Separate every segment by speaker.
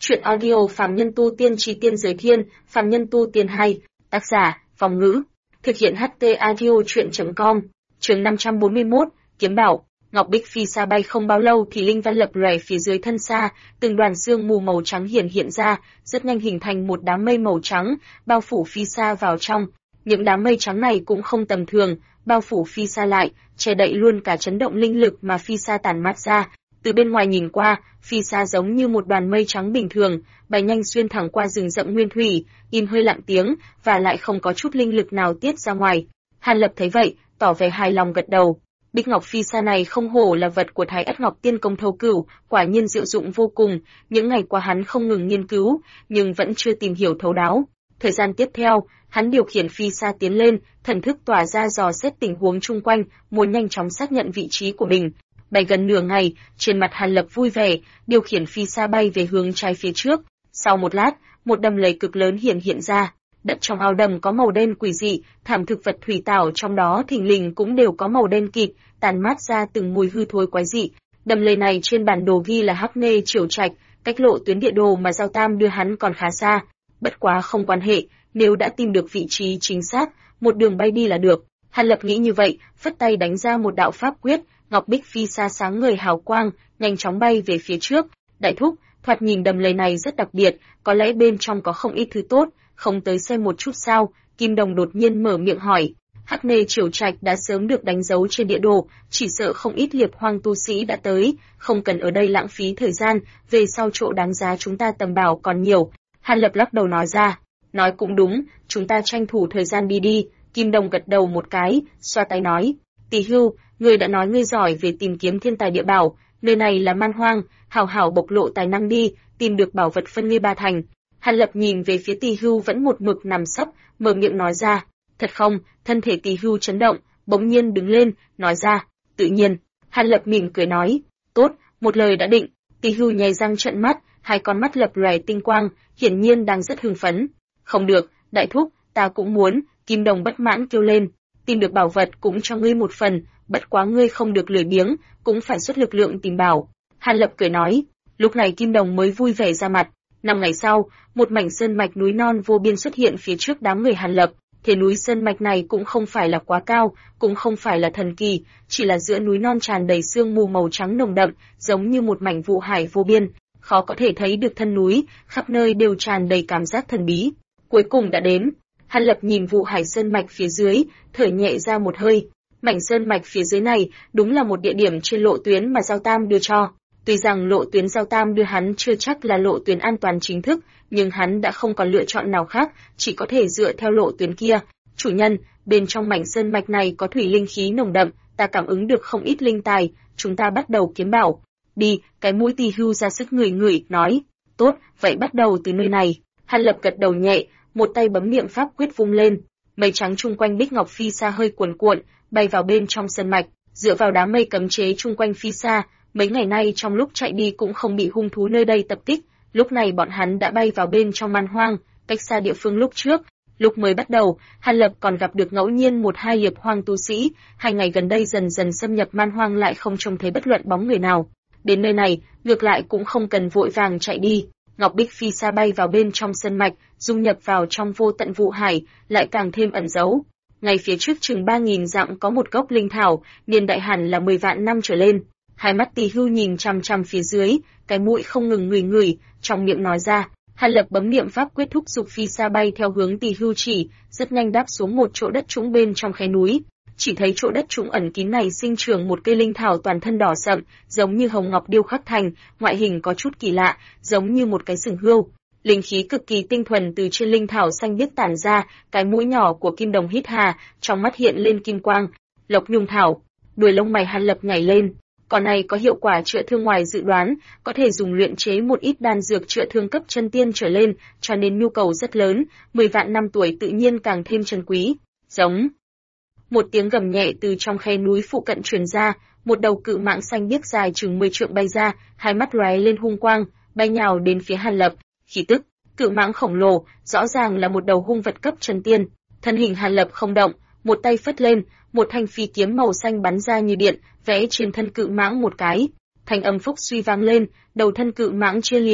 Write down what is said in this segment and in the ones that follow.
Speaker 1: Chuyện audio Phàm Nhân Tu Tiên Chí Tiên Giới Thiên, Phàm Nhân Tu Tiên hay, tác giả, Phong Ngữ. Thực hiện HT Audio Chuyện.com, chương 541, Kiếm Bảo. Ngọc Bích phi xa bay không bao lâu thì linh văn lập lòe phía dưới thân xa, từng đoàn sương mù màu trắng hiện ra, rất nhanh hình thành một đám mây màu trắng, bao phủ phi xa vào trong. Những đám mây trắng này cũng không tầm thường, bao phủ phi xa lại, che đậy luôn cả chấn động linh lực mà phi xa tản mát ra. Từ bên ngoài nhìn qua, phi xa giống như một đoàn mây trắng bình thường, bay nhanh xuyên thẳng qua rừng rậm nguyên thủy, im hơi lặng tiếng, và lại không có chút linh lực nào tiết ra ngoài. Hàn Lập thấy vậy, tỏ vẻ hài lòng gật đầu. Bích ngọc phi xa này không hổ là vật của Thái Ất Ngọc Tiên Công Thâu Cửu, quả nhiên diệu dụng vô cùng. Những ngày qua hắn không ngừng nghiên cứu, nhưng vẫn chưa tìm hiểu thấu đáo. Thời gian tiếp theo, hắn điều khiển phi xa tiến lên, thần thức tỏa ra dò xét tình huống chung quanh, muốn nhanh chóng xác nhận vị trí của mình. Bay gần nửa ngày, trên mặt Hàn Lập vui vẻ, điều khiển phi xa bay về hướng trái phía trước. Sau một lát, một đầm lầy cực lớn hiện ra. Đất trong ao đầm có màu đen quỷ dị, thảm thực vật thủy tảo trong đó thình lình cũng đều có màu đen kịt, tàn mát ra từng mùi hư thối quái dị. Đầm lầy này trên bản đồ ghi là Hắc Nê Triều Trạch, cách lộ tuyến địa đồ mà Giao Tam đưa hắn còn khá xa. Bất quá không quan hệ, nếu đã tìm được vị trí chính xác, một đường bay đi là được. Hàn Lập nghĩ như vậy, phất tay đánh ra một đạo pháp quyết, Ngọc Bích phi xa sáng ngời hào quang, nhanh chóng bay về phía trước. Đại thúc, thoạt nhìn đầm lầy này rất đặc biệt, có lẽ bên trong có không ít thứ tốt, không tới xem một chút sao? Kim Đồng đột nhiên mở miệng hỏi. Hắc Nê Triều Trạch đã sớm được đánh dấu trên địa đồ, chỉ sợ không ít liệp hoang tu sĩ đã tới, không cần ở đây lãng phí thời gian, về sau chỗ đáng giá chúng ta tầm bảo còn nhiều. Hàn Lập lắc đầu nói ra. Nói cũng đúng, chúng ta tranh thủ thời gian đi. Kim Đồng gật đầu một cái, xoa tay nói. Tỷ Hưu, ngươi đã nói ngươi giỏi về tìm kiếm thiên tài địa bảo, nơi này là man hoang, hảo hảo bộc lộ tài năng đi, tìm được bảo vật phân ngươi ba thành. Hàn Lập nhìn về phía Tỷ Hưu vẫn một mực nằm sấp, mở miệng nói ra. Thật không? Thân thể Tỷ Hưu chấn động, bỗng nhiên đứng lên, nói ra. Tự nhiên. Hàn Lập mỉm cười nói. Tốt, một lời đã định. Tỷ Hưu nháy răng trợn mắt, hai con mắt lập lòe tinh quang, hiển nhiên đang rất hưng phấn. Không được, đại thúc, ta cũng muốn. Kim Đồng bất mãn kêu lên. Tìm được bảo vật cũng cho ngươi một phần, bất quá ngươi không được lười biếng, cũng phải xuất lực lượng tìm bảo. Hàn Lập cười nói. Lúc này Kim Đồng mới vui vẻ ra mặt. 5 ngày sau, một mảnh sơn mạch núi non vô biên xuất hiện phía trước đám người Hàn Lập. Thế núi sơn mạch này cũng không phải là quá cao, cũng không phải là thần kỳ, chỉ là giữa núi non tràn đầy sương mù màu trắng nồng đậm, giống như một mảnh vụ hải vô biên, khó có thể thấy được thân núi, khắp nơi đều tràn đầy cảm giác thần bí. Cuối cùng đã đến. Hàn Lập nhìn vụ hải sơn mạch phía dưới, thở nhẹ ra một hơi. Mảnh sơn mạch phía dưới này đúng là một địa điểm trên lộ tuyến mà Giao Tam đưa cho. Tuy rằng lộ tuyến Giao Tam đưa hắn chưa chắc là lộ tuyến an toàn chính thức, nhưng hắn đã không còn lựa chọn nào khác, chỉ có thể dựa theo lộ tuyến kia. Chủ nhân, bên trong mảnh sơn mạch này có thủy linh khí nồng đậm, ta cảm ứng được không ít linh tài, chúng ta bắt đầu kiếm bảo. Đi, cái mũi Tỷ Hưu ra sức ngửi, nói. Tốt, vậy bắt đầu từ nơi này. Hàn Lập gật đầu nhẹ, một tay bấm niệm pháp quyết vung lên. Mây trắng chung quanh Bích Ngọc phi xa hơi cuồn cuộn, bay vào bên trong sơn mạch, dựa vào đám mây cấm chế chung quanh phi xa. Mấy ngày nay trong lúc chạy đi cũng không bị hung thú nơi đây tập kích, lúc này bọn hắn đã bay vào bên trong man hoang, cách xa địa phương lúc trước. Lúc mới bắt đầu, Hàn Lập còn gặp được ngẫu nhiên một hai hiệp hoang tu sĩ, 2 ngày gần đây dần dần xâm nhập man hoang lại không trông thấy bất luận bóng người nào. Đến nơi này, ngược lại cũng không cần vội vàng chạy đi. Ngọc Bích phi xa bay vào bên trong sơn mạch, dung nhập vào trong vô tận vụ hải, lại càng thêm ẩn giấu. Ngay phía trước chừng 3000 dặm có một gốc linh thảo, niên đại hẳn là 10 vạn năm trở lên. Hai mắt Tỷ Hưu nhìn chằm chằm phía dưới, cái mũi không ngừng ngửi, trong miệng nói ra. Hàn Lập bấm niệm pháp quyết thúc giục phi xa bay theo hướng Tỷ Hưu chỉ, rất nhanh đáp xuống một chỗ đất trũng bên trong khe núi. Chỉ thấy chỗ đất trũng ẩn kín này sinh trưởng một cây linh thảo toàn thân đỏ sậm, giống như hồng ngọc điêu khắc thành, ngoại hình có chút kỳ lạ, giống như một cái sừng hươu. Linh khí cực kỳ tinh thuần từ trên linh thảo xanh biếc tản ra, cái mũi nhỏ của Kim Đồng hít hà, trong mắt hiện lên kim quang. Lộc nhung thảo, đuôi lông mày Hàn Lập nhảy lên. Còn này có hiệu quả chữa thương ngoài dự đoán, có thể dùng luyện chế một ít đan dược chữa thương cấp chân tiên trở lên, cho nên nhu cầu rất lớn, 10 vạn năm tuổi tự nhiên càng thêm trân quý. Giống. Một tiếng gầm nhẹ từ trong khe núi phụ cận truyền ra, một đầu cự mãng xanh biếc dài chừng 10 trượng bay ra, hai mắt lóe lên hung quang, bay nhào đến phía Hàn Lập. Khí tức, cự mãng khổng lồ, rõ ràng là một đầu hung vật cấp chân tiên. Thân hình Hàn Lập không động, một tay phất lên, một thanh phi kiếm màu xanh bắn ra như điện, vẽ trên thân cự mãng một cái. Thanh âm phúc suy vang lên, đầu thân cự mãng chia lìa,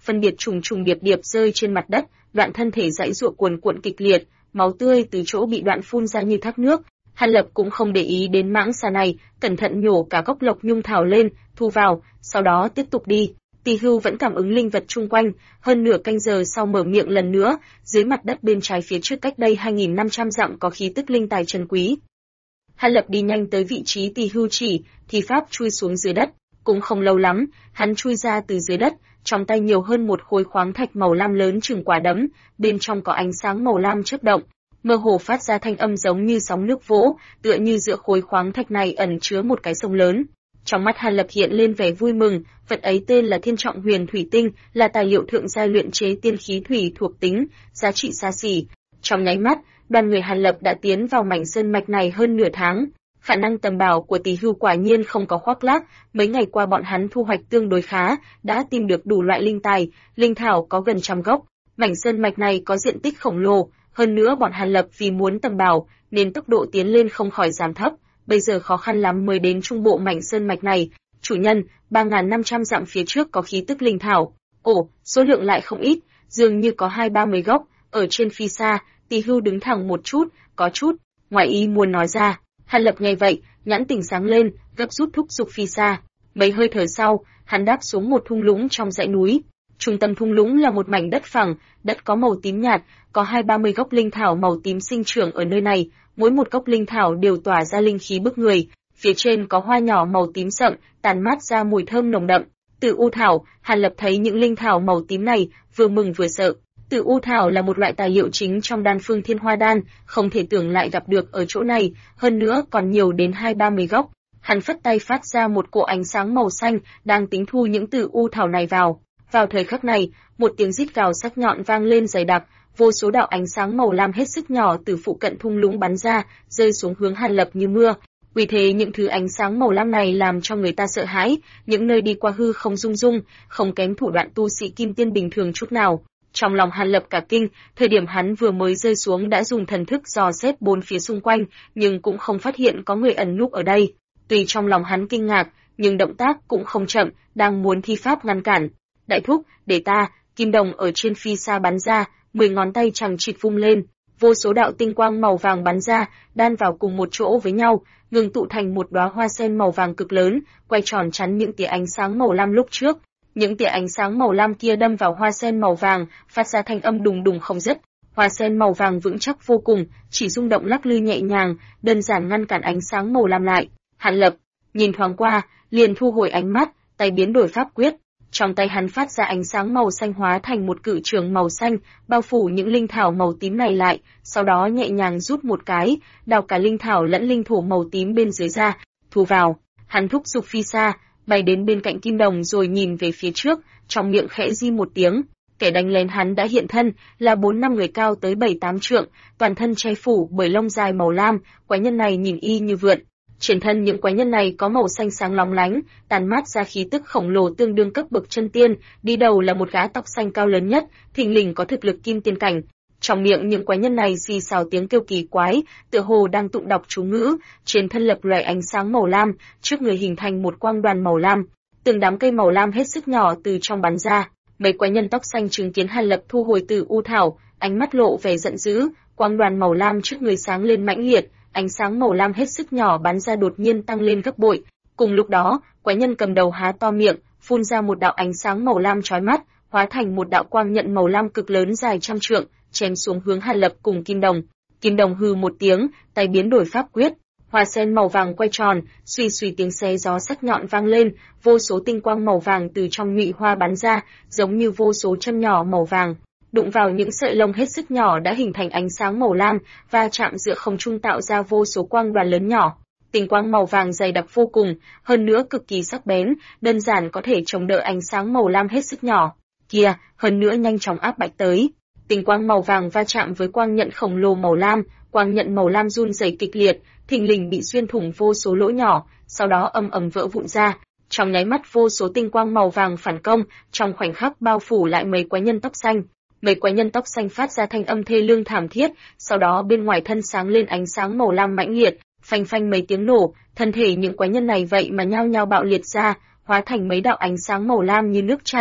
Speaker 1: phân biệt trùng trùng điệp điệp rơi trên mặt đất, đoạn thân thể giãy giụa cuồn cuộn kịch liệt, máu tươi từ chỗ bị đoạn phun ra như thác nước. Hàn Lập cũng không để ý đến mãng xà này, cẩn thận nhổ cả gốc lộc nhung thảo lên, thu vào, sau đó tiếp tục đi. Tỳ Hưu vẫn cảm ứng linh vật chung quanh, hơn nửa canh giờ sau mở miệng lần nữa, dưới mặt đất bên trái phía trước cách đây 2.500 dặm có khí tức linh tài trân quý. Hàn Lập đi nhanh tới vị trí Tỳ Hưu chỉ, thì pháp chui xuống dưới đất, cũng không lâu lắm, hắn chui ra từ dưới đất, trong tay nhiều hơn một khối khoáng thạch màu lam lớn chừng quả đấm, bên trong có ánh sáng màu lam chớp động, mơ hồ phát ra thanh âm giống như sóng nước vỗ, tựa như giữa khối khoáng thạch này ẩn chứa một cái sông lớn. Trong mắt Hàn Lập hiện lên vẻ vui mừng, vật ấy tên là Thiên Trọng Huyền Thủy Tinh, là tài liệu thượng giai luyện chế tiên khí thủy thuộc tính, giá trị xa xỉ. Trong nháy mắt, đoàn người Hàn Lập đã tiến vào mảnh sơn mạch này hơn nửa tháng. Khả năng tầm bảo của Tỳ Hưu quả nhiên không có khoác lác, mấy ngày qua bọn hắn thu hoạch tương đối khá, đã tìm được đủ loại linh tài, linh thảo có gần 100 gốc. Mảnh sơn mạch này có diện tích khổng lồ, hơn nữa bọn Hàn Lập vì muốn tầm bảo, nên tốc độ tiến lên không khỏi giảm thấp. Bây giờ khó khăn lắm mới đến trung bộ mảnh sơn mạch này. Chủ nhân, 3.500 dặm phía trước có khí tức linh thảo. Ồ, số lượng lại không ít, dường như có 20-30 gốc. Ở trên phi xa, Tỳ Hưu đứng thẳng một chút, có chút ngoài ý muốn nói ra. Hàn Lập nghe vậy, nhãn tỉnh sáng lên, gấp rút thúc giục phi xa. Mấy hơi thở sau, hắn đáp xuống một thung lũng trong dãy núi. Trung tâm thung lũng là một mảnh đất phẳng, đất có màu tím nhạt, có 20-30 gốc linh thảo màu tím sinh trưởng ở nơi này, mỗi một gốc linh thảo đều tỏa ra linh khí bức người. Phía trên có hoa nhỏ màu tím sậm, tàn mát ra mùi thơm nồng đậm. Tử U thảo, Hàn Lập thấy những linh thảo màu tím này, vừa mừng vừa sợ. Tử U thảo là một loại tài liệu chính trong đan phương Thiên Hoa đan, không thể tưởng lại gặp được ở chỗ này, hơn nữa còn nhiều đến 20-30 gốc. Hắn phất tay phát ra một cỗ ánh sáng màu xanh, đang tính thu những Tử U thảo này vào. Vào thời khắc này, một tiếng rít gào sắc nhọn vang lên dày đặc, vô số đạo ánh sáng màu lam hết sức nhỏ từ phụ cận thung lũng bắn ra, rơi xuống hướng Hàn Lập như mưa. Vì thế những thứ ánh sáng màu lam này làm cho người ta sợ hãi, những nơi đi qua hư không rung rung, không kém thủ đoạn tu sĩ kim tiên bình thường chút nào. Trong lòng Hàn Lập cả kinh, thời điểm hắn vừa mới rơi xuống đã dùng thần thức dò xét bốn phía xung quanh, nhưng cũng không phát hiện có người ẩn núp ở đây. Tuy trong lòng hắn kinh ngạc, nhưng động tác cũng không chậm, đang muốn thi pháp ngăn cản. Đại thúc, để ta, kim đồng ở trên phi xa bắn ra, 10 ngón tay chằng chịt vung lên, vô số đạo tinh quang màu vàng bắn ra, đan vào cùng một chỗ với nhau, ngừng tụ thành một đóa hoa sen màu vàng cực lớn, quay tròn chắn những tia ánh sáng màu lam lúc trước. Những tia ánh sáng màu lam kia đâm vào hoa sen màu vàng, phát ra thanh âm đùng đùng không dứt. Hoa sen màu vàng vững chắc vô cùng, chỉ rung động lắc lư nhẹ nhàng, đơn giản ngăn cản ánh sáng màu lam lại. Hàn Lập nhìn thoáng qua, liền thu hồi ánh mắt, tay biến đổi pháp quyết. Trong tay hắn phát ra ánh sáng màu xanh hóa thành một cự trường màu xanh, bao phủ những linh thảo màu tím này lại, sau đó nhẹ nhàng rút một cái, đào cả linh thảo lẫn linh thổ màu tím bên dưới ra, thu vào. Hắn thúc giục phi xa, bay đến bên cạnh kim đồng rồi nhìn về phía trước, trong miệng khẽ di một tiếng. Kẻ đánh lén hắn đã hiện thân, là 4-5 người cao tới 7-8 trượng, toàn thân che phủ bởi lông dài màu lam, quái nhân này nhìn y như vượn. Trên thân những quái nhân này có màu xanh sáng lóng lánh, tàn mát ra khí tức khổng lồ tương đương cấp bậc chân tiên, đi đầu là một gã tóc xanh cao lớn nhất, thình lình có thực lực kim tiên cảnh. Trong miệng những quái nhân này xì xào tiếng kêu kỳ quái, tựa hồ đang tụng đọc chú ngữ, trên thân lập lòe ánh sáng màu lam, trước người hình thành một quang đoàn màu lam, từng đám cây màu lam hết sức nhỏ từ trong bắn ra. Mấy quái nhân tóc xanh chứng kiến Hàn Lập thu hồi Tử U thảo, ánh mắt lộ vẻ giận dữ, quang đoàn màu lam trước người sáng lên mãnh liệt, ánh sáng màu lam hết sức nhỏ bắn ra đột nhiên tăng lên gấp bội. Cùng lúc đó, quái nhân cầm đầu há to miệng, phun ra một đạo ánh sáng màu lam chói mắt, hóa thành một đạo quang nhận màu lam cực lớn dài trăm trượng, chém xuống hướng Hàn Lập cùng Kim Đồng. Kim Đồng hừ một tiếng, tay biến đổi pháp quyết, hoa sen màu vàng quay tròn, suy suy tiếng xé gió sắc nhọn vang lên, vô số tinh quang màu vàng từ trong nhụy hoa bắn ra, giống như vô số châm nhỏ màu vàng, đụng vào những sợi lông hết sức nhỏ đã hình thành ánh sáng màu lam, va chạm giữa không trung tạo ra vô số quang đoàn lớn nhỏ. Tinh quang màu vàng dày đặc vô cùng, hơn nữa cực kỳ sắc bén, đơn giản có thể chống đỡ ánh sáng màu lam hết sức nhỏ. Kia, hơn nữa nhanh chóng áp bách tới. Tinh quang màu vàng va chạm với quang nhận khổng lồ màu lam, quang nhận màu lam run rẩy kịch liệt, thình lình bị xuyên thủng vô số lỗ nhỏ, sau đó ầm ầm vỡ vụn ra. Trong nháy mắt vô số tinh quang màu vàng phản công, trong khoảnh khắc bao phủ lại mấy quái nhân tóc xanh. Mấy quái nhân tóc xanh phát ra thanh âm thê lương thảm thiết, sau đó bên ngoài thân sáng lên ánh sáng màu lam mãnh liệt, phanh phanh mấy tiếng nổ, thân thể những quái nhân này vậy mà nhao nhao bạo liệt ra, hóa thành mấy đạo ánh sáng màu lam như nước chảy,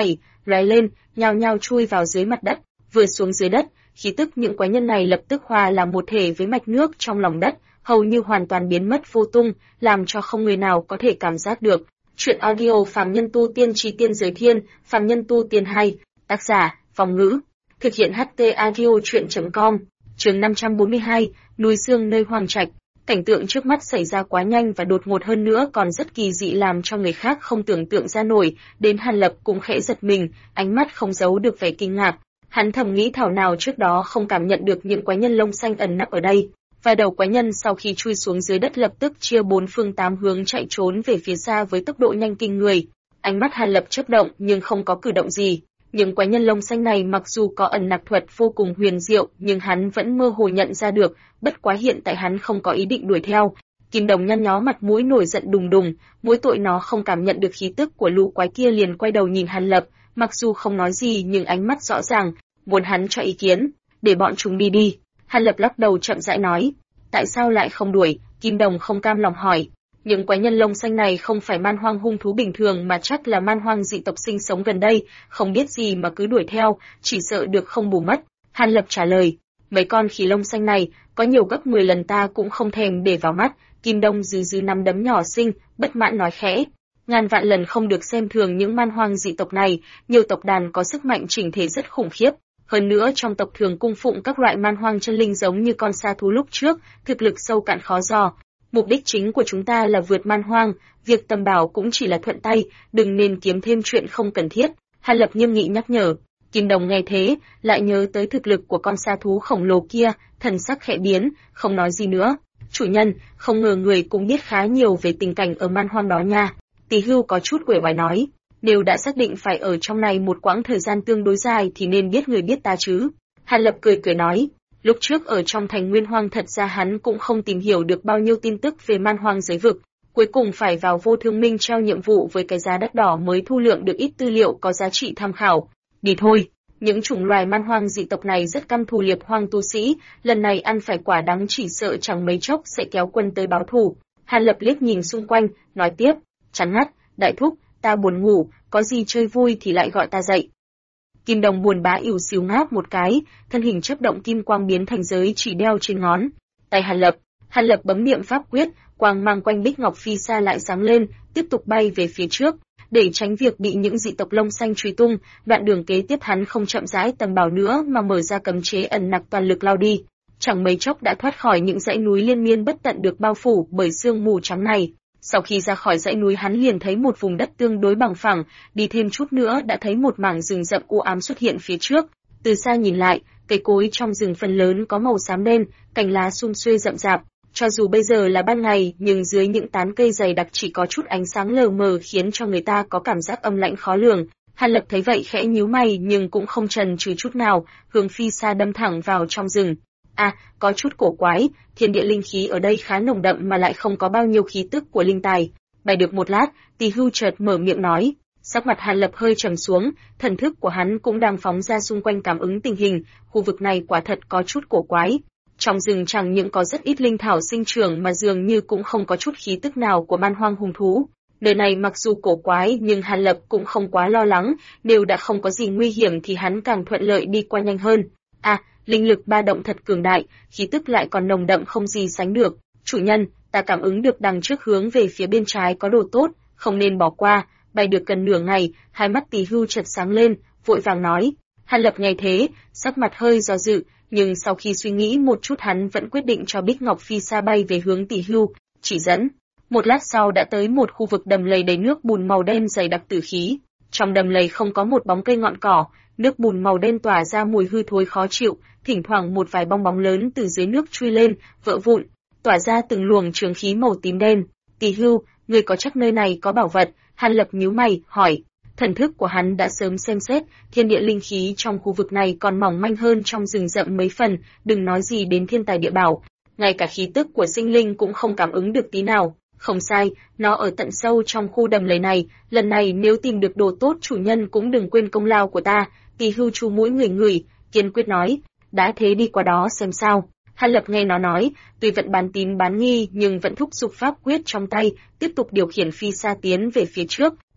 Speaker 1: lóe lên, nhao nhao chui vào dưới mặt đất. Vừa xuống dưới đất, khí tức những quái nhân này lập tức hòa làm một thể với mạch nước trong lòng đất, hầu như hoàn toàn biến mất vô tung, làm cho không người nào có thể cảm giác được. Chuyện audio Phàm Nhân Tu Tiên Chi Tiên Giới Thiên, Phàm Nhân Tu Tiên hay, tác giả, Phong Ngữ. Thực hiện HT Audio Chuyện.com. Chương 542, núi xương nơi hoang trạch. Cảnh tượng trước mắt xảy ra quá nhanh và đột ngột hơn nữa còn rất kỳ dị làm cho người khác không tưởng tượng ra nổi, đến Hàn Lập cũng khẽ giật mình, ánh mắt không giấu được vẻ kinh ngạc. Hắn thầm nghĩ thảo nào trước đó không cảm nhận được những quái nhân lông xanh ẩn nấp ở đây. Và đầu quái nhân sau khi chui xuống dưới đất lập tức chia bốn phương tám hướng chạy trốn về phía xa với tốc độ nhanh kinh người. Ánh mắt Hàn Lập chớp động nhưng không có cử động gì. Những quái nhân lông xanh này mặc dù có ẩn nặc thuật vô cùng huyền diệu, nhưng hắn vẫn mơ hồ nhận ra được, bất quá hiện tại hắn không có ý định đuổi theo. Kim Đồng nhăn nhó mặt mũi nổi giận đùng đùng, mỗi tội nó không cảm nhận được khí tức của lũ quái kia liền quay đầu nhìn Hàn Lập, mặc dù không nói gì nhưng ánh mắt rõ ràng, muốn hắn cho ý kiến, để bọn chúng đi đi. Hàn Lập lắc đầu chậm rãi nói, tại sao lại không đuổi? Kim Đồng không cam lòng hỏi. Những quái nhân lông xanh này không phải man hoang hung thú bình thường mà chắc là man hoang dị tộc sinh sống gần đây, không biết gì mà cứ đuổi theo, chỉ sợ được không bù mất. Hàn Lập trả lời, mấy con khỉ lông xanh này, có nhiều gấp 10 lần ta cũng không thèm để vào mắt. Kim Đông dứ nắm đấm nhỏ xinh, bất mãn nói khẽ, ngàn vạn lần không được xem thường những man hoang dị tộc này, nhiều tộc đàn có sức mạnh chỉnh thể rất khủng khiếp. Hơn nữa trong tộc thường cung phụng các loại man hoang chân linh giống như con sa thú lúc trước, thực lực sâu cạn khó dò. Mục đích chính của chúng ta là vượt man hoang, việc tầm bảo cũng chỉ là thuận tay, đừng nên kiếm thêm chuyện không cần thiết. Hàn Lập nghiêm nghị nhắc nhở. Kim Đồng nghe thế, lại nhớ tới thực lực của con sa thú khổng lồ kia, thần sắc khẽ biến, không nói gì nữa. Chủ nhân, không ngờ người cũng biết khá nhiều về tình cảnh ở man hoang đó nha. Tỷ Hưu có chút uể oải nói. Nếu đã xác định phải ở trong này một quãng thời gian tương đối dài thì nên biết người biết ta chứ. Hàn Lập cười cười nói, lúc trước ở trong thành Nguyên Hoang thật ra hắn cũng không tìm hiểu được bao nhiêu tin tức về man hoang giới vực, cuối cùng phải vào Vô Thương Minh trao nhiệm vụ với cái giá đắt đỏ mới thu lượng được ít tư liệu có giá trị tham khảo. Đi thôi, những chủng loài man hoang dị tộc này rất căm thù liệp hoang tu sĩ, lần này ăn phải quả đắng chỉ sợ chẳng mấy chốc sẽ kéo quân tới báo thù. Hàn Lập liếc nhìn xung quanh, nói tiếp, chán ngắt, đại thúc, ta buồn ngủ, có gì chơi vui thì lại gọi ta dậy. Kim Đồng buồn bã ỉu xìu ngáp một cái, thân hình chớp động kim quang biến thành giới chỉ đeo trên ngón tay Hàn Lập bấm niệm pháp quyết, quang mang quanh Bích Ngọc Phi Sa lại sáng lên, tiếp tục bay về phía trước, để tránh việc bị những dị tộc lông xanh truy tung. Đoạn đường kế tiếp hắn không chậm rãi tầm bảo nữa mà mở ra cấm chế ẩn nặc toàn lực lao đi, chẳng mấy chốc đã thoát khỏi những dãy núi liên miên bất tận được bao phủ bởi sương mù trắng này. Sau khi ra khỏi dãy núi hắn liền thấy một vùng đất tương đối bằng phẳng, đi thêm chút nữa đã thấy một mảng rừng rậm u ám xuất hiện phía trước. Từ xa nhìn lại, cây cối trong rừng phần lớn có màu xám đen, cành lá sum xuê rậm rạp. Cho dù bây giờ là ban ngày, nhưng dưới những tán cây dày đặc chỉ có chút ánh sáng lờ mờ khiến cho người ta có cảm giác âm lãnh khó lường. Hàn Lập thấy vậy khẽ nhíu mày nhưng cũng không chần chừ chút nào, hướng Phi Sa đâm thẳng vào trong rừng. Có chút cổ quái, thiên địa linh khí ở đây khá nồng đậm mà lại không có bao nhiêu khí tức của linh tài. Bay được một lát, Tỷ Hưu chợt mở miệng nói, sắc mặt Hàn Lập hơi trầm xuống, thần thức của hắn cũng đang phóng ra xung quanh cảm ứng tình hình, khu vực này quả thật có chút cổ quái. Trong rừng chẳng những có rất ít linh thảo sinh trưởng mà dường như cũng không có chút khí tức nào của man hoang hung thú. Nơi này mặc dù cổ quái nhưng Hàn Lập cũng không quá lo lắng, nếu đã không có gì nguy hiểm thì hắn càng thuận lợi đi qua nhanh hơn. Linh lực ba động thật cường đại, khí tức lại còn nồng đậm không gì sánh được. Chủ nhân, ta cảm ứng được đằng trước hướng về phía bên trái có đồ tốt, không nên bỏ qua. Bay được gần nửa ngày, hai mắt Tỷ Hưu chợt sáng lên, vội vàng nói. Hàn Lập nghe thế, sắc mặt hơi do dự, nhưng sau khi suy nghĩ một chút hắn vẫn quyết định cho Bích Ngọc Phi Sa bay về hướng Tỷ Hưu, chỉ dẫn. Một lát sau đã tới một khu vực đầm lầy đầy nước bùn màu đen dày đặc tử khí. Trong đầm lầy không có một bóng cây ngọn cỏ, nước bùn màu đen tỏa ra mùi hư thối khó chịu, thỉnh thoảng một vài bong bóng lớn từ dưới nước chui lên, vỡ vụn, tỏa ra từng luồng trường khí màu tím đen. Tỷ Hưu, người có chắc nơi này có bảo vật? Hàn Lập nhíu mày, hỏi. Thần thức của hắn đã sớm xem xét, thiên địa linh khí trong khu vực này còn mỏng manh hơn trong rừng rậm mấy phần, đừng nói gì đến thiên tài địa bảo. Ngay cả khí tức của sinh linh cũng không cảm ứng được tí nào. Không sai, nó ở tận sâu trong khu đầm lầy này, lần này nếu tìm được đồ tốt chủ nhân cũng đừng quên công lao của ta. Tỷ Hưu chu mũi ngửi, kiên quyết nói, đã thế đi qua đó xem sao. Hàn Lập nghe nó nói, tuy vẫn bán tín bán nghi nhưng vẫn thúc giục pháp quyết trong tay, tiếp tục điều khiển Phi Sa tiến về phía trước.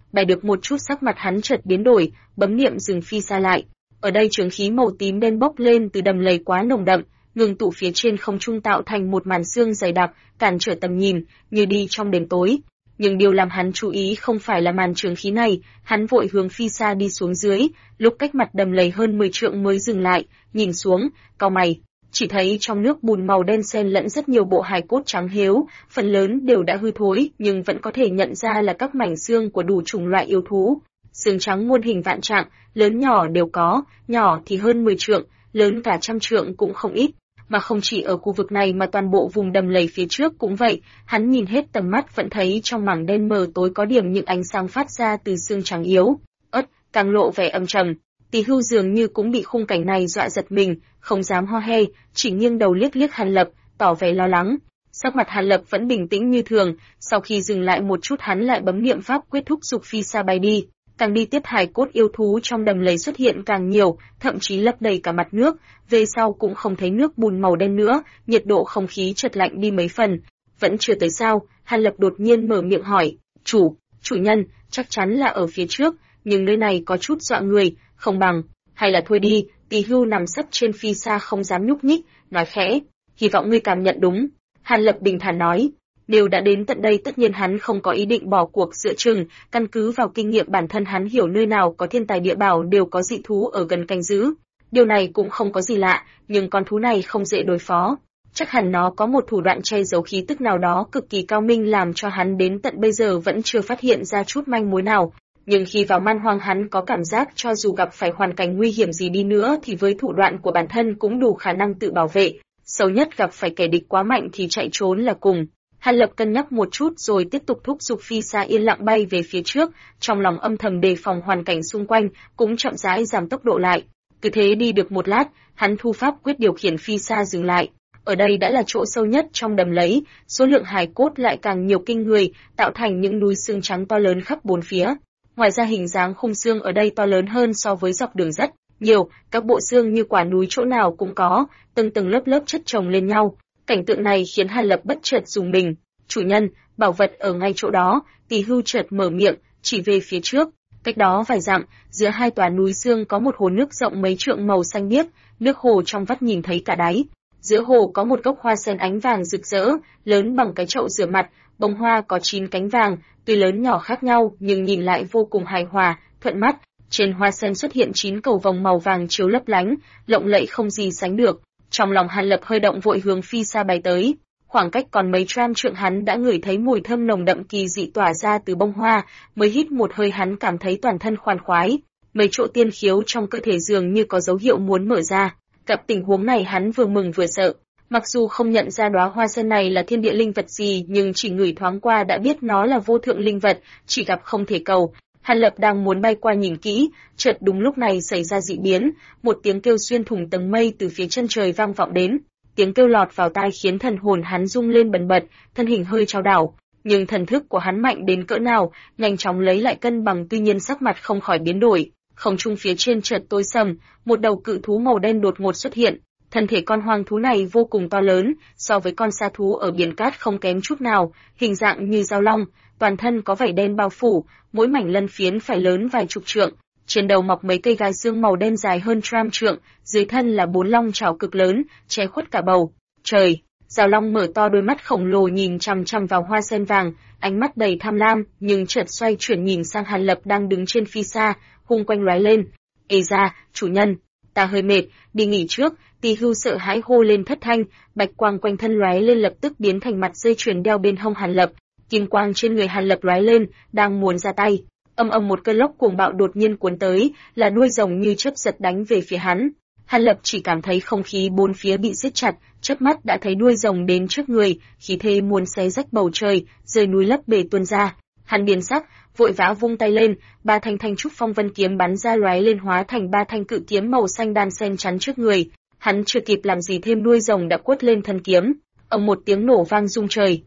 Speaker 1: bày được một chút sắc mặt hắn chợt biến đổi, bấm niệm dừng phi xa lại. Ở đây chướng khí màu tím đen bốc lên từ đầm lầy quá nồng đậm, ngừng tụ phía trên không trung tạo thành một màn sương dày đặc, cản trở tầm nhìn, như đi trong đêm tối. Nhưng điều làm hắn chú ý không phải là màn chướng khí này, hắn vội hướng phi xa đi xuống dưới, lúc cách mặt đầm lầy hơn 10 trượng mới dừng lại, nhìn xuống, cau mày, chỉ thấy trong nước bùn màu đen xen lẫn rất nhiều bộ hài cốt trắng héo, phần lớn đều đã hư thối, nhưng vẫn có thể nhận ra là các mảnh xương của đủ chủng loại yêu thú. Xương trắng muôn hình vạn trạng, lớn nhỏ đều có, nhỏ thì hơn 10 trượng, lớn cả trăm trượng cũng không ít. Mà không chỉ ở khu vực này mà toàn bộ vùng đầm lầy phía trước cũng vậy, hắn nhìn hết tầm mắt vẫn thấy trong mảng đen mờ tối có điểm những ánh sáng phát ra từ xương trắng yếu, ớt, càng lộ vẻ âm trầm. Tỳ Hưu dường như cũng bị khung cảnh này dọa giật mình, không dám ho he, chỉ nghiêng đầu liếc liếc Hàn Lập, tỏ vẻ lo lắng. Sắc mặt Hàn Lập vẫn bình tĩnh như thường, sau khi dừng lại một chút hắn lại bấm niệm pháp quyết thúc giục phi xa bay đi. Càng đi tiếp hài cốt yêu thú trong đầm lầy xuất hiện càng nhiều, thậm chí lấp đầy cả mặt nước, về sau cũng không thấy nước bùn màu đen nữa, nhiệt độ không khí chợt lạnh đi mấy phần. Vẫn chưa tới sao, Hàn Lập đột nhiên mở miệng hỏi, chủ nhân, chắc chắn là ở phía trước, nhưng nơi này có chút dọa người, không bằng, hay là thôi đi. Tỳ Hưu nằm sấp trên phi xa không dám nhúc nhích, nói khẽ, hy vọng ngươi cảm nhận đúng. Hàn Lập bình thản nói, nếu đã đến tận đây tất nhiên hắn không có ý định bỏ cuộc giữa chừng, căn cứ vào kinh nghiệm bản thân hắn hiểu nơi nào có thiên tài địa bảo đều có dị thú ở gần canh giữ. Điều này cũng không có gì lạ, nhưng con thú này không dễ đối phó. Chắc hẳn nó có một thủ đoạn che giấu khí tức nào đó cực kỳ cao minh làm cho hắn đến tận bây giờ vẫn chưa phát hiện ra chút manh mối nào. Nhưng khi vào man hoang hắn có cảm giác cho dù gặp phải hoàn cảnh nguy hiểm gì đi nữa thì với thủ đoạn của bản thân cũng đủ khả năng tự bảo vệ. Xấu nhất gặp phải kẻ địch quá mạnh thì chạy trốn là cùng. Hàn Lập cân nhắc một chút rồi tiếp tục thúc giục phi xa yên lặng bay về phía trước, trong lòng âm thầm đề phòng hoàn cảnh xung quanh, cũng chậm rãi giảm tốc độ lại. Cứ thế đi được một lát, hắn thu pháp quyết điều khiển phi xa dừng lại. Ở đây đã là chỗ sâu nhất trong đầm lầy, số lượng hài cốt lại càng nhiều kinh người, tạo thành những núi xương trắng to lớn khắp bốn phía. Ngoài ra hình dáng khung xương ở đây to lớn hơn so với dọc đường rất nhiều, các bộ xương như quả núi chỗ nào cũng có, từng tầng lớp lớp chất chồng lên nhau. Cảnh tượng này khiến Hàn Lập bất chợt rùng mình. Chủ nhân, bảo vật ở ngay chỗ đó. Tỳ Hưu chợt mở miệng, chỉ về phía trước. Cách đó vài dặm, giữa hai tòa núi xương có một hồ nước rộng mấy trượng màu xanh biếc, nước hồ trong vắt nhìn thấy cả đáy. Giữa hồ có một gốc hoa sen ánh vàng rực rỡ, lớn bằng cái chậu rửa mặt, bông hoa có 9 cánh vàng, tuy lớn nhỏ khác nhau nhưng nhìn lại vô cùng hài hòa, thuận mắt. Trên hoa sen xuất hiện 9 cầu vồng màu vàng chiếu lấp lánh, lộng lẫy không gì sánh được. Trong lòng Hàn Lập hơi động vội hướng phi xa bay tới. Khoảng cách còn mấy trăm trượng hắn đã ngửi thấy mùi thơm nồng đậm kỳ dị tỏa ra từ bông hoa, mới hít một hơi hắn cảm thấy toàn thân khoan khoái. Mấy chỗ tiên khiếu trong cơ thể dường như có dấu hiệu muốn mở ra. Gặp tình huống này hắn vừa mừng vừa sợ. Mặc dù không nhận ra đóa hoa sen này là thiên địa linh vật gì, nhưng chỉ ngửi thoáng qua đã biết nó là vô thượng linh vật, chỉ gặp không thể cầu. Hàn Lập đang muốn bay qua nhìn kỹ, chợt đúng lúc này xảy ra dị biến, một tiếng kêu xuyên thủng tầng mây từ phía chân trời vang vọng đến. Tiếng kêu lọt vào tai khiến thần hồn hắn rung lên bần bật, thân hình hơi chao đảo, nhưng thần thức của hắn mạnh đến cỡ nào, nhanh chóng lấy lại cân bằng, tuy nhiên sắc mặt không khỏi biến đổi. Không trung phía trên chợt tối sầm, một đầu cự thú màu đen đột ngột xuất hiện. Thân thể con hoang thú này vô cùng to lớn, so với con sa thú ở biển cát không kém chút nào, hình dạng như dao long, toàn thân có vảy đen bao phủ, mỗi mảnh lân phiến phải lớn vài chục trượng. Trên đầu mọc mấy cây gai xương màu đen dài hơn trăm trượng, dưới thân là 4 long chảo cực lớn, che khuất cả bầu trời. Dao long mở to đôi mắt khổng lồ nhìn chằm chằm vào hoa sen vàng, ánh mắt đầy tham lam, nhưng chợt xoay chuyển nhìn sang Hàn Lập đang đứng trên phi xa, hung quanh lóe lên. Ê ra, chủ nhân, ta hơi mệt, đi nghỉ trước. Tỳ Hưu sợ hãi hô lên thất thanh, bạch quang quanh thân lóe lên lập tức biến thành mặt dây chuyền đeo bên hông Hàn Lập. Kim quang trên người Hàn Lập lóe lên, đang muốn ra tay. Âm ầm một cơn lốc cuồng bạo đột nhiên cuốn tới, là đuôi rồng như chớp giật đánh về phía hắn. Hàn Lập chỉ cảm thấy không khí bốn phía bị siết chặt, chớp mắt đã thấy đuôi rồng đến trước người, khí thế muốn xé rách bầu trời, rơi núi lấp bể tuôn ra. Hắn biến sắc, vội vã vung tay lên, 3 thanh thanh trúc phong vân kiếm bắn ra lóe lên hóa thành 3 thanh cự kiếm màu xanh đan xen chắn trước người. Hắn chưa kịp làm gì thêm đuôi rồng đã quất lên thân kiếm, ầm một tiếng nổ vang rung trời.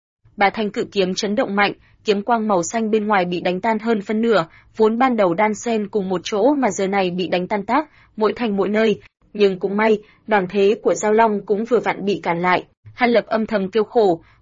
Speaker 1: 3 thanh cự kiếm chấn động mạnh, kiếm quang màu xanh bên ngoài bị đánh tan hơn phân nửa, vốn ban đầu đan xen cùng một chỗ mà giờ này bị đánh tan tác, mỗi thành mỗi nơi. Nhưng cũng may, đoàn thế của Giao Long cũng vừa vặn bị cản lại. Hàn Lập âm thầm kêu khổ,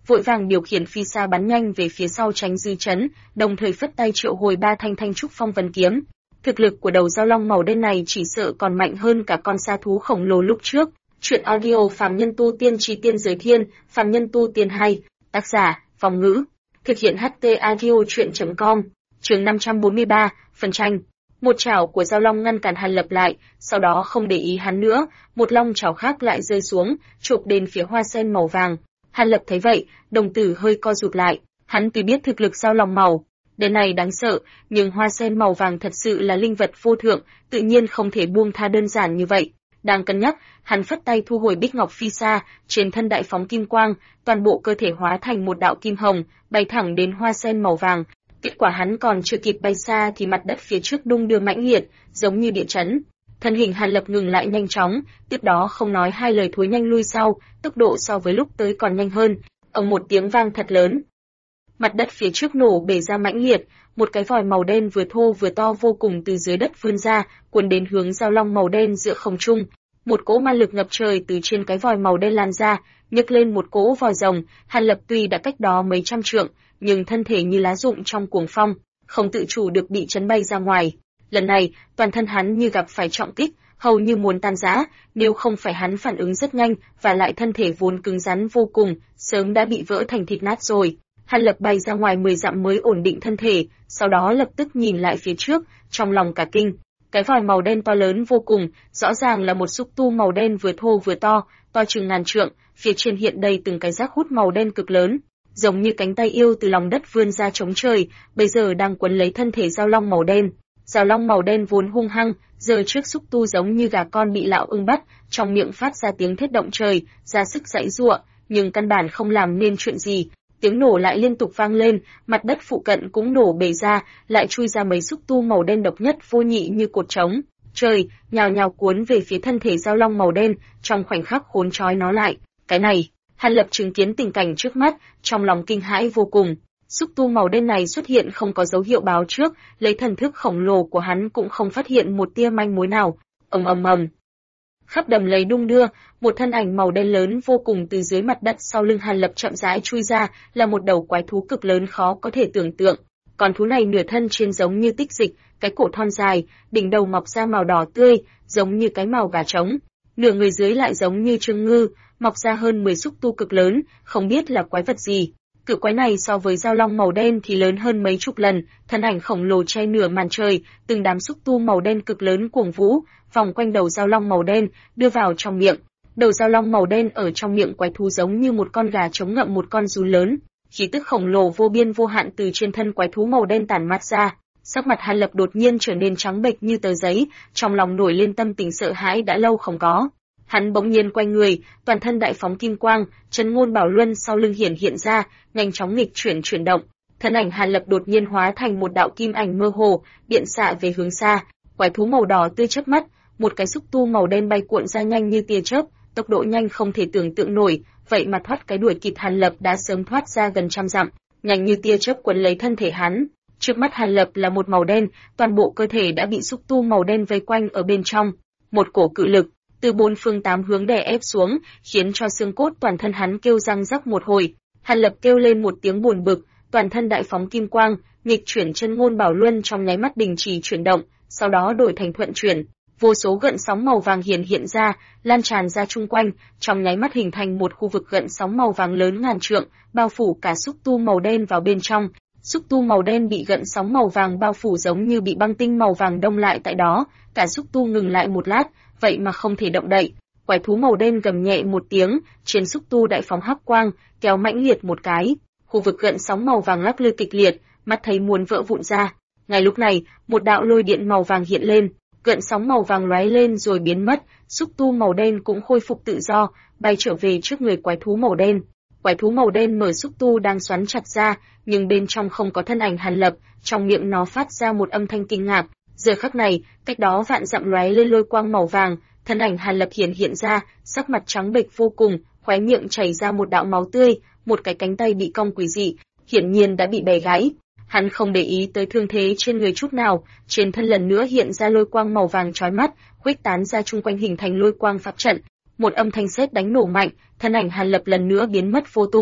Speaker 1: vội vàng điều khiển phi xa bắn nhanh về phía sau tránh dư chấn, đồng thời phất tay triệu hồi 3 thanh thanh trúc phong vân kiếm. Thực lực của đầu dao long màu đen này chỉ sợ còn mạnh hơn cả con sa thú khổng lồ lúc trước. Truyện audio Phàm Nhân Tu Tiên Chí Tiên Giới Thiên, Phàm Nhân Tu Tiên 2, tác giả, Phong Ngữ, thực hiện HT audio truyện.com, chương 543, phần tranh. Một chảo của dao long ngăn cản Hàn Lập lại, sau đó không để ý hắn nữa, một long chảo khác lại rơi xuống, chụp đến phía hoa sen màu vàng. Hàn Lập thấy vậy, đồng tử hơi co rụt lại, hắn tuy biết thực lực dao long màu đen này đáng sợ, nhưng hoa sen màu vàng thật sự là linh vật vô thượng, tự nhiên không thể buông tha đơn giản như vậy. Đang cân nhắc, hắn phất tay thu hồi Bích Ngọc Phi Sa, trên thân đại phóng kim quang, toàn bộ cơ thể hóa thành một đạo kim hồng, bay thẳng đến hoa sen màu vàng. Kết quả hắn còn chưa kịp bay xa thì mặt đất phía trước đung đưa mãnh liệt, giống như địa chấn. Thân hình Hàn Lập ngừng lại nhanh chóng, tiếp đó không nói hai lời thối nhanh lui sau, tốc độ so với lúc tới còn nhanh hơn. Ầm một tiếng vang thật lớn, mặt đất phía trước nổ bể ra mãnh liệt, một cái vòi màu đen vừa thô vừa to vô cùng từ dưới đất vươn ra, cuốn đến hướng dao long màu đen giữa không trung. Một cỗ ma lực ngập trời từ trên cái vòi màu đen lan ra, nhấc lên một cỗ vòi rồng. Hàn Lập tuy đã cách đó mấy trăm trượng, nhưng thân thể như lá rụng trong cuồng phong, không tự chủ được bị chấn bay ra ngoài. Lần này, toàn thân hắn như gặp phải trọng kích, hầu như muốn tan rã, nếu không phải hắn phản ứng rất nhanh, và lại thân thể vốn cứng rắn vô cùng, sớm đã bị vỡ thành thịt nát rồi. Hàn Lập bay ra ngoài 10 dặm mới ổn định thân thể, sau đó lập tức nhìn lại phía trước, trong lòng cả kinh. Cái vòi màu đen to lớn vô cùng, rõ ràng là một xúc tu màu đen vừa thô vừa to, to chừng ngàn trượng, phía trên hiện đầy từng cái rác hút màu đen cực lớn, giống như cánh tay yêu từ lòng đất vươn ra chống trời, bây giờ đang quấn lấy thân thể dao long màu đen. Dao long màu đen vốn hung hăng, giờ trước xúc tu giống như gà con bị lão ưng bắt, trong miệng phát ra tiếng thét động trời, ra sức giãy giụa, nhưng căn bản không làm nên chuyện gì. Tiếng nổ lại liên tục vang lên, mặt đất phụ cận cũng nổ bể ra, lại chui ra mấy xúc tu màu đen độc nhất vô nhị như cột trống. Trời, nhào nhào cuốn về phía thân thể dao long màu đen, trong khoảnh khắc khốn trói nó lại. Cái này, Hàn Lập chứng kiến tình cảnh trước mắt, trong lòng kinh hãi vô cùng. Xúc tu màu đen này xuất hiện không có dấu hiệu báo trước, lấy thần thức khổng lồ của hắn cũng không phát hiện một tia manh mối nào. Ầm ầm ầm. Khắp đầm lầy đung đưa, một thân ảnh màu đen lớn vô cùng từ dưới mặt đất sau lưng Hàn Lập chậm rãi chui ra, là một đầu quái thú cực lớn khó có thể tưởng tượng. Con thú này nửa thân trên giống như tích dịch, cái cổ thon dài, đỉnh đầu mọc ra màu đỏ tươi, giống như cái mào gà trống. Nửa người dưới lại giống như trương ngư, mọc ra hơn 10 xúc tu cực lớn, không biết là quái vật gì. Cự quái này so với dao long màu đen thì lớn hơn mấy chục lần, thân ảnh khổng lồ che nửa màn trời, từng đám xúc tu màu đen cực lớn cuồng vũ, vòng quanh đầu dao long màu đen, đưa vào trong miệng. Đầu dao long màu đen ở trong miệng quái thú giống như một con gà trống ngậm một con giun lớn, khí tức khổng lồ vô biên vô hạn từ trên thân quái thú màu đen tản mát ra. Sắc mặt Hàn Lập đột nhiên trở nên trắng bệch như tờ giấy, trong lòng nổi lên tâm tình sợ hãi đã lâu không có. Hắn bỗng nhiên quay người, toàn thân đại phóng kim quang, Trấn Ngôn Bảo Luân sau lưng hiện ra, nhanh chóng nghịch chuyển động. Thân ảnh Hàn Lập đột nhiên hóa thành một đạo kim ảnh mơ hồ, điện xạ về hướng xa. Quái thú màu đỏ tươi chớp mắt, một cái xúc tu màu đen bay cuộn ra nhanh như tia chớp, tốc độ nhanh không thể tưởng tượng nổi, vậy mà thoát cái đuổi kịp Hàn Lập đã sớm thoát ra gần trăm dặm, nhanh như tia chớp quấn lấy thân thể hắn. Trước mắt Hàn Lập là một màu đen, toàn bộ cơ thể đã bị xúc tu màu đen vây quanh ở bên trong. Một cổ cự lực từ bốn phương tám hướng đè ép xuống, khiến cho xương cốt toàn thân hắn kêu răng rắc một hồi. Hàn Lập kêu lên một tiếng buồn bực, toàn thân đại phóng kim quang, nghịch chuyển Chân Ngôn Bảo Luân trong nháy mắt đình chỉ chuyển động, sau đó đổi thành thuận chuyển. Vô số gợn sóng màu vàng hiện ra, lan tràn ra chung quanh, trong nháy mắt hình thành một khu vực gợn sóng màu vàng lớn ngàn trượng, bao phủ cả xúc tu màu đen vào bên trong. Xúc tu màu đen bị gợn sóng màu vàng bao phủ giống như bị băng tinh màu vàng đông lại tại đó, cả xúc tu ngừng lại một lát, vậy mà không thể động đậy. Quái thú màu đen gầm nhẹ một tiếng, trên xúc tu đại phóng hắc quang, kéo mãnh liệt một cái. Khu vực gợn sóng màu vàng lắc lư kịch liệt, mắt thấy muốn vỡ vụn ra. Ngay lúc này, một đạo lôi điện màu vàng hiện lên, gợn sóng màu vàng lóe lên rồi biến mất, xúc tu màu đen cũng khôi phục tự do, bay trở về trước người quái thú màu đen. Quái thú màu đen mở xúc tu đang xoắn chặt ra, nhưng bên trong không có thân ảnh Hàn Lập, trong miệng nó phát ra một âm thanh kinh ngạc. Giờ khắc này, cách đó vạn dặm lóe lên lôi quang màu vàng, thân ảnh Hàn Lập hiện ra, sắc mặt trắng bệch vô cùng, khóe miệng chảy ra một đạo máu tươi, một cái cánh tay bị cong quỷ dị, hiển nhiên đã bị bẻ gãy. Hắn không để ý tới thương thế trên người chút nào, trên thân lần nữa hiện ra lôi quang màu vàng chói mắt, khuếch tán ra chung quanh hình thành lôi quang pháp trận. Một âm thanh sét đánh nổ mạnh, thân ảnh Hàn Lập lần nữa biến mất vô tung.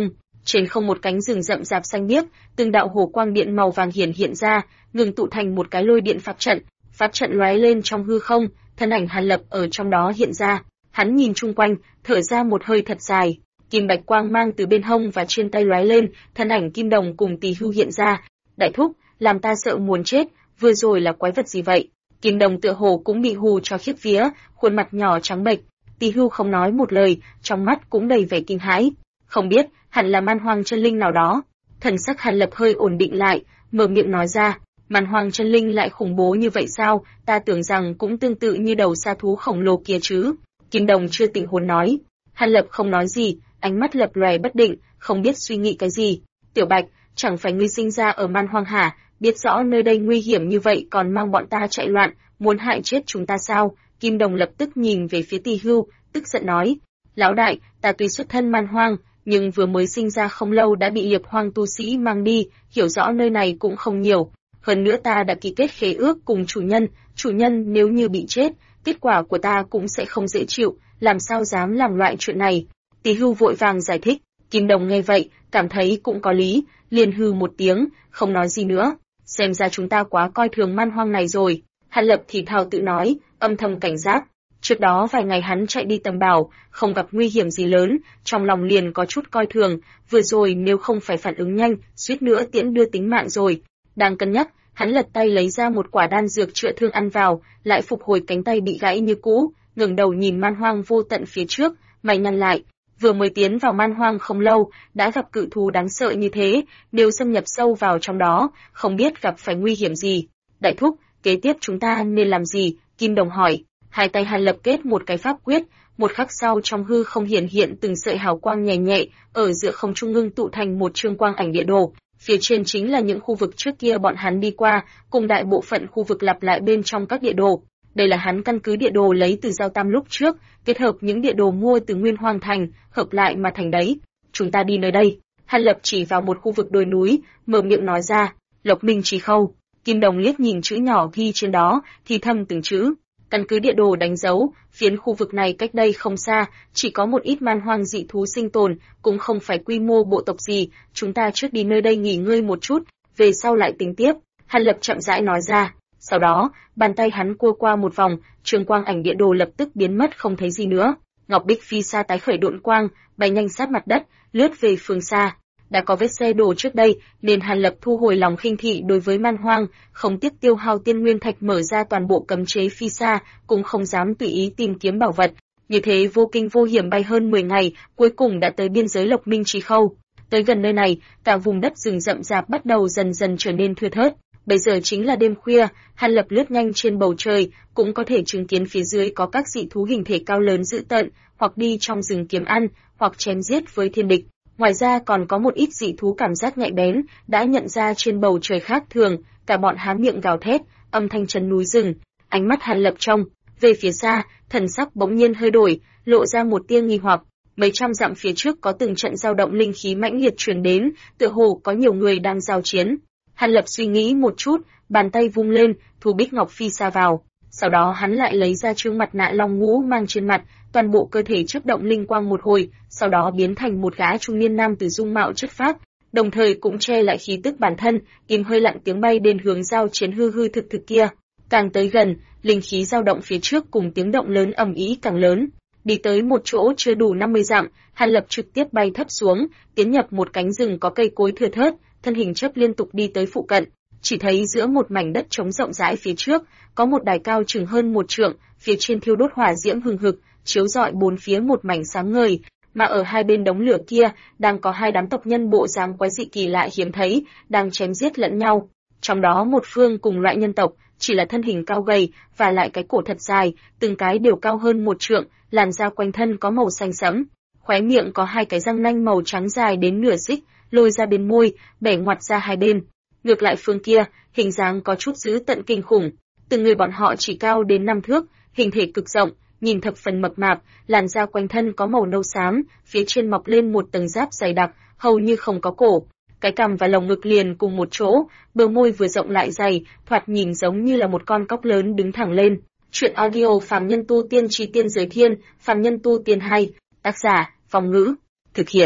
Speaker 1: Trên không một cánh rừng rậm rạp xanh biếc, từng đạo hồ quang điện màu vàng hiện ra, ngừng tụ thành một cái lôi điện pháp trận. Pháp trận lóe lên trong hư không, thân ảnh Hàn Lập ở trong đó hiện ra. Hắn nhìn chung quanh, thở ra một hơi thật dài. Kim bạch quang mang từ bên hông và trên tay lóe lên, thân ảnh Kim Đồng cùng Tỳ Hưu hiện ra. Đại thúc, làm ta sợ muốn chết, vừa rồi là quái vật gì vậy? Kim Đồng tựa hồ cũng bị hù cho khiếp vía, khuôn mặt nhỏ trắng bệch. Tỳ Hưu không nói một lời, trong mắt cũng đầy vẻ kinh hãi. Không biết, hẳn là man hoang chân linh nào đó. Thần sắc Hàn Lập hơi ổn định lại, mở miệng nói ra, man hoang chân linh lại khủng bố như vậy sao? Ta tưởng rằng cũng tương tự như đầu sa thú khổng lồ kia chứ. Kim Đồng chưa tỉnh hồn nói. Hàn Lập không nói gì, ánh mắt lập lòe bất định, không biết suy nghĩ cái gì. Tiểu Bạch, chẳng phải ngươi sinh ra ở man hoang hả? Biết rõ nơi đây nguy hiểm như vậy còn mang bọn ta chạy loạn, muốn hại chết chúng ta sao? Kim Đồng lập tức nhìn về phía Tỳ Hưu, tức giận nói, lão đại, ta tuy xuất thân man hoang, nhưng vừa mới sinh ra không lâu đã bị liệp hoang tu sĩ mang đi, hiểu rõ nơi này cũng không nhiều. Hơn nữa ta đã ký kết khế ước cùng chủ nhân nếu như bị chết, kết quả của ta cũng sẽ không dễ chịu, làm sao dám làm loại chuyện này. Tỳ Hưu vội vàng giải thích, Kim Đồng nghe vậy, cảm thấy cũng có lý, liền hừ một tiếng, không nói gì nữa. Xem ra chúng ta quá coi thường man hoang này rồi. Hàn Lập thì thào tự nói, âm thầm cảnh giác. Trước đó vài ngày hắn chạy đi tầm bảo, không gặp nguy hiểm gì lớn, trong lòng liền có chút coi thường, vừa rồi nếu không phải phản ứng nhanh, suýt nữa tiễn đưa tính mạng rồi. Đang cân nhắc, hắn lật tay lấy ra một quả đan dược chữa thương ăn vào, lại phục hồi cánh tay bị gãy như cũ, ngẩng đầu nhìn man hoang vô tận phía trước, mày nhăn lại. Vừa mới tiến vào man hoang không lâu, đã gặp cự thú đáng sợ như thế, nếu xâm nhập sâu vào trong đó, không biết gặp phải nguy hiểm gì. Đại thúc, kế tiếp chúng ta nên làm gì? Kim Đồng hỏi. Hai tay Hàn Lập kết một cái pháp quyết, một khắc sau trong hư không hiện từng sợi hào quang nhẹ nhẹ, ở giữa không trung ngưng tụ thành một chương quang ảnh địa đồ. Phía trên chính là những khu vực trước kia bọn hắn đi qua, cùng đại bộ phận khu vực lặp lại bên trong các địa đồ. Đây là hắn căn cứ địa đồ lấy từ Giao Tam lúc trước, kết hợp những địa đồ mua từ Nguyên Hoang Thành, hợp lại mà thành đấy. Chúng ta đi nơi đây. Hàn Lập chỉ vào một khu vực đồi núi, mở miệng nói ra, Lộc Minh Trì Khâu. Kim Đồng liếc nhìn chữ nhỏ ghi trên đó, thì thầm từng chữ. Căn cứ địa đồ đánh dấu, phiến khu vực này cách đây không xa, chỉ có một ít man hoang dị thú sinh tồn, cũng không phải quy mô bộ tộc gì, chúng ta trước đi nơi đây nghỉ ngơi một chút, về sau lại tính tiếp. Hàn Lập chậm rãi nói ra. Sau đó, bàn tay hắn cua qua một vòng, trường quang ảnh địa đồ lập tức biến mất không thấy gì nữa. Ngọc Bích Phi Sa tái khởi độn quang, bay nhanh sát mặt đất, lướt về phương xa. Đã có vết xe đổ trước đây, nên Hàn Lập thu hồi lòng khinh thị đối với man hoang, không tiếc tiêu hao tiên nguyên thạch mở ra toàn bộ cấm chế Phi Sa, cũng không dám tùy ý tìm kiếm bảo vật. Như thế vô kinh vô hiểm bay hơn 10 ngày, cuối cùng đã tới biên giới Lộc Minh Trì Khâu. Tới gần nơi này, cả vùng đất rừng rậm rạp bắt đầu dần dần trở nên thưa thớt. Bây giờ chính là đêm khuya, Hàn Lập lướt nhanh trên bầu trời, cũng có thể chứng kiến phía dưới có các dị thú hình thể cao lớn dữ tợn, hoặc đi trong rừng kiếm ăn, hoặc chém giết với thiên địch. Ngoài ra còn có một ít dị thú cảm giác nhạy bén, đã nhận ra trên bầu trời khác thường, cả bọn há miệng gào thét, âm thanh chấn núi rừng. Ánh mắt Hàn Lập trông về phía xa, thần sắc bỗng nhiên hơi đổi, lộ ra một tia nghi hoặc. Mấy trăm dặm phía trước có từng trận dao động linh khí mãnh liệt truyền đến, tựa hồ có nhiều người đang giao chiến. Hàn Lập suy nghĩ một chút, bàn tay vung lên, thu Bích Ngọc Phi Sa vào. Sau đó hắn lại lấy ra trương mặt nạ long ngũ mang trên mặt, toàn bộ cơ thể chớp động linh quang một hồi, sau đó biến thành một gã trung niên nam tử dung mạo chất phác, đồng thời cũng che lại khí tức bản thân, im hơi lặng tiếng bay đến hướng giao chiến hư hư thực thực kia. Càng tới gần, linh khí dao động phía trước cùng tiếng động lớn ầm ĩ càng lớn. Đi tới một chỗ chưa đủ 50 dặm, Hàn Lập trực tiếp bay thấp xuống, tiến nhập một cánh rừng có cây cối thưa thớt, thân hình chớp liên tục đi tới phụ cận. Chỉ thấy giữa một mảnh đất trống rộng rãi phía trước, có một đài cao chừng hơn 1 trượng, phía trên thiêu đốt hỏa diễm hừng hực, chiếu rọi bốn phía một mảnh sáng ngời, mà ở hai bên đống lửa kia, đang có hai đám tộc nhân bộ dáng quái dị kỳ lạ hiếm thấy, đang chém giết lẫn nhau. Trong đó một phương cùng loại nhân tộc, chỉ là thân hình cao gầy, và lại cái cổ thật dài, từng cái đều cao hơn 1 trượng, làn da quanh thân có màu xanh sẫm, khóe miệng có hai cái răng nanh màu trắng dài đến nửa xích, lôi ra bên môi, bẻ ngoặt ra hai bên. Ngược lại phương kia, hình dáng có chút dữ tợn kinh khủng, từng người bọn họ chỉ cao đến 5 thước, hình thể cực rộng, nhìn thập phần mập mạp, làn da quanh thân có màu nâu xám, phía trên mọc lên một tầng giáp dày đặc, hầu như không có cổ. Cái cằm và lồng ngực liền cùng một chỗ, bờ môi vừa rộng lại dày, thoạt nhìn giống như là một con cóc lớn đứng thẳng lên. Chuyện audio Phàm Nhân Tu Tiên Chi Tiên Giới Thiên, Phàm Nhân Tu Tiên hay, tác giả, Phong Ngữ, thực hiện,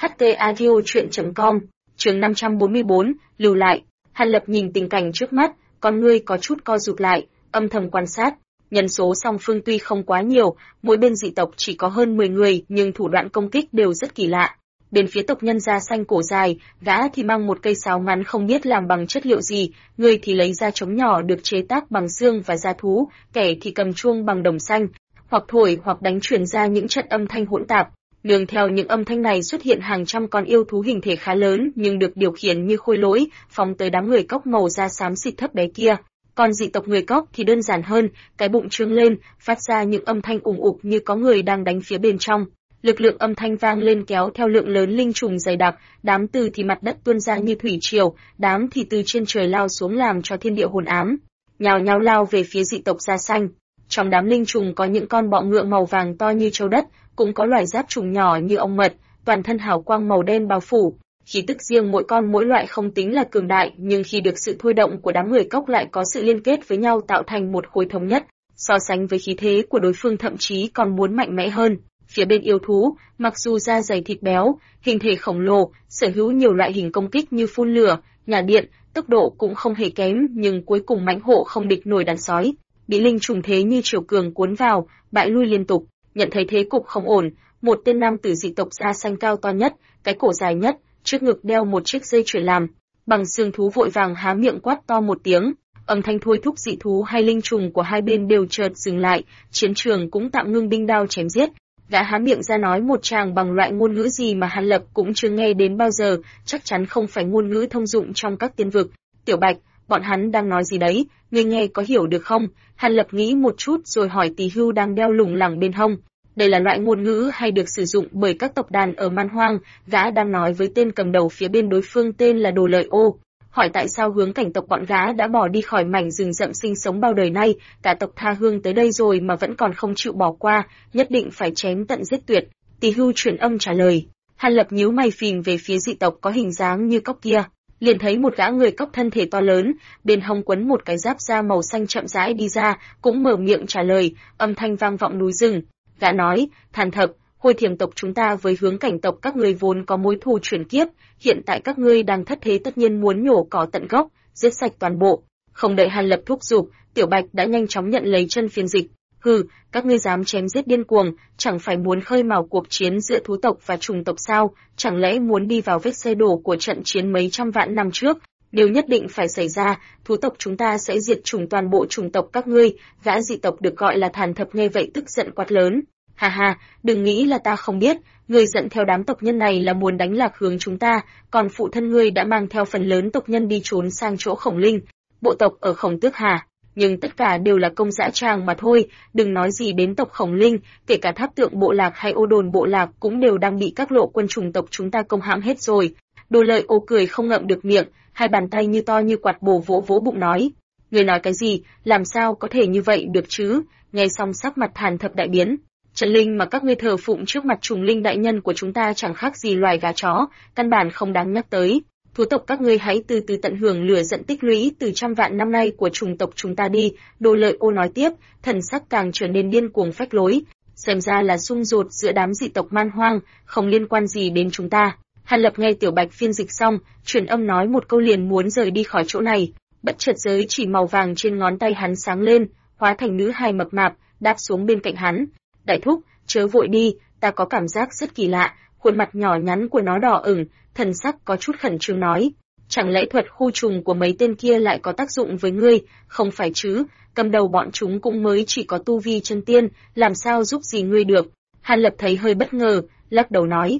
Speaker 1: HT Audio Truyện.com, chương 544, lưu lại. Hàn Lập nhìn tình cảnh trước mắt, con ngươi có chút co rụt lại, âm thầm quan sát. Nhân số song phương tuy không quá nhiều, mỗi bên dị tộc chỉ có hơn 10 người, nhưng thủ đoạn công kích đều rất kỳ lạ. Bên phía tộc nhân da xanh cổ dài, gã thì mang một cây sáo ngắn không biết làm bằng chất liệu gì, người thì lấy ra trống nhỏ được chế tác bằng xương và da thú, kẻ thì cầm chuông bằng đồng xanh, hoặc thổi hoặc đánh truyền ra những trận âm thanh hỗn tạp. Nương theo những âm thanh này xuất hiện hàng trăm con yêu thú hình thể khá lớn nhưng được điều khiển như khôi lỗi, phóng tới đám người cóc màu da xám xịt thấp bé kia. Còn dị tộc người cóc thì đơn giản hơn, cái bụng trương lên, phát ra những âm thanh ủng ục như có người đang đánh phía bên trong. Lực lượng âm thanh vang lên kéo theo lượng lớn linh trùng dày đặc, đám từ thì mặt đất tuôn ra như thủy triều, đám thì từ trên trời lao xuống làm cho thiên địa hồn ám, nhào nhào lao về phía dị tộc da xanh. Trong đám linh trùng có những con bọ ngựa màu vàng to như châu đất, cũng có loài giáp trùng nhỏ như ong mật, toàn thân hào quang màu đen bao phủ. Khí tức riêng mỗi con mỗi loại không tính là cường đại, nhưng khi được sự thôi động của đám người cóc lại có sự liên kết với nhau tạo thành một khối thống nhất. So sánh với khí thế của đối phương thậm chí còn muốn mạnh mẽ hơn. Phía bên yêu thú, mặc dù da dày thịt béo, hình thể khổng lồ, sở hữu nhiều loại hình công kích như phun lửa, nhả điện, tốc độ cũng không hề kém, nhưng cuối cùng mãnh hộ không địch nổi đàn sói. Bị linh trùng thế như triều cường cuốn vào, bại lui liên tục. Nhận thấy thế cục không ổn, một tên nam tử dị tộc da xanh cao to nhất, cái cổ dài nhất, trước ngực đeo một chiếc dây chuyền làm bằng xương thú vội vàng há miệng quát to một tiếng. Âm thanh thôi thúc dị thú hay linh trùng của hai bên đều chợt dừng lại, chiến trường cũng tạm ngưng binh đao chém giết. Gã há miệng ra nói một tràng bằng loại ngôn ngữ gì mà Hàn Lập cũng chưa nghe đến bao giờ, chắc chắn không phải ngôn ngữ thông dụng trong các tiên vực. Tiểu Bạch, bọn hắn đang nói gì đấy, ngươi nghe có hiểu được không? Hàn Lập nghĩ một chút rồi hỏi Tỳ Hưu đang đeo lủng lẳng bên hông. Đây là loại ngôn ngữ hay được sử dụng bởi các tộc đàn ở Man Hoang, gã đang nói với tên cầm đầu phía bên đối phương tên là Đồ Lợi Ô. Hỏi tại sao hướng cảnh tộc bọn gã đã bỏ đi khỏi mảnh rừng rậm sinh sống bao đời nay, cả tộc tha hương tới đây rồi mà vẫn còn không chịu bỏ qua, nhất định phải chém tận giết tuyệt. Tỳ Hưu truyền âm trả lời. Hàn Lập nhíu mày phình về phía dị tộc có hình dáng như cóc kia, liền thấy một gã người cóc thân thể to lớn, bên hông quấn một cái giáp da màu xanh chậm rãi đi ra, cũng mở miệng trả lời, âm thanh vang vọng núi rừng. Gã nói, Thàn Thập, Hôi Thiềm tộc chúng ta với hướng cảnh tộc các ngươi vốn có mối thù chuyển kiếp, hiện tại các ngươi đang thất thế tất nhiên muốn nhổ cỏ tận gốc, giết sạch toàn bộ. Không đợi Hàn Lập thúc giục, Tiểu Bạch đã nhanh chóng nhận lấy chân phiên dịch. Hừ, các ngươi dám chém giết điên cuồng, chẳng phải muốn khơi mào cuộc chiến giữa thú tộc và trùng tộc sao? Chẳng lẽ muốn đi vào vết xe đổ của trận chiến mấy trăm vạn năm trước? Nếu nhất định phải xảy ra, thú tộc chúng ta sẽ diệt chủng toàn bộ chủng tộc các ngươi. Gã dị tộc được gọi là Thàn Thập nghe vậy tức giận quát lớn. Ha ha, đừng nghĩ là ta không biết, ngươi dẫn theo đám tộc nhân này là muốn đánh lạc hướng chúng ta, còn phụ thân ngươi đã mang theo phần lớn tộc nhân đi trốn sang chỗ Khổng Linh, bộ tộc ở Khổng Tước Hà. Nhưng tất cả đều là công dã tràng mà thôi, đừng nói gì đến tộc Khổng Linh, kể cả Tháp Tượng bộ lạc hay Ô Đồn bộ lạc cũng đều đang bị các lộ quân chủng tộc chúng ta công hãm hết rồi. Đồ Lợi Ô cười không ngậm được miệng, hai bàn tay như to như quạt bổ vỗ vỗ bụng nói, ngươi nói cái gì, làm sao có thể như vậy được chứ? Nghe xong sắc mặt Thàn Thập đại biến. Trận linh mà các ngươi thờ phụng trước mặt trùng linh đại nhân của chúng ta chẳng khác gì loài gà chó, căn bản không đáng nhắc tới. Thú tộc các ngươi hãy từ từ tận hưởng lửa giận tích lũy từ trăm vạn năm nay của trùng tộc chúng ta đi. Đồ Lợi Ô nói tiếp, thần sắc càng trở nên điên cuồng phách lối. Xem ra là xung đột giữa đám dị tộc Man Hoang, không liên quan gì đến chúng ta. Hàn Lập nghe Tiểu Bạch phiên dịch xong, truyền âm nói một câu liền muốn rời đi khỏi chỗ này. Bất chợt giới chỉ màu vàng trên ngón tay hắn sáng lên, hóa thành nữ hài mập mạp, đáp xuống bên cạnh hắn. Đại thúc, chớ vội đi, ta có cảm giác rất kỳ lạ. Khuôn mặt nhỏ nhắn của nó đỏ ửng, thần sắc có chút khẩn trương nói. Chẳng lẽ thuật khu trùng của mấy tên kia lại có tác dụng với ngươi? Không phải chứ, cầm đầu bọn chúng cũng mới chỉ có tu vi chân tiên, làm sao giúp gì ngươi được? Hàn Lập thấy hơi bất ngờ, lắc đầu nói.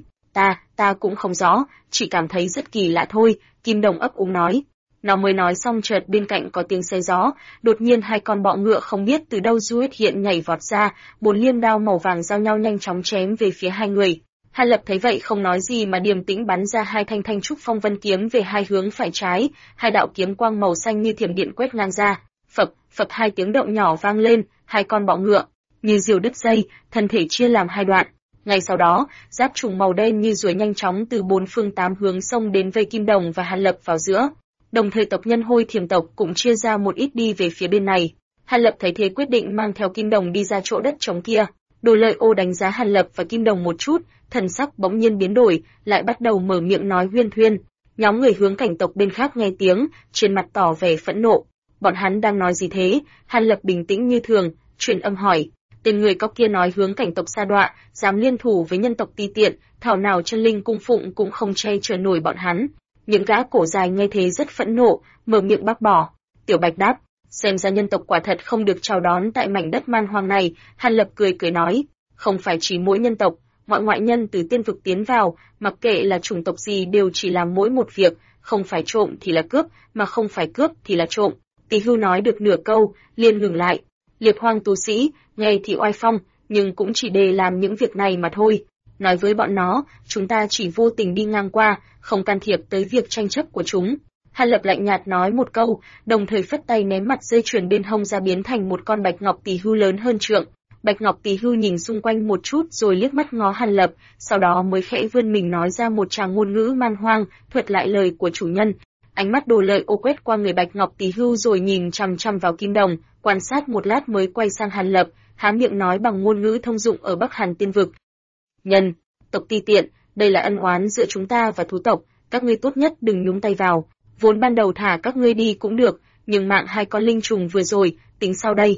Speaker 1: Ta cũng không rõ, chỉ cảm thấy rất kỳ lạ thôi, Kim Đồng ấp úng nói. Nó mới nói xong chợt bên cạnh có tiếng xé gió, đột nhiên hai con bọ ngựa không biết từ đâu xuất hiện nhảy vọt ra, bốn liêm đao màu vàng giao nhau nhanh chóng chém về phía hai người. Hàn Lập thấy vậy không nói gì mà điềm tĩnh bắn ra hai thanh thanh trúc phong vân kiếm về hai hướng phải trái, hai đạo kiếm quang màu xanh như thiểm điện quét ngang ra. Phập hai tiếng động nhỏ vang lên, hai con bọ ngựa như diều đứt dây, thân thể chia làm hai đoạn. Ngay sau đó, giáp trùng màu đen như ruồi nhanh chóng từ bốn phương tám hướng xông đến vây Kim Đồng và Hàn Lập vào giữa. Đồng thời tộc nhân Hôi Thiềm tộc cũng chia ra một ít đi về phía bên này. Hàn Lập thấy thế quyết định mang theo Kim Đồng đi ra chỗ đất trống kia. Đồ Lợi Ô đánh giá Hàn Lập và Kim Đồng một chút, thần sắc bỗng nhiên biến đổi, lại bắt đầu mở miệng nói huyên thuyên. Nhóm người hướng cảnh tộc bên khác nghe tiếng, trên mặt tỏ vẻ phẫn nộ. Bọn hắn đang nói gì thế? Hàn Lập bình tĩnh như thường, truyền âm hỏi. Tên người có kia nói hướng cảnh tộc sa đọa, dám liên thủ với nhân tộc ti tiện, thảo nào chân linh cung phụng cũng không che chở nổi bọn hắn. Những gã cổ dài nghe thế rất phẫn nộ, mở miệng bác bỏ. Tiểu Bạch đáp, xem ra nhân tộc quả thật không được chào đón tại mảnh đất man hoang này. Hàn Lập cười cười nói, không phải chỉ mỗi nhân tộc, mọi ngoại nhân từ tiên vực tiến vào, mặc kệ là chủng tộc gì đều chỉ làm mỗi một việc, không phải trộm thì là cướp, mà không phải cướp thì là trộm. Tỷ Hưu nói được nửa câu, liền ngừng lại. Liệp hoang tu sĩ, nghe thì oai phong, nhưng cũng chỉ để làm những việc này mà thôi. Nói với bọn nó, chúng ta chỉ vô tình đi ngang qua, không can thiệp tới việc tranh chấp của chúng. Hàn Lập lạnh nhạt nói một câu, đồng thời phất tay ném mặt dây chuyền bên hông ra biến thành một con bạch ngọc tỷ hưu lớn hơn trượng. Bạch ngọc tỷ hưu nhìn xung quanh một chút rồi liếc mắt ngó Hàn Lập, sau đó mới khẽ vươn mình nói ra một tràng ngôn ngữ man hoang, thuật lại lời của chủ nhân. Ánh mắt Đồ Lợi Ô quét qua người bạch ngọc tỷ hưu rồi nhìn chằm chằm vào Kim Đồng, quan sát một lát mới quay sang Hàn Lập, há miệng nói bằng ngôn ngữ thông dụng ở Bắc Hàn Tiên vực. Nhân tộc ti tiện, đây là ân oán giữa chúng ta và thú tộc, các ngươi tốt nhất đừng nhúng tay vào. Vốn ban đầu thả các ngươi đi cũng được, nhưng mạng hai con linh trùng vừa rồi, tính sao đây?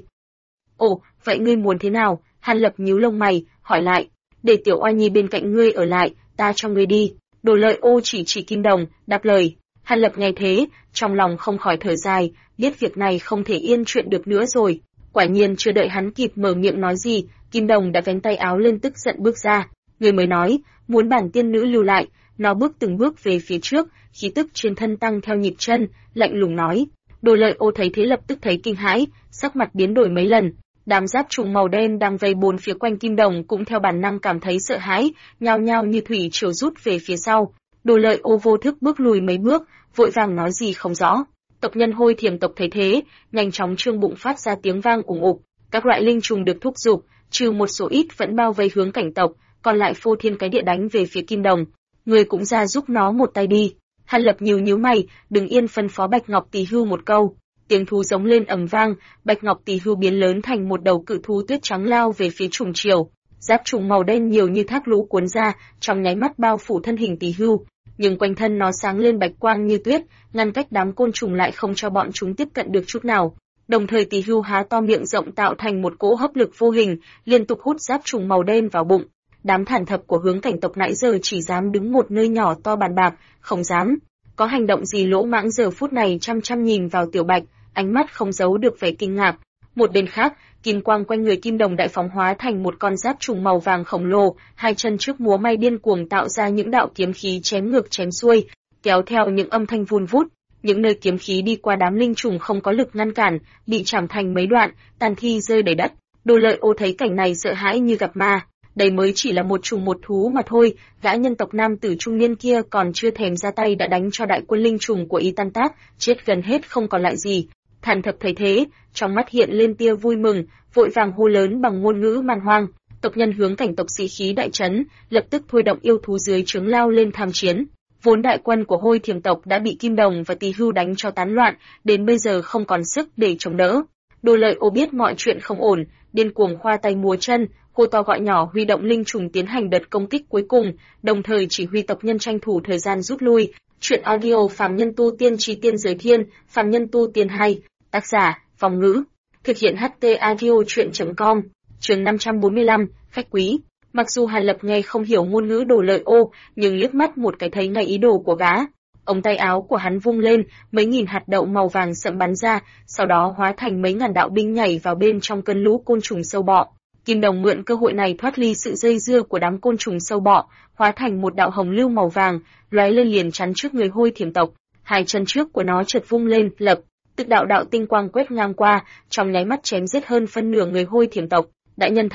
Speaker 1: Ồ, vậy ngươi muốn thế nào? Hàn Lập nhíu lông mày, hỏi lại. Để tiểu oai nhi bên cạnh ngươi ở lại, ta cho ngươi đi. Đồ Lợi Ô chỉ Kim Đồng, đáp lời. Hàn Lập nghe thế, trong lòng không khỏi thở dài, biết việc này không thể yên chuyện được nữa rồi. Quả nhiên chưa đợi hắn kịp mở miệng nói gì, Kim Đồng đã vén tay áo lên tức giận bước ra. Người mới nói, muốn bản tiên nữ lưu lại, nó bước từng bước về phía trước, khí tức trên thân tăng theo nhịp chân, lạnh lùng nói. Đồ Lợi Ô thấy thế lập tức thấy kinh hãi, sắc mặt biến đổi mấy lần. Đám giáp trùng màu đen đang vây bốn phía quanh Kim Đồng cũng theo bản năng cảm thấy sợ hãi, nhao nhao như thủy triều rút về phía sau. Đồ Lợi Ô vô thức bước lùi mấy bước, vội vàng nói gì không rõ. Tộc nhân Hôi Thiểm tộc thấy thế, nhanh chóng trương bụng phát ra tiếng vang ủng ục. Các loại linh trùng được thúc giục, trừ một số ít vẫn bao vây hướng cảnh tộc, còn lại phô thiên cái địa đánh về phía Kim Đồng. Người cũng ra giúp nó một tay đi. Hàn Lập nhíu mày, đừng yên phân phó Bạch Ngọc Tỷ Hưu một câu. Tiếng thú giống lên ầm vang, Bạch Ngọc Tỷ Hưu biến lớn thành một đầu cự thú tuyết trắng lao về phía trùng triều. Giáp trùng màu đen nhiều như thác lũ cuốn ra, trong nháy mắt bao phủ thân hình Tỷ Hưu, nhưng quanh thân nó sáng lên bạch quang như tuyết, ngăn cách đám côn trùng lại không cho bọn chúng tiếp cận được chút nào. Đồng thời Tỷ Hưu há to miệng rộng tạo thành một cỗ hấp lực vô hình, liên tục hút giáp trùng màu đen vào bụng. Đám thản thập của hướng cảnh tộc nãy giờ chỉ dám đứng một nơi nhỏ to bàn bạc, không dám có hành động gì lỗ mãng, giờ phút này chăm chăm nhìn vào Tiểu Bạch, ánh mắt không giấu được vẻ kinh ngạc. Một bên khác, kim quang quanh người Kim Đồng đại phóng hóa thành một con giáp trùng màu vàng khổng lồ, hai chân trước múa may điên cuồng tạo ra những đạo kiếm khí chém ngược chém xuôi, kéo theo những âm thanh vun vút. Những nơi kiếm khí đi qua đám linh trùng không có lực ngăn cản, bị chảm thành mấy đoạn, tàn thi rơi đầy đất. Đồ Lợi Ô thấy cảnh này sợ hãi như gặp ma. Đây mới chỉ là một trùng một thú mà thôi, gã nhân tộc nam tử trung niên kia còn chưa thèm ra tay đã đánh cho đại quân linh trùng của Y Tan Tác chết gần hết không còn lại gì. Thản Thập thấy thế, trong mắt hiện lên tia vui mừng, vội vàng hô lớn bằng ngôn ngữ man hoang. Tộc nhân hướng cảnh tộc sĩ khí đại trấn, lập tức thôi động yêu thú dưới trướng lao lên tham chiến. Vốn đại quân của Hôi Thiểm tộc đã bị Kim Đồng và Tỷ Hưu đánh cho tán loạn, đến bây giờ không còn sức để chống đỡ. Đồ Lợi Ô biết mọi chuyện không ổn, điên cuồng khoa tay múa chân, hô to gọi nhỏ huy động linh trùng tiến hành đợt công kích cuối cùng, đồng thời chỉ huy tộc nhân tranh thủ thời gian rút lui. Truyện audio Phàm Nhân Tu Tiên Chi Tiên Giới Thiên, Phàm Nhân Tu Tiên hay, tác giả, Phong Ngữ, thực hiện HT audio truyện.com. Chương 545, khách quý. Mặc dù Hàn Lập nghe không hiểu ngôn ngữ Đồ Lợi Ô, nhưng liếc mắt một cái thấy ngay ý đồ của gã. Ống tay áo của hắn vung lên, mấy nghìn hạt đậu màu vàng sậm bắn ra, sau đó hóa thành mấy ngàn đạo binh nhảy vào bên trong cơn lũ côn trùng sâu bọ. Kim Đồng mượn cơ hội này thoát ly sự dây dưa của đám côn trùng sâu bọ, hóa thành một đạo hồng lưu màu vàng, lóe lên liền chắn trước người Hôi Thiểm tộc. Hai chân trước của nó chợt vung lên, lập tức đạo tinh quang quét ngang qua, trong nháy mắt chém giết hơn phân nửa người Hôi Thiểm tộc. Đại nhân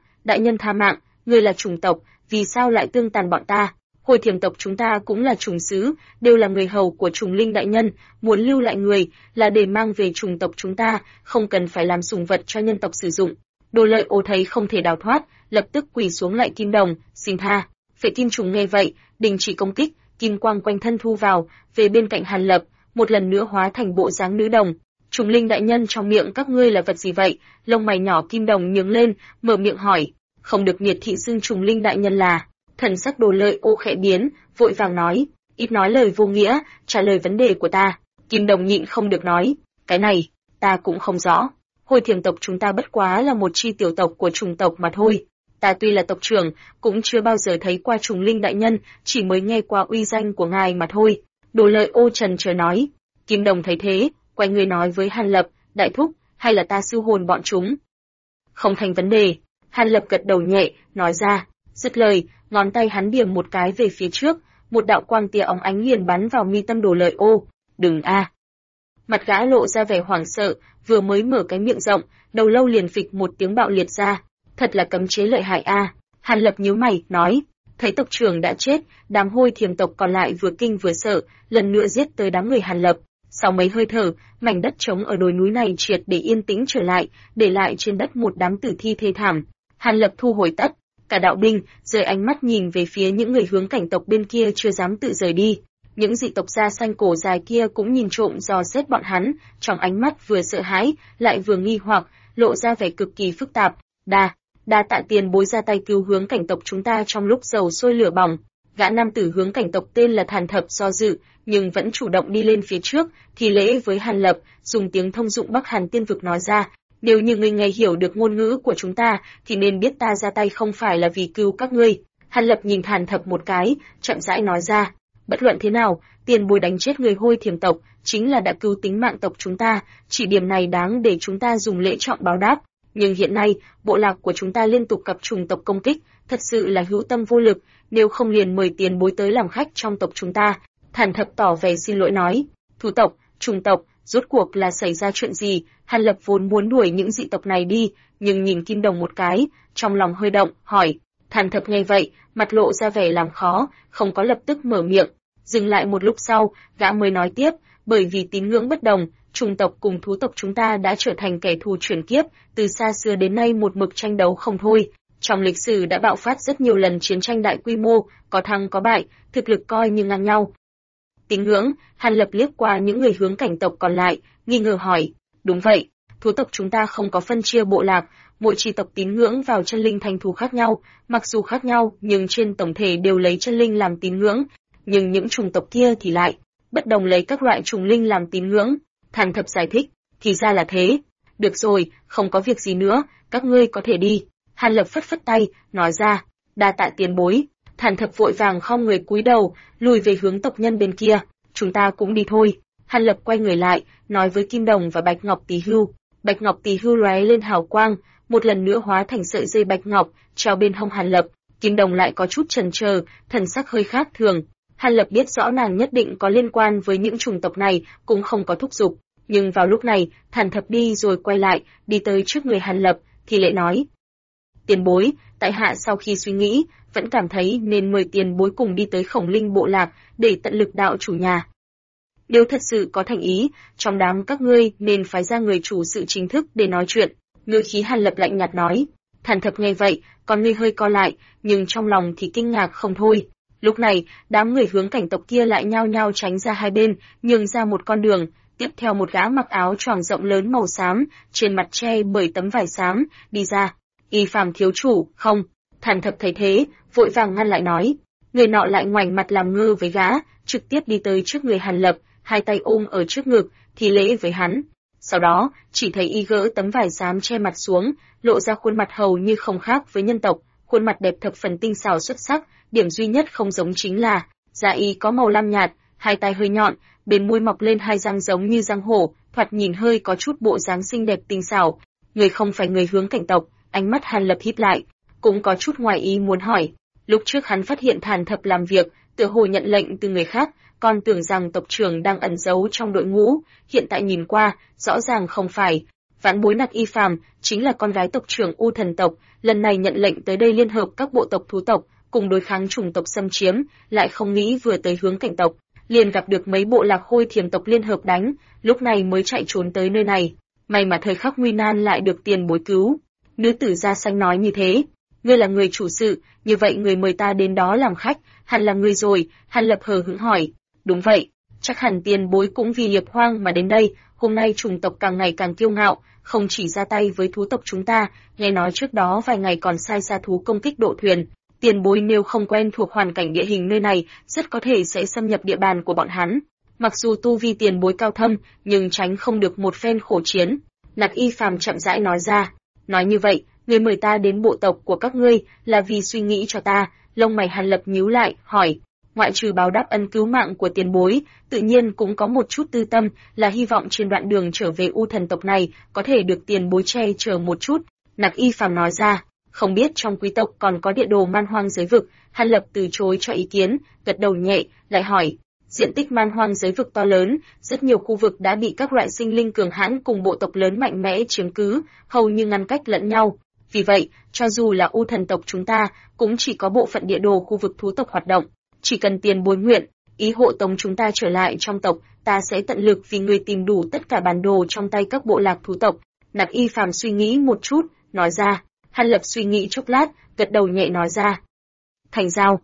Speaker 1: tha mạng, ngươi là chủng tộc, vì sao lại tương tàn bọn ta? Hôi Thiểm tộc chúng ta cũng là chủng sứ, đều là người hầu của Trùng Linh đại nhân, muốn lưu lại người là để mang về chủng tộc chúng ta, không cần phải làm sủng vật cho nhân tộc sử dụng. Đồ Lợi Ô thấy không thể đào thoát, lập tức quỳ xuống lại Kim Đồng, xin tha. Phệ Kim trùng nghe vậy, đình chỉ công kích, kim quang quanh thân thu vào, về bên cạnh Hàn Lập, một lần nữa hóa thành bộ dáng nữ đồng. Trùng Linh đại nhân, trong miệng các ngươi là vật gì vậy? Lông mày nhỏ Kim Đồng nhướng lên, mở miệng hỏi. không được miệt thị xưng trùng linh đại nhân là. Thần sắc Đồ Lợi Ô khẽ biến, vội vàng nói, ít nói lời vô nghĩa, trả lời vấn đề của ta. Kim Đồng nhịn không được nói, cái này, ta cũng không rõ. Hôi Thiềm tộc chúng ta bất quá là một chi tiểu tộc của trùng tộc mà thôi. Ta tuy là tộc trưởng, cũng chưa bao giờ thấy qua trùng linh đại nhân, chỉ mới nghe qua uy danh của ngài mà thôi. Đồ Lợi Ô trần chờ nói. Kim Đồng thấy thế, quay người nói với Hàn Lập, đại thúc, hay là ta siêu hồn bọn chúng? Không thành vấn đề. Hàn Lập gật đầu nhẹ, nói ra. Dứt lời, ngón tay hắn điểm một cái về phía trước, một đạo quang tia óng ánh liền bắn vào mi tâm Đồ Lợi Ô. Đừng a! Mặt gã lộ ra vẻ hoảng sợ, vừa mới mở cái miệng rộng, đầu lâu liền phịch một tiếng bạo liệt ra. Thật là cấm chế lợi hại a! Hàn Lập nhíu mày, nói. Thấy tộc trưởng đã chết, đám Hôi Thiềm tộc còn lại vừa kinh vừa sợ, lần nữa giết tới đám người Hàn Lập. Sau mấy hơi thở, mảnh đất trống ở đồi núi này triệt để yên tĩnh trở lại, để lại trên đất một đám tử thi thê thảm. Hàn Lập thu hồi tất cả đạo binh, rời ánh mắt nhìn về phía những người hướng cảnh tộc bên kia chưa dám tự rời đi. Những dị tộc da xanh cổ dài kia cũng nhìn trộm dò xét bọn hắn, trong ánh mắt vừa sợ hãi, lại vừa nghi hoặc, lộ ra vẻ cực kỳ phức tạp. Đa tạ tiền bối ra tay cứu hướng cảnh tộc chúng ta trong lúc dầu sôi lửa bỏng. Gã nam tử hướng cảnh tộc tên là Thàn Thập do dự, nhưng vẫn chủ động đi lên phía trước, thì lễ với Hàn Lập, dùng tiếng thông dụng Bắc Hàn tiên vực nói ra. Nếu như ngươi nghe hiểu được ngôn ngữ của chúng ta, thì nên biết ta ra tay không phải là vì cứu các ngươi. Hàn Lập nhìn Thàn Thập một cái, chậm rãi nói ra. Bất luận thế nào, tiền bối đánh chết người Hôi Thiềm tộc, chính là đã cứu tính mạng tộc chúng ta, chỉ điểm này đáng để chúng ta dùng lễ trọng báo đáp. Nhưng hiện nay, bộ lạc của chúng ta liên tục gặp trùng tộc công kích, thật sự là hữu tâm vô lực, nếu không liền mời tiền bối tới làm khách trong tộc chúng ta. Thàn Thập tỏ vẻ xin lỗi nói, thú tộc, trùng tộc, rốt cuộc là xảy ra chuyện gì? Hàn Lập vốn muốn đuổi những dị tộc này đi, nhưng nhìn Kim Đồng một cái, trong lòng hơi động, hỏi. Thàn Thập nghe vậy, mặt lộ ra vẻ làm khó, không có lập tức mở miệng. Dừng lại một lúc sau, gã mới nói tiếp, bởi vì tín ngưỡng bất đồng, trùng tộc cùng thú tộc chúng ta đã trở thành kẻ thù chuyển kiếp, từ xa xưa đến nay một mực tranh đấu không thôi. Trong lịch sử đã bạo phát rất nhiều lần chiến tranh đại quy mô, có thắng có bại, thực lực coi như ngang nhau. Tín ngưỡng, Hàn Lập liếc qua những người hướng cảnh tộc còn lại, nghi ngờ hỏi, đúng vậy, thú tộc chúng ta không có phân chia bộ lạc, mỗi chi tộc tín ngưỡng vào chân linh thành thú khác nhau, mặc dù khác nhau nhưng trên tổng thể đều lấy chân linh làm tín ngưỡng, nhưng những chủng tộc kia thì lại bất đồng lấy các loại trùng linh làm tín ngưỡng. Thàn Thập giải thích, thì ra là thế. Được rồi, không có việc gì nữa, các ngươi có thể đi. Hàn Lập phất phất tay, nói ra, đa tạ tiền bối. Thàn Thập vội vàng khom người cúi đầu, lùi về hướng tộc nhân bên kia. Chúng ta cũng đi thôi. Hàn Lập quay người lại, nói với Kim Đồng và Bạch Ngọc Tỳ Hưu. Bạch Ngọc Tỳ Hưu lóe lên hào quang, một lần nữa hóa thành sợi dây bạch ngọc, treo bên hông Hàn Lập. Kim Đồng lại có chút chần chờ, thần sắc hơi khác thường. Hàn Lập biết rõ nàng nhất định có liên quan với những chủng tộc này, cũng không có thúc giục. Nhưng vào lúc này, Thàn Thập đi rồi quay lại, đi tới trước người Hàn Lập, thì lễ nói. Tiền bối, tại hạ sau khi suy nghĩ, vẫn cảm thấy nên mời tiền bối cùng đi tới Khổng Linh bộ lạc, để tận lực đạo chủ nhà. Nếu thật sự có thành ý, trong đám các ngươi nên phái ra người chủ sự chính thức để nói chuyện. Ngữ khí Hàn Lập lạnh nhạt nói. Thàn Thập nghe vậy, con ngươi hơi co lại, nhưng trong lòng thì kinh ngạc không thôi. Lúc này, đám người hướng cảnh tộc kia lại nhao nhao tránh ra hai bên, nhường ra một con đường. Tiếp theo một gã mặc áo choàng rộng lớn màu xám, trên mặt che bởi tấm vải xám, đi ra. Y Phàm thiếu chủ, không. Thàn Thập thấy thế, vội vàng ngăn lại nói. Người nọ lại ngoảnh mặt làm ngơ với gã, trực tiếp đi tới trước người Hàn Lập, hai tay ôm ở trước ngực, thì lễ với hắn. Sau đó, chỉ thấy y gỡ tấm vải xám che mặt xuống, lộ ra khuôn mặt hầu như không khác với nhân tộc, khuôn mặt đẹp thập phần tinh xảo xuất sắc, điểm duy nhất không giống chính là da y có màu lam nhạt, hai tay hơi nhọn, bên môi mọc lên hai răng giống như răng hổ, thoạt nhìn hơi có chút bộ dáng xinh đẹp tinh xảo. Người không phải người hướng cảnh tộc, ánh mắt Hàn Lập híp lại, cũng có chút ngoài ý muốn hỏi. Lúc trước hắn phát hiện Thàn Thập làm việc, tựa hồ nhận lệnh từ người khác, còn tưởng rằng tộc trưởng đang ẩn giấu trong đội ngũ, hiện tại nhìn qua, rõ ràng không phải. Vãn bối Nặc Y Phàm chính là con gái tộc trưởng U Thần tộc, lần này nhận lệnh tới đây liên hợp các bộ tộc thú tộc, cùng đối kháng chủng tộc xâm chiếm, lại không nghĩ vừa tới hướng cảnh tộc, liền gặp được mấy bộ lạc Hôi Thiềm tộc liên hợp đánh, lúc này mới chạy trốn tới nơi này. May mà thời khắc nguy nan lại được tiền bối cứu. Nữ tử da xanh nói như thế. Ngươi là người chủ sự, như vậy người mời ta đến đó làm khách, hẳn là ngươi rồi. Hàn Lập hờ hững hỏi. Đúng vậy, chắc hẳn tiền bối cũng vì Liệp Hoang mà đến đây. Hôm nay chủng tộc càng ngày càng kiêu ngạo, không chỉ ra tay với thú tộc chúng ta, nghe nói trước đó vài ngày còn sai sa thú công kích độ thuyền. Tiền bối nếu không quen thuộc hoàn cảnh địa hình nơi này, rất có thể sẽ xâm nhập địa bàn của bọn hắn. Mặc dù tu vi tiền bối cao thâm, nhưng tránh không được một phen khổ chiến. Nặc Y Phàm chậm rãi nói ra. Nói như vậy, ngươi mời ta đến bộ tộc của các ngươi là vì suy nghĩ cho ta. Lông mày Hàn Lập nhíu lại, hỏi. Ngoại trừ báo đáp ân cứu mạng của tiền bối, tự nhiên cũng có một chút tư tâm, là hy vọng trên đoạn đường trở về U Thần tộc này có thể được tiền bối che chở một chút. Nặc Y Phàm nói ra. Không biết trong quý tộc còn có địa đồ man hoang giới vực. Hàn Lập từ chối cho ý kiến, gật đầu nhẹ, lại hỏi. Diện tích man hoang giới vực to lớn, rất nhiều khu vực đã bị các loại sinh linh cường hãn cùng bộ tộc lớn mạnh mẽ chiếm cứ, hầu như ngăn cách lẫn nhau. Vì vậy, cho dù là U Thần tộc chúng ta, cũng chỉ có bộ phận địa đồ khu vực thú tộc hoạt động. Chỉ cần tiền bối nguyện, ý hộ tống chúng ta trở lại trong tộc, ta sẽ tận lực vì người tìm đủ tất cả bản đồ trong tay các bộ lạc thú tộc. Nặc Y Phàm suy nghĩ một chút, nói ra. Hàn Lập suy nghĩ chốc lát, gật đầu nhẹ nói ra. Thành giao.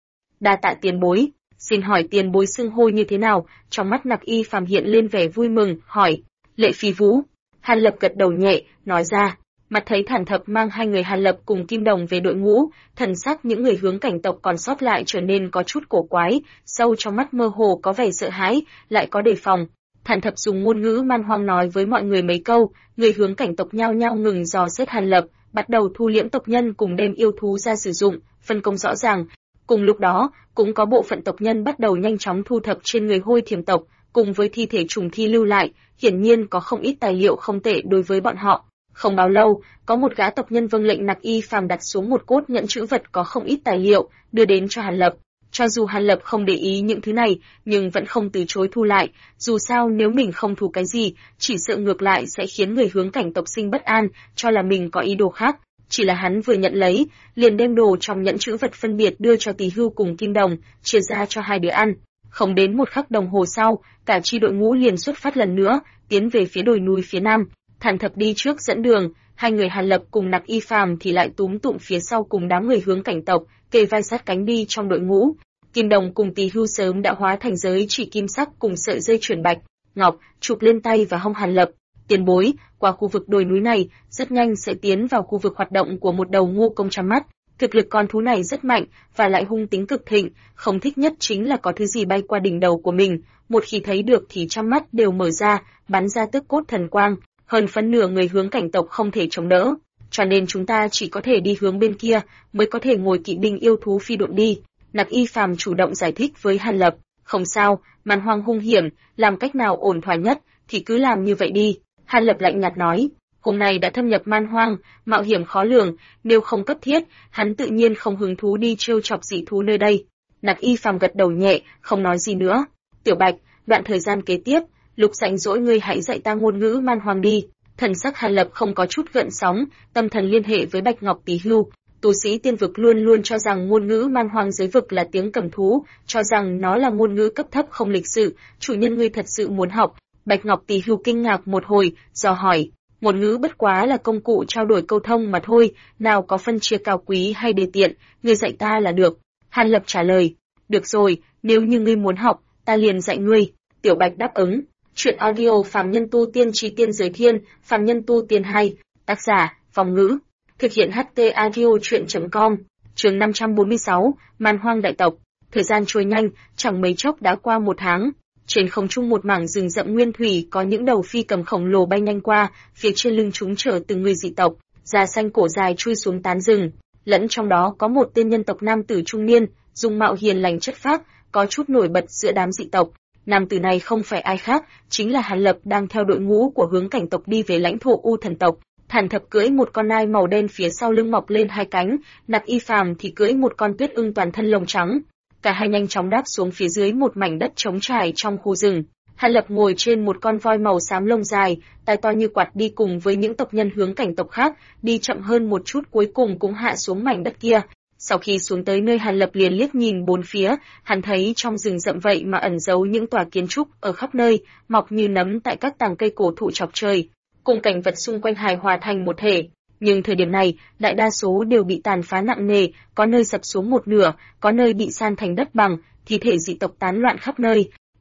Speaker 1: Đa tạ tiền bối. Xin hỏi tiền bối xưng hô như thế nào? Trong mắt Nặc Y Phàm hiện lên vẻ vui mừng, hỏi. Lệ Phi Vũ. Hàn Lập gật đầu nhẹ, nói ra. Mặt thấy Thản Thập mang hai người Hàn Lập cùng Kim Đồng về đội ngũ, thần sắc những người hướng cảnh tộc còn sót lại trở nên có chút cổ quái, sâu trong mắt mơ hồ có vẻ sợ hãi, lại có đề phòng. Thản Thập dùng ngôn ngữ man hoang nói với mọi người mấy câu, người hướng cảnh tộc nhao nhao ngừng dò xét Hàn Lập, bắt đầu thu liễm tộc nhân cùng đem yêu thú ra sử dụng, phân công rõ ràng. Cùng lúc đó, cũng có bộ phận tộc nhân bắt đầu nhanh chóng thu thập trên người Hôi Thiểm tộc, cùng với thi thể trùng thi lưu lại, hiển nhiên có không ít tài liệu không tệ đối với bọn họ. Không bao lâu, có một gã tộc nhân vâng lệnh Nặc Y Phàm đặt xuống một cốt nhẫn trữ vật có không ít tài liệu, đưa đến cho Hàn Lập. Cho dù Hàn Lập không để ý những thứ này, nhưng vẫn không từ chối thu lại, dù sao nếu mình không thu cái gì, chỉ sợ ngược lại sẽ khiến người hướng cảnh tộc sinh bất an, cho là mình có ý đồ khác. Chỉ là hắn vừa nhận lấy, liền đem đồ trong nhẫn trữ vật phân biệt đưa cho Tỳ Hưu cùng Kim Đồng, chia ra cho hai đứa ăn. Không đến một khắc đồng hồ sau, cả chi đội ngũ liền xuất phát lần nữa, tiến về phía đồi núi phía nam. Thản Thập đi trước dẫn đường, hai người Hàn Lập cùng Nặc Y Phàm thì lại túm tụm phía sau cùng đám người hướng cảnh tộc, kề vai sát cánh đi trong đội ngũ. Kim Đồng cùng Tỳ Hưu sớm đã hóa thành giới chỉ kim sắc cùng sợi dây chuyền bạch ngọc chụp lên tay và hông Hàn Lập. Tiền bối, qua khu vực đồi núi này, rất nhanh sẽ tiến vào khu vực hoạt động của một đầu ngu công trăm mắt. Thực lực con thú này rất mạnh và lại hung tính cực thịnh, không thích nhất chính là có thứ gì bay qua đỉnh đầu của mình, một khi thấy được thì trăm mắt đều mở ra, bắn ra tức cốt thần quang, hơn phân nửa người hướng cảnh tộc không thể chống đỡ, cho nên chúng ta chỉ có thể đi hướng bên kia, mới có thể ngồi kỵ binh yêu thú phi độn đi. Nặc Y Phàm chủ động giải thích với Hàn Lập, không sao, man hoang hung hiểm, làm cách nào ổn thỏa nhất thì cứ làm như vậy đi. Hàn Lập lạnh nhạt nói, hôm nay đã thâm nhập man hoang, mạo hiểm khó lường, nếu không cấp thiết, hắn tự nhiên không hứng thú đi trêu chọc dị thú nơi đây. Nặc Y Phàm gật đầu nhẹ, không nói gì nữa. Tiểu Bạch, đoạn thời gian kế tiếp, lúc rảnh rỗi ngươi hãy dạy ta ngôn ngữ man hoang đi. Thần sắc Hàn Lập không có chút gợn sóng, tâm thần liên hệ với Bạch Ngọc Tỳ Hưu. Tu sĩ tiên vực luôn luôn cho rằng ngôn ngữ man hoang giới vực là tiếng cầm thú, cho rằng nó là ngôn ngữ cấp thấp không lịch sự, chủ nhân ngươi thật sự muốn học. Bạch Ngọc Tỳ Hưu kinh ngạc một hồi, dò hỏi, ngôn ngữ bất quá là công cụ trao đổi câu thông mà thôi, nào có phân chia cao quý hay đề tiện, ngươi dạy ta là được. Hàn Lập trả lời, được rồi, nếu như ngươi muốn học, ta liền dạy ngươi. Tiểu Bạch đáp ứng. Chuyện audio Phàm Nhân Tu Tiên Chí Tiên Giới Thiên, Phàm Nhân Tu Tiên 2, tác giả, Phong Ngữ. Thực hiện HT Audio Chuyện.com, chương 546, Man Hoang Đại Tộc. Thời gian trôi nhanh, chẳng mấy chốc đã qua một tháng. Trên không trung một mảng rừng rậm nguyên thủy có những đầu phi cầm khổng lồ bay nhanh qua, phía trên lưng chúng chở từng người dị tộc, da xanh cổ dài chui xuống tán rừng. Lẫn trong đó có một tên nhân tộc nam tử trung niên, dung mạo hiền lành chất phác, có chút nổi bật giữa đám dị tộc. Nam tử này không phải ai khác, chính là Hàn Lập đang theo đội ngũ của hướng cảnh tộc đi về lãnh thổ U Thần tộc. Thản Thập cưỡi một con nai màu đen phía sau lưng mọc lên hai cánh, Nặc Y Phàm thì cưỡi một con tuyết ưng toàn thân lông trắng. Cả hai nhanh chóng đáp xuống phía dưới một mảnh đất trống trải trong khu rừng. Hàn Lập ngồi trên một con voi màu xám lông dài, tai to như quạt đi cùng với những tộc nhân hướng cảnh tộc khác, đi chậm hơn một chút cuối cùng cũng hạ xuống mảnh đất kia. Sau khi xuống tới nơi Hàn Lập liền liếc nhìn bốn phía, hắn thấy trong rừng rậm vậy mà ẩn giấu những tòa kiến trúc ở khắp nơi, mọc như nấm tại các tàng cây cổ thụ chọc trời, cùng cảnh vật xung quanh hài hòa thành một thể. Nhưng thời điểm này, đại đa số đều bị tàn phá nặng nề, có nơi sập xuống một nửa, có nơi bị san thành đất bằng, thi thể dị tộc tán loạn khắp nơi.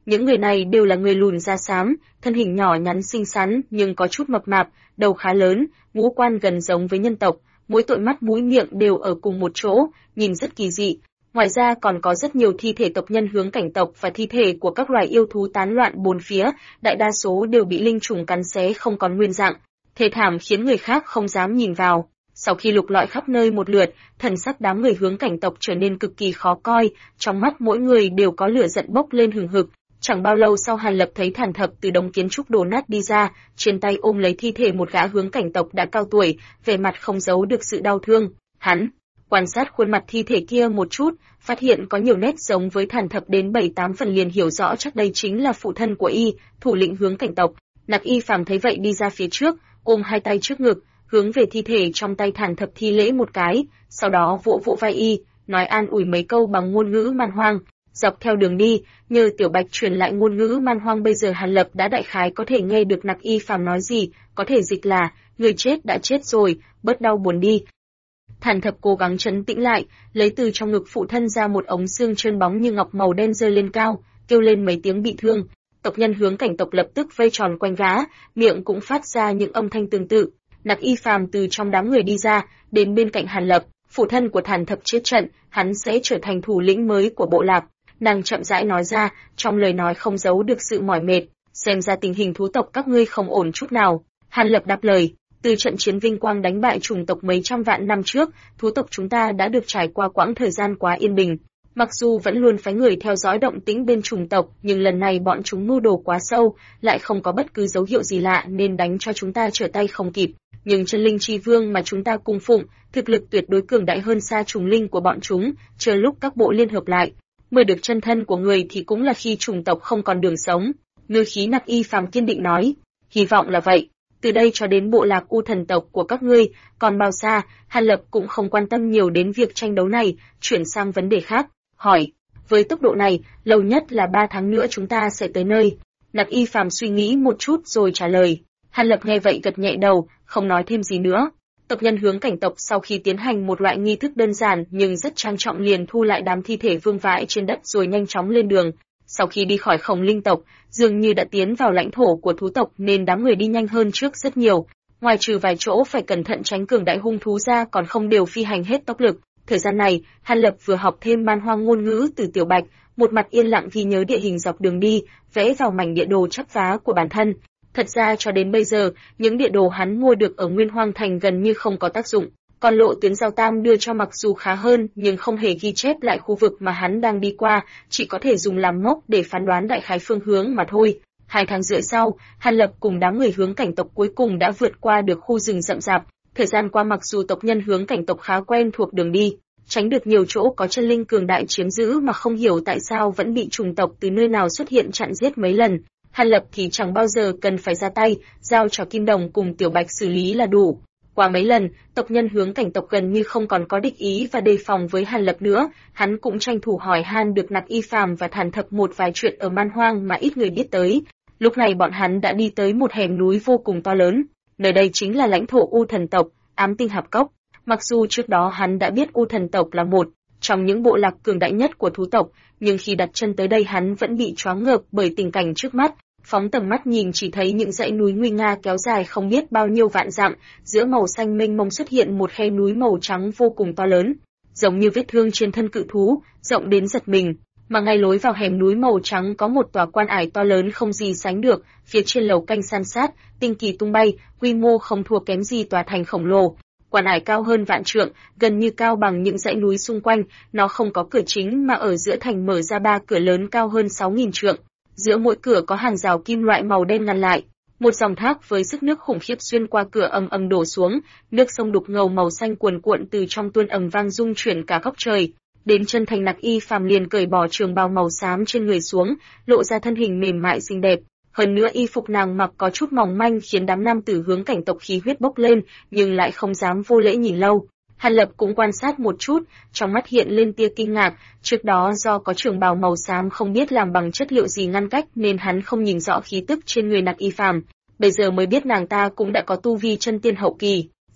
Speaker 1: Những người này đều là người lùn da xám, thân hình nhỏ nhắn xinh xắn nhưng có chút mập mạp, đầu khá lớn, ngũ quan gần giống với nhân tộc, mỗi tội mắt mũi miệng đều ở cùng một chỗ, nhìn rất kỳ dị. Ngoài ra còn có rất nhiều thi thể tộc nhân hướng cảnh tộc và thi thể của các loài yêu thú tán loạn bốn phía, đại đa số đều bị linh trùng cắn xé không còn nguyên dạng. Thê thảm khiến người khác không dám nhìn vào. Sau khi lục lọi khắp nơi một lượt, thần sắc đám người hướng cảnh tộc trở nên cực kỳ khó coi, trong mắt mỗi người đều có lửa giận bốc lên hừng hực. Chẳng bao lâu sau Hàn Lập thấy Thản Thập từ đống kiến trúc đổ nát đi ra, trên tay ôm lấy thi thể một gã hướng cảnh tộc đã cao tuổi, vẻ mặt không giấu được sự đau thương. Hắn quan sát khuôn mặt thi thể kia một chút, phát hiện có nhiều nét giống với Thản Thập đến 7-8 phần, liền hiểu rõ chắc đây chính là phụ thân của y, thủ lĩnh hướng cảnh tộc. Nặc Y Phàm thấy vậy đi ra phía trước, ôm hai tay trước ngực, hướng về thi thể trong tay Thản Thập thi lễ một cái, sau đó vỗ vỗ vai y, nói an ủi mấy câu bằng ngôn ngữ man hoang. Dọc theo đường đi, nhờ Tiểu Bạch truyền lại ngôn ngữ man hoang, bây giờ Hàn Lập đã đại khái có thể nghe được Nặc Y Phàm nói gì, có thể dịch là người chết đã chết rồi, bớt đau buồn đi. Thản Thập cố gắng trấn tĩnh lại, lấy từ trong ngực phụ thân ra một ống xương trơn bóng như ngọc màu đen giơ lên cao, kêu lên mấy tiếng bị thương. Tộc nhân hướng cảnh tộc lập tức vây tròn quanh gã, miệng cũng phát ra những âm thanh tương tự. Nặc Y Phàm từ trong đám người đi ra, đến bên cạnh Hàn Lập. Phụ thân của Thản Thập chết trận, hắn sẽ trở thành thủ lĩnh mới của bộ lạc. Nàng chậm rãi nói ra, trong lời nói không giấu được sự mỏi mệt. Xem ra tình hình thú tộc các ngươi không ổn chút nào. Hàn Lập đáp lời. Từ trận chiến vinh quang đánh bại chủng tộc mấy trăm vạn năm trước, thú tộc chúng ta đã được trải qua quãng thời gian quá yên bình. Mặc dù vẫn luôn phái người theo dõi động tĩnh bên chủng tộc, nhưng lần này bọn chúng mưu đồ quá sâu, lại không có bất cứ dấu hiệu gì lạ nên đánh cho chúng ta trở tay không kịp. Nhưng chân linh chi vương mà chúng ta cung phụng, thực lực tuyệt đối cường đại hơn xa trùng linh của bọn chúng, chờ lúc các bộ liên hợp lại, mới được chân thân của người thì cũng là khi chủng tộc không còn đường sống. Ngư khí Nặc Y Phàm kiên định nói, hy vọng là vậy. Từ đây cho đến bộ lạc U thần tộc của các ngươi, còn bao xa? Hàn Lập cũng không quan tâm nhiều đến việc tranh đấu này, chuyển sang vấn đề khác, hỏi, với tốc độ này, lâu nhất là 3 tháng nữa chúng ta sẽ tới nơi. Nặc Y Phàm suy nghĩ một chút rồi trả lời. Hàn Lập nghe vậy gật nhẹ đầu, không nói thêm gì nữa. Tộc nhân hướng cảnh tộc sau khi tiến hành một loại nghi thức đơn giản nhưng rất trang trọng liền thu lại đám thi thể vương vãi trên đất rồi nhanh chóng lên đường. Sau khi đi khỏi Khổng Linh tộc, dường như đã tiến vào lãnh thổ của thú tộc nên đám người đi nhanh hơn trước rất nhiều. Ngoài trừ vài chỗ phải cẩn thận tránh cường đại hung thú ra còn không đều phi hành hết tốc lực. Thời gian này, Hàn Lập vừa học thêm man hoang ngôn ngữ từ Tiểu Bạch, một mặt yên lặng ghi nhớ địa hình dọc đường đi, vẽ vào mảnh địa đồ chắp vá của bản thân. Thật ra cho đến bây giờ, những địa đồ hắn mua được ở Nguyên Hoang Thành gần như không có tác dụng. Còn lộ tuyến giao tam đưa cho mặc dù khá hơn nhưng không hề ghi chép lại khu vực mà hắn đang đi qua, chỉ có thể dùng làm mốc để phán đoán đại khái phương hướng mà thôi. 2 tháng rưỡi sau, Hàn Lập cùng đám người hướng cảnh tộc cuối cùng đã vượt qua được khu rừng rậm rạp. Thời gian qua mặc dù tộc nhân hướng cảnh tộc khá quen thuộc đường đi, tránh được nhiều chỗ có chân linh cường đại chiếm giữ mà không hiểu tại sao vẫn bị chủng tộc từ nơi nào xuất hiện chặn giết mấy lần. Hàn Lập thì chẳng bao giờ cần phải ra tay, giao cho Kim Đồng cùng Tiểu Bạch xử lý là đủ. Qua mấy lần, tộc nhân hướng cảnh tộc gần như không còn có địch ý và đề phòng với Hàn Lập nữa, hắn cũng tranh thủ hỏi han được Nặc Y Phàm và Thản Thập một vài chuyện ở man hoang mà ít người biết tới. Lúc này bọn hắn đã đi tới một hẻm núi vô cùng to lớn, nơi đây chính là lãnh thổ U thần tộc, Ám Tinh Hạp Cốc. Mặc dù trước đó hắn đã biết U thần tộc là một trong những bộ lạc cường đại nhất của thú tộc, nhưng khi đặt chân tới đây hắn vẫn bị choáng ngợp bởi tình cảnh trước mắt. Phóng tầm mắt nhìn chỉ thấy những dãy núi nguy nga kéo dài không biết bao nhiêu vạn dặm, giữa màu xanh mênh mông xuất hiện một khe núi màu trắng vô cùng to lớn, giống như vết thương trên thân cự thú, rộng đến giật mình. Mà ngay lối vào hẻm núi màu trắng có một tòa quan ải to lớn không gì sánh được, phía trên lầu canh san sát, tinh kỳ tung bay, quy mô không thua kém gì tòa thành khổng lồ. Quan ải cao hơn vạn trượng, gần như cao bằng những dãy núi xung quanh, nó không có cửa chính mà ở giữa thành mở ra 3 cửa lớn cao hơn 6.000 trượng. Giữa mỗi cửa có hàng rào kim loại màu đen ngăn lại. Một dòng thác với sức nước khủng khiếp xuyên qua cửa ầm ầm đổ xuống, nước sông đục ngầu màu xanh cuồn cuộn từ trong tuôn ầm vang rung chuyển cả góc trời. Đến chân thành Nặc Y Phàm liền cởi bỏ trường bào màu xám trên người xuống, lộ ra thân hình mềm mại xinh đẹp. Hơn nữa y phục nàng mặc có chút mỏng manh khiến đám nam tử hướng cảnh tộc khí huyết bốc lên, nhưng lại không dám vô lễ nhìn lâu. Hàn Lập cũng quan sát một chút, trong mắt hiện lên tia kinh ngạc, trước đó do có trường bào màu xám không biết làm bằng chất liệu gì ngăn cách nên hắn không nhìn rõ khí tức trên người Nặc Y Phàm, bây giờ mới biết nàng ta cũng đã có tu vi chân tiên hậu kỳ.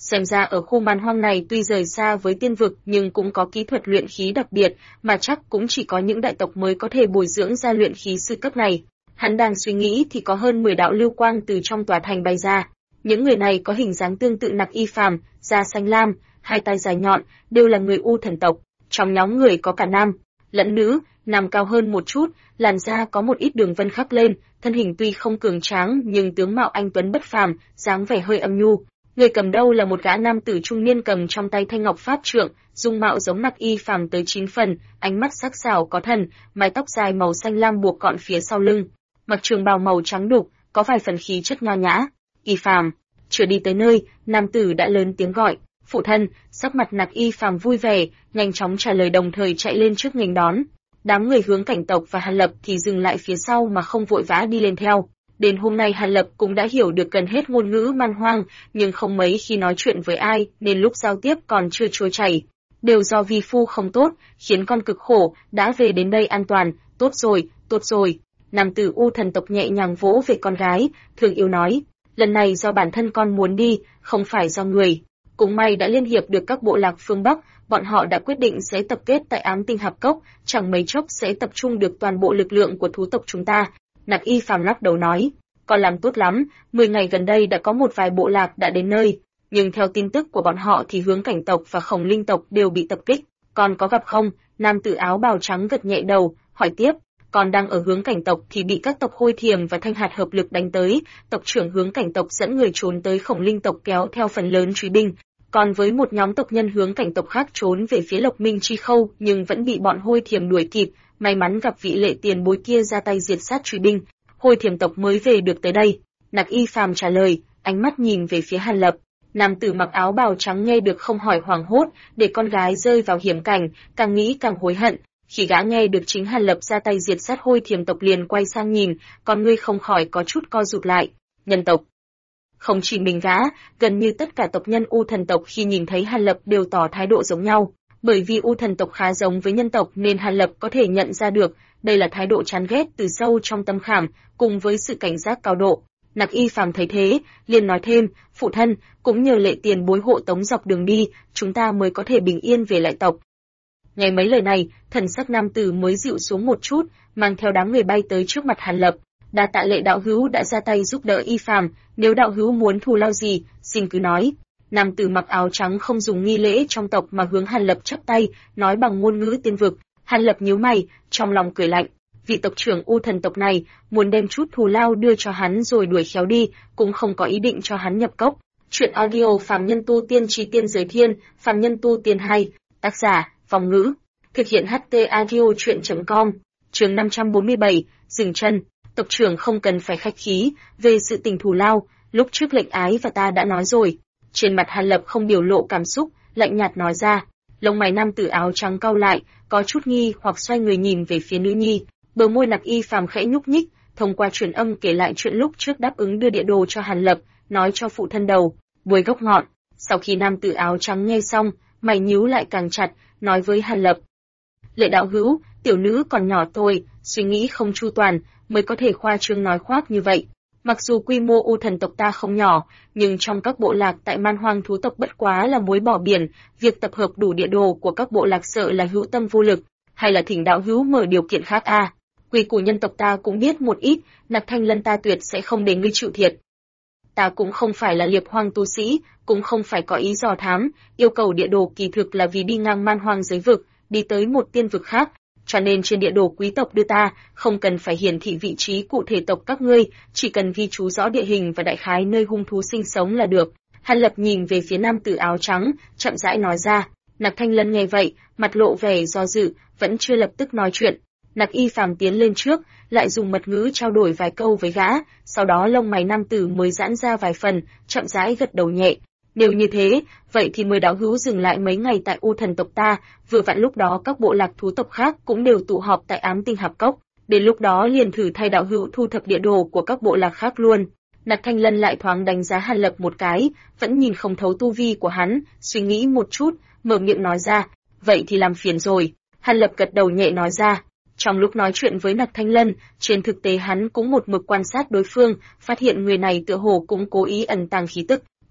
Speaker 1: Xem ra ở khu man hoang này tuy rời xa với tiên vực nhưng cũng có kỹ thuật luyện khí đặc biệt, mà chắc cũng chỉ có những đại tộc mới có thể bồi dưỡng ra luyện khí sư cấp này. Hắn đang suy nghĩ thì có hơn 10 đạo lưu quang từ trong tòa thành bay ra. Những người này có hình dáng tương tự Nặc Y Phàm, da xanh lam, hai tay dài nhọn, đều là người U thần tộc. Trong nhóm người có cả nam lẫn nữ, nam cao hơn một chút, làn da có một ít đường vân khắc lên, thân hình tuy không cường tráng nhưng tướng mạo anh tuấn bất phàm, dáng vẻ hơi âm nhu. Người cầm đầu là một gã nam tử trung niên cầm trong tay thanh ngọc pháp trượng, dung mạo giống Nặc Y Phàm tới 9 phần, ánh mắt sắc sảo có thần, mái tóc dài màu xanh lam buộc gọn phía sau lưng, mặc trường bào màu trắng đục, có vài phần khí chất nho nhã. Y Phàm, chưa đi tới nơi, nam tử đã lớn tiếng gọi, "Phụ thân!" Sắc mặt Nặc Y Phàm vui vẻ, nhanh chóng trả lời đồng thời chạy lên trước nghênh đón. Đám người Hướng Cảnh tộc và Hàn Lập thì dừng lại phía sau mà không vội vã đi lên theo. Đến hôm nay Hàn Lập cũng đã hiểu được gần hết ngôn ngữ man hoang, nhưng không mấy khi nói chuyện với ai, nên lúc giao tiếp còn chưa trôi chảy. Đều do vi phu không tốt, khiến con cực khổ, đã về đến đây an toàn, tốt rồi, tốt rồi. Nam tử U thần tộc nhẹ nhàng vỗ về con gái, thương yêu nói, lần này do bản thân con muốn đi, không phải do người. Cũng may đã liên hiệp được các bộ lạc phương Bắc, bọn họ đã quyết định sẽ tập kết tại Ám Tinh Hạp Cốc, chẳng mấy chốc sẽ tập trung được toàn bộ lực lượng của thú tộc chúng ta. Nặc Y Phàm lắc đầu nói, con làm tốt lắm, 10 ngày gần đây đã có một vài bộ lạc đã đến nơi, nhưng theo tin tức của bọn họ thì Hướng Cảnh tộc và Khổng Linh tộc đều bị tập kích, con có gặp không? Nam tử áo bào trắng gật nhẹ đầu, hỏi tiếp, con đang ở Hướng Cảnh tộc thì bị các tộc Hôi Thiềm và Thanh Hạt hợp lực đánh tới, tộc trưởng Hướng Cảnh tộc dẫn người trốn tới Khổng Linh tộc kéo theo phần lớn truy binh. Còn với một nhóm tộc nhân Hướng Cảnh tộc khác trốn về phía Lộc Minh Chi Khâu nhưng vẫn bị bọn Hôi Thiềm đuổi kịp, may mắn gặp vị lệ tiền bối kia ra tay diệt sát truy binh, Hôi Thiềm tộc mới về được tới đây. Nặc Y Phàm trả lời, ánh mắt nhìn về phía Hàn Lập. Nam tử mặc áo bào trắng nghe được không hỏi hoảng hốt, để con gái rơi vào hiểm cảnh, càng nghĩ càng hối hận. Khi gã nghe được chính Hàn Lập ra tay diệt sát Hôi Thiềm tộc liền quay sang nhìn, con ngươi không khỏi có chút co rụt lại. Nhân tộc. Không chỉ mình gã, gần như tất cả tộc nhân U thần tộc khi nhìn thấy Hàn Lập đều tỏ thái độ giống nhau, bởi vì U thần tộc khá giống với nhân tộc nên Hàn Lập có thể nhận ra được, đây là thái độ chán ghét từ sâu trong tâm khảm, cùng với sự cảnh giác cao độ. Nặc Y Phàm thấy thế, liền nói thêm, phụ thân, cũng nhờ lệ tiền bối hộ tống dọc đường đi, chúng ta mới có thể bình yên về lại tộc. Nghe mấy lời này, thần sắc nam tử mới dịu xuống một chút, mang theo đám người bay tới trước mặt Hàn Lập. Đa tạ Lệ đạo hữu đã ra tay giúp đỡ Y Phàm, nếu đạo hữu muốn thù lao gì, xin cứ nói. Nam tử mặc áo trắng không dùng nghi lễ trong tộc mà hướng Hàn Lập chắp tay, nói bằng ngôn ngữ tiên vực. Hàn Lập nhíu mày, trong lòng cười lạnh. Vị tộc trưởng U thần tộc này muốn đem chút thù lao đưa cho hắn rồi đuổi khéo đi, cũng không có ý định cho hắn nhập cốc. Chuyện audio Phàm Nhân Tu Tiên Chí Tiên Giới Thiên, Phàm Nhân Tu Tiên 2, tác giả Phong Ngữ, thực hiện HT audio truyện.com. Chương 547, dừng chân. Tộc trưởng không cần phải khách khí, về sự tình thù lao, lúc trước lệnh ái và ta đã nói rồi. Trên mặt Hàn Lập không biểu lộ cảm xúc, lạnh nhạt nói ra. Lông mày nam tử áo trắng cau lại, có chút nghi hoặc xoay người nhìn về phía nữ nhi. Bờ môi Nặc Y Phàm khẽ nhúc nhích, thông qua truyền âm kể lại chuyện lúc trước đáp ứng đưa địa đồ cho Hàn Lập, nói cho phụ thân đầu, đuôi gốc ngọn. Sau khi nam tử áo trắng nghe xong, mày nhíu lại càng chặt, nói với Hàn Lập. Lệ đạo hữu, tiểu nữ còn nhỏ thôi, suy nghĩ không chu toàn, mới có thể khoa trương nói khoác như vậy. Mặc dù quy mô U thần tộc ta không nhỏ, nhưng trong các bộ lạc tại Man Hoang thú tộc bất quá là muối bỏ biển, việc tập hợp đủ địa đồ của các bộ lạc sợ là hữu tâm vô lực, hay là thỉnh đạo hữu mở điều kiện khác a. Quy củ nhân tộc ta cũng biết một ít, Nặc Thanh Lân ta tuyệt sẽ không để ngươi chịu thiệt. Ta cũng không phải là liệp hoang tu sĩ, cũng không phải có ý dò thám, yêu cầu địa đồ kỳ thực là vì đi ngang Man Hoang giới vực, đi tới một tiên vực khác, cho nên trên địa đồ quý tộc đưa ta, không cần phải hiển thị vị trí cụ thể tộc các ngươi, chỉ cần ghi chú rõ địa hình và đại khái nơi hung thú sinh sống là được. Hàn Lập nhìn về phía nam tử áo trắng, chậm rãi nói ra. Nặc Thanh Lân nghe vậy, mặt lộ vẻ do dự, vẫn chưa lập tức nói chuyện. Nặc Y Phàm tiến lên trước, lại dùng mật ngữ trao đổi vài câu với gã, sau đó lông mày nam tử mới giãn ra vài phần, chậm rãi gật đầu nhẹ. Nếu như thế, vậy thì mời đạo hữu dừng lại mấy ngày tại U thần tộc ta, vừa vặn lúc đó các bộ lạc thú tộc khác cũng đều tụ họp tại Ám Tinh Hạp Cốc, đến lúc đó liền thử thay đạo hữu thu thập địa đồ của các bộ lạc khác luôn. Nặc Thanh Lân lại thoáng đánh giá Hàn Lập một cái, vẫn nhìn không thấu tu vi của hắn, suy nghĩ một chút, mở miệng nói ra, vậy thì làm phiền rồi. Hàn Lập gật đầu nhẹ nói ra. Trong lúc nói chuyện với Nặc Thanh Lân, trên thực tế hắn cũng một mực quan sát đối phương, phát hiện người này tựa hồ cũng cố ý ẩn tàng khí tức.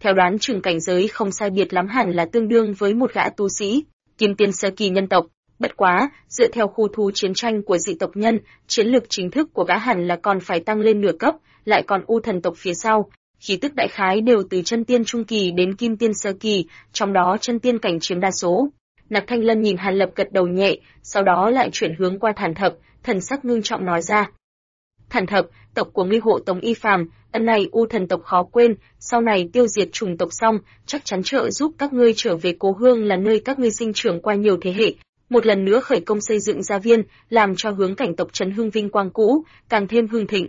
Speaker 1: theo đoán chừng cảnh giới không sai biệt lắm hẳn là tương đương với một gã tu sĩ, kim tiên sơ kỳ nhân tộc. Bất quá, dựa theo khu thú chiến tranh của dị tộc nhân, chiến lược chính thức của gã hẳn là còn phải tăng lên nửa cấp, lại còn u thần tộc phía sau. Khí tức đại khái đều từ chân tiên trung kỳ đến kim tiên sơ kỳ, trong đó chân tiên cảnh chiếm đa số. Nặc Thanh Lân nhìn Hàn Lập gật đầu nhẹ, sau đó lại chuyển hướng qua Thản Thập, thần sắc ngưng trọng nói ra. Thản Thập, tộc của ngươi hộ tống Y Phàm, ân này u thần tộc khó quên, sau này tiêu diệt chủng tộc xong, chắc chắn trợ giúp các ngươi trở về cố hương là nơi các ngươi sinh trưởng qua nhiều thế hệ. Một lần nữa khởi công xây dựng gia viên, làm cho hướng cảnh tộc trấn hưng vinh quang cũ, càng thêm hưng thịnh.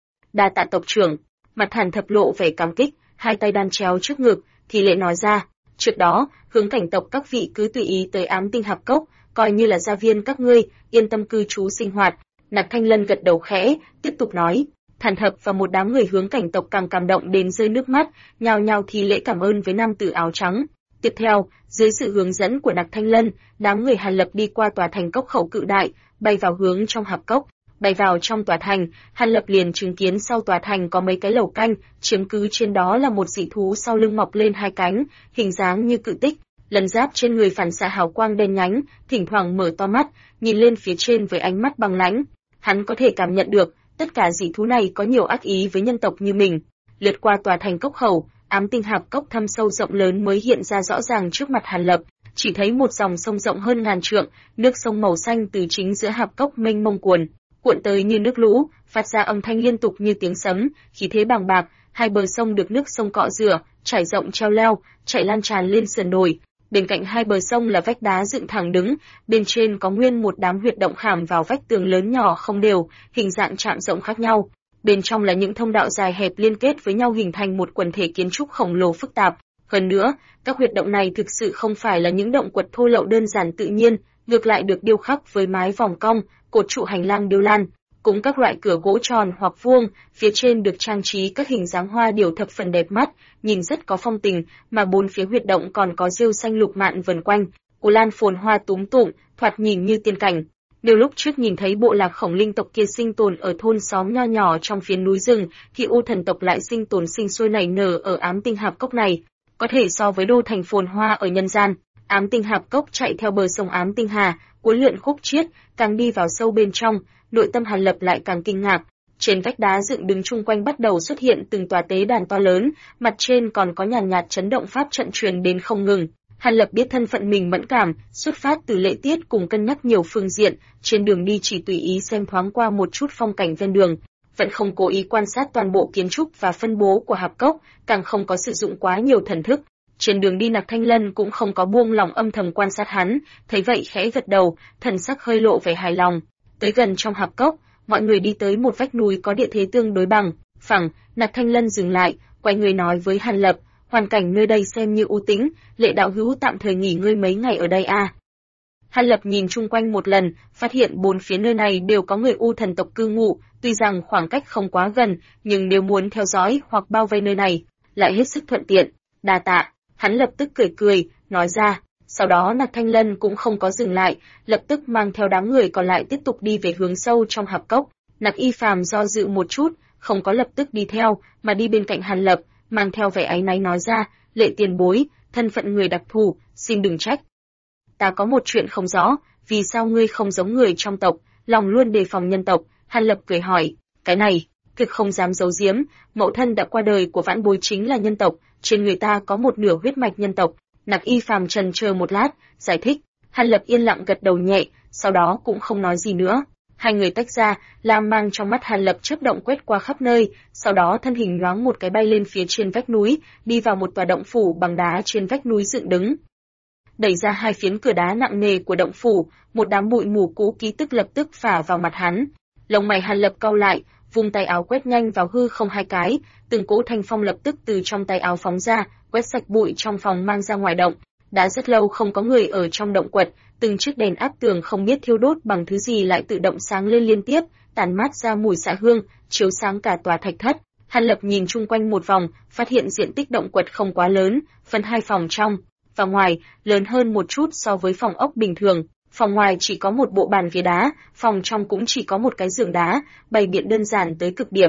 Speaker 1: Đa tạ tộc trưởng, mặt Thản Thập lộ vẻ cảm kích, hai tay đan chéo trước ngực, thì lệ nói ra, trước đó, hướng cảnh tộc các vị cứ tùy ý tới Ám Tinh Hạp Cốc, coi như là gia viên các ngươi, yên tâm cư trú sinh hoạt. Nặc Thanh Lân gật đầu khẽ, tiếp tục nói, Thản Thập và một đám người hướng cảnh tộc càng cảm động đến rơi nước mắt, nhao nhao thi lễ cảm ơn với nam tử áo trắng. Tiếp theo, dưới sự hướng dẫn của Nặc Thanh Lân, đám người Hàn Lập đi qua tòa thành cốc khẩu cự đại, bay vào hướng trong hạp cốc. Bay vào trong tòa thành, Hàn Lập liền chứng kiến sau tòa thành có mấy cái lầu canh, chiếm cứ trên đó là một dị thú sau lưng mọc lên hai cánh, hình dáng như cự tích, lân giáp trên người phản xạ hào quang đen nhánh, thỉnh thoảng mở to mắt, nhìn lên phía trên với ánh mắt băng lãnh. Hắn có thể cảm nhận được, tất cả dị thú này có nhiều ác ý với nhân tộc như mình. Lướt qua tòa thành cốc khẩu, Ám Tinh Hạp Cốc thâm sâu rộng lớn mới hiện ra rõ ràng trước mặt Hàn Lập, chỉ thấy một dòng sông rộng hơn ngàn trượng, nước sông màu xanh từ chính giữa hạp cốc mênh mông cuồn tới như nước lũ, phát ra âm thanh liên tục như tiếng sấm, khí thế bàng bạc, hai bờ sông được nước sông cọ rửa, trải rộng treo leo, chảy lan tràn lên sườn đồi. Bên cạnh hai bờ sông là vách đá dựng thẳng đứng, bên trên có nguyên một đám huyệt động khảm vào vách tường lớn nhỏ không đều, hình dạng chạm rộng khác nhau. Bên trong là những thông đạo dài hẹp liên kết với nhau hình thành một quần thể kiến trúc khổng lồ phức tạp. Hơn nữa, các huyệt động này thực sự không phải là những động quật thô lậu đơn giản tự nhiên, ngược lại được điêu khắc với mái vòng cong, cột trụ hành lang điêu lan, cùng các loại cửa gỗ tròn hoặc vuông, phía trên được trang trí các hình dáng hoa điểu thập phần đẹp mắt, nhìn rất có phong tình, mà bốn phía huyệt động còn có rêu xanh lục mạn vần quanh, cù lan phồn hoa túm tụm, thoạt nhìn như tiên cảnh. Nếu lúc trước nhìn thấy bộ lạc khổng linh tộc kia sinh tồn ở thôn xóm nho nhỏ trong phía núi rừng, thì u thần tộc lại sinh tồn sinh sôi nảy nở ở Ám Tinh Hạp Cốc này, có thể so với đô thành phồn hoa ở nhân gian. Ám Tinh Hạp Cốc chạy theo bờ sông Ám Tinh Hà, uốn lượn khúc chiết, càng đi vào sâu bên trong, nội tâm Hàn Lập lại càng kinh ngạc. Trên vách đá dựng đứng chung quanh bắt đầu xuất hiện từng tòa tế đàn to lớn, mặt trên còn có nhàn nhạt chấn động pháp trận truyền đến không ngừng. Hàn Lập biết thân phận mình mẫn cảm, xuất phát từ lễ tiết cùng cân nhắc nhiều phương diện, trên đường đi chỉ tùy ý xem thoáng qua một chút phong cảnh ven đường, vẫn không cố ý quan sát toàn bộ kiến trúc và phân bố của hạp cốc, càng không có sử dụng quá nhiều thần thức. Trên đường đi Nặc Thanh Lân cũng không có buông lòng âm thầm quan sát hắn, thấy vậy khẽ gật đầu, thần sắc hơi lộ vẻ hài lòng. Tới gần trong hạp cốc, mọi người đi tới một vách núi có địa thế tương đối bằng phẳng. Nặc Thanh Lân dừng lại, quay người nói với Hàn Lập, hoàn cảnh nơi đây xem như u tĩnh, Lệ đạo hữu tạm thời nghỉ ngơi mấy ngày ở đây à. Hàn Lập nhìn chung quanh một lần, phát hiện bốn phía nơi này đều có người u thần tộc cư ngụ, tuy rằng khoảng cách không quá gần, nhưng nếu muốn theo dõi hoặc bao vây nơi này, lại hết sức thuận tiện. Đa tạ. Hắn lập tức cười cười, nói ra. Sau đó Nặc Thanh Lân cũng không có dừng lại, lập tức mang theo đám người còn lại tiếp tục đi về hướng sâu trong hạp cốc. Nặc Y Phàm do dự một chút, không có lập tức đi theo, mà đi bên cạnh Hàn Lập, mang theo vẻ áy náy nói ra, Lệ tiền bối, thân phận người đặc thù, xin đừng trách. Ta có một chuyện không rõ, vì sao ngươi không giống người trong tộc, lòng luôn đề phòng nhân tộc? Hàn Lập cười hỏi, cái này, cực không dám giấu giếm, mẫu thân đã qua đời của vãn bối chính là nhân tộc, trên người ta có một nửa huyết mạch nhân tộc. Nặc Y Phàm chần chờ một lát, giải thích. Hàn Lập yên lặng gật đầu nhẹ, sau đó cũng không nói gì nữa. Hai người tách ra, lam mang trong mắt Hàn Lập chớp động quét qua khắp nơi, sau đó thân hình nhoáng một cái bay lên phía trên vách núi, đi vào một tòa động phủ bằng đá trên vách núi dựng đứng. Đẩy ra hai phiến cửa đá nặng nề của động phủ, một đám bụi mù cũ ký tức lập tức phả vào mặt hắn. Lông mày Hàn Lập cau lại, vung tay áo quét nhanh vào hư không hai cái, từng cỗ thanh phong lập tức từ trong tay áo phóng ra, quét sạch bụi trong phòng mang ra ngoài động. Đã rất lâu không có người ở trong động quật, từng chiếc đèn áp tường không biết thiêu đốt bằng thứ gì lại tự động sáng lên liên tiếp, tản mát ra mùi xạ hương, chiếu sáng cả tòa thạch thất. Hàn Lập nhìn chung quanh một vòng, phát hiện diện tích động quật không quá lớn, phân hai phòng trong và ngoài, lớn hơn một chút so với phòng ốc bình thường. Phòng ngoài chỉ có một bộ bàn ghế đá, phòng trong cũng chỉ có một cái giường đá, bày biện đơn giản tới cực điểm.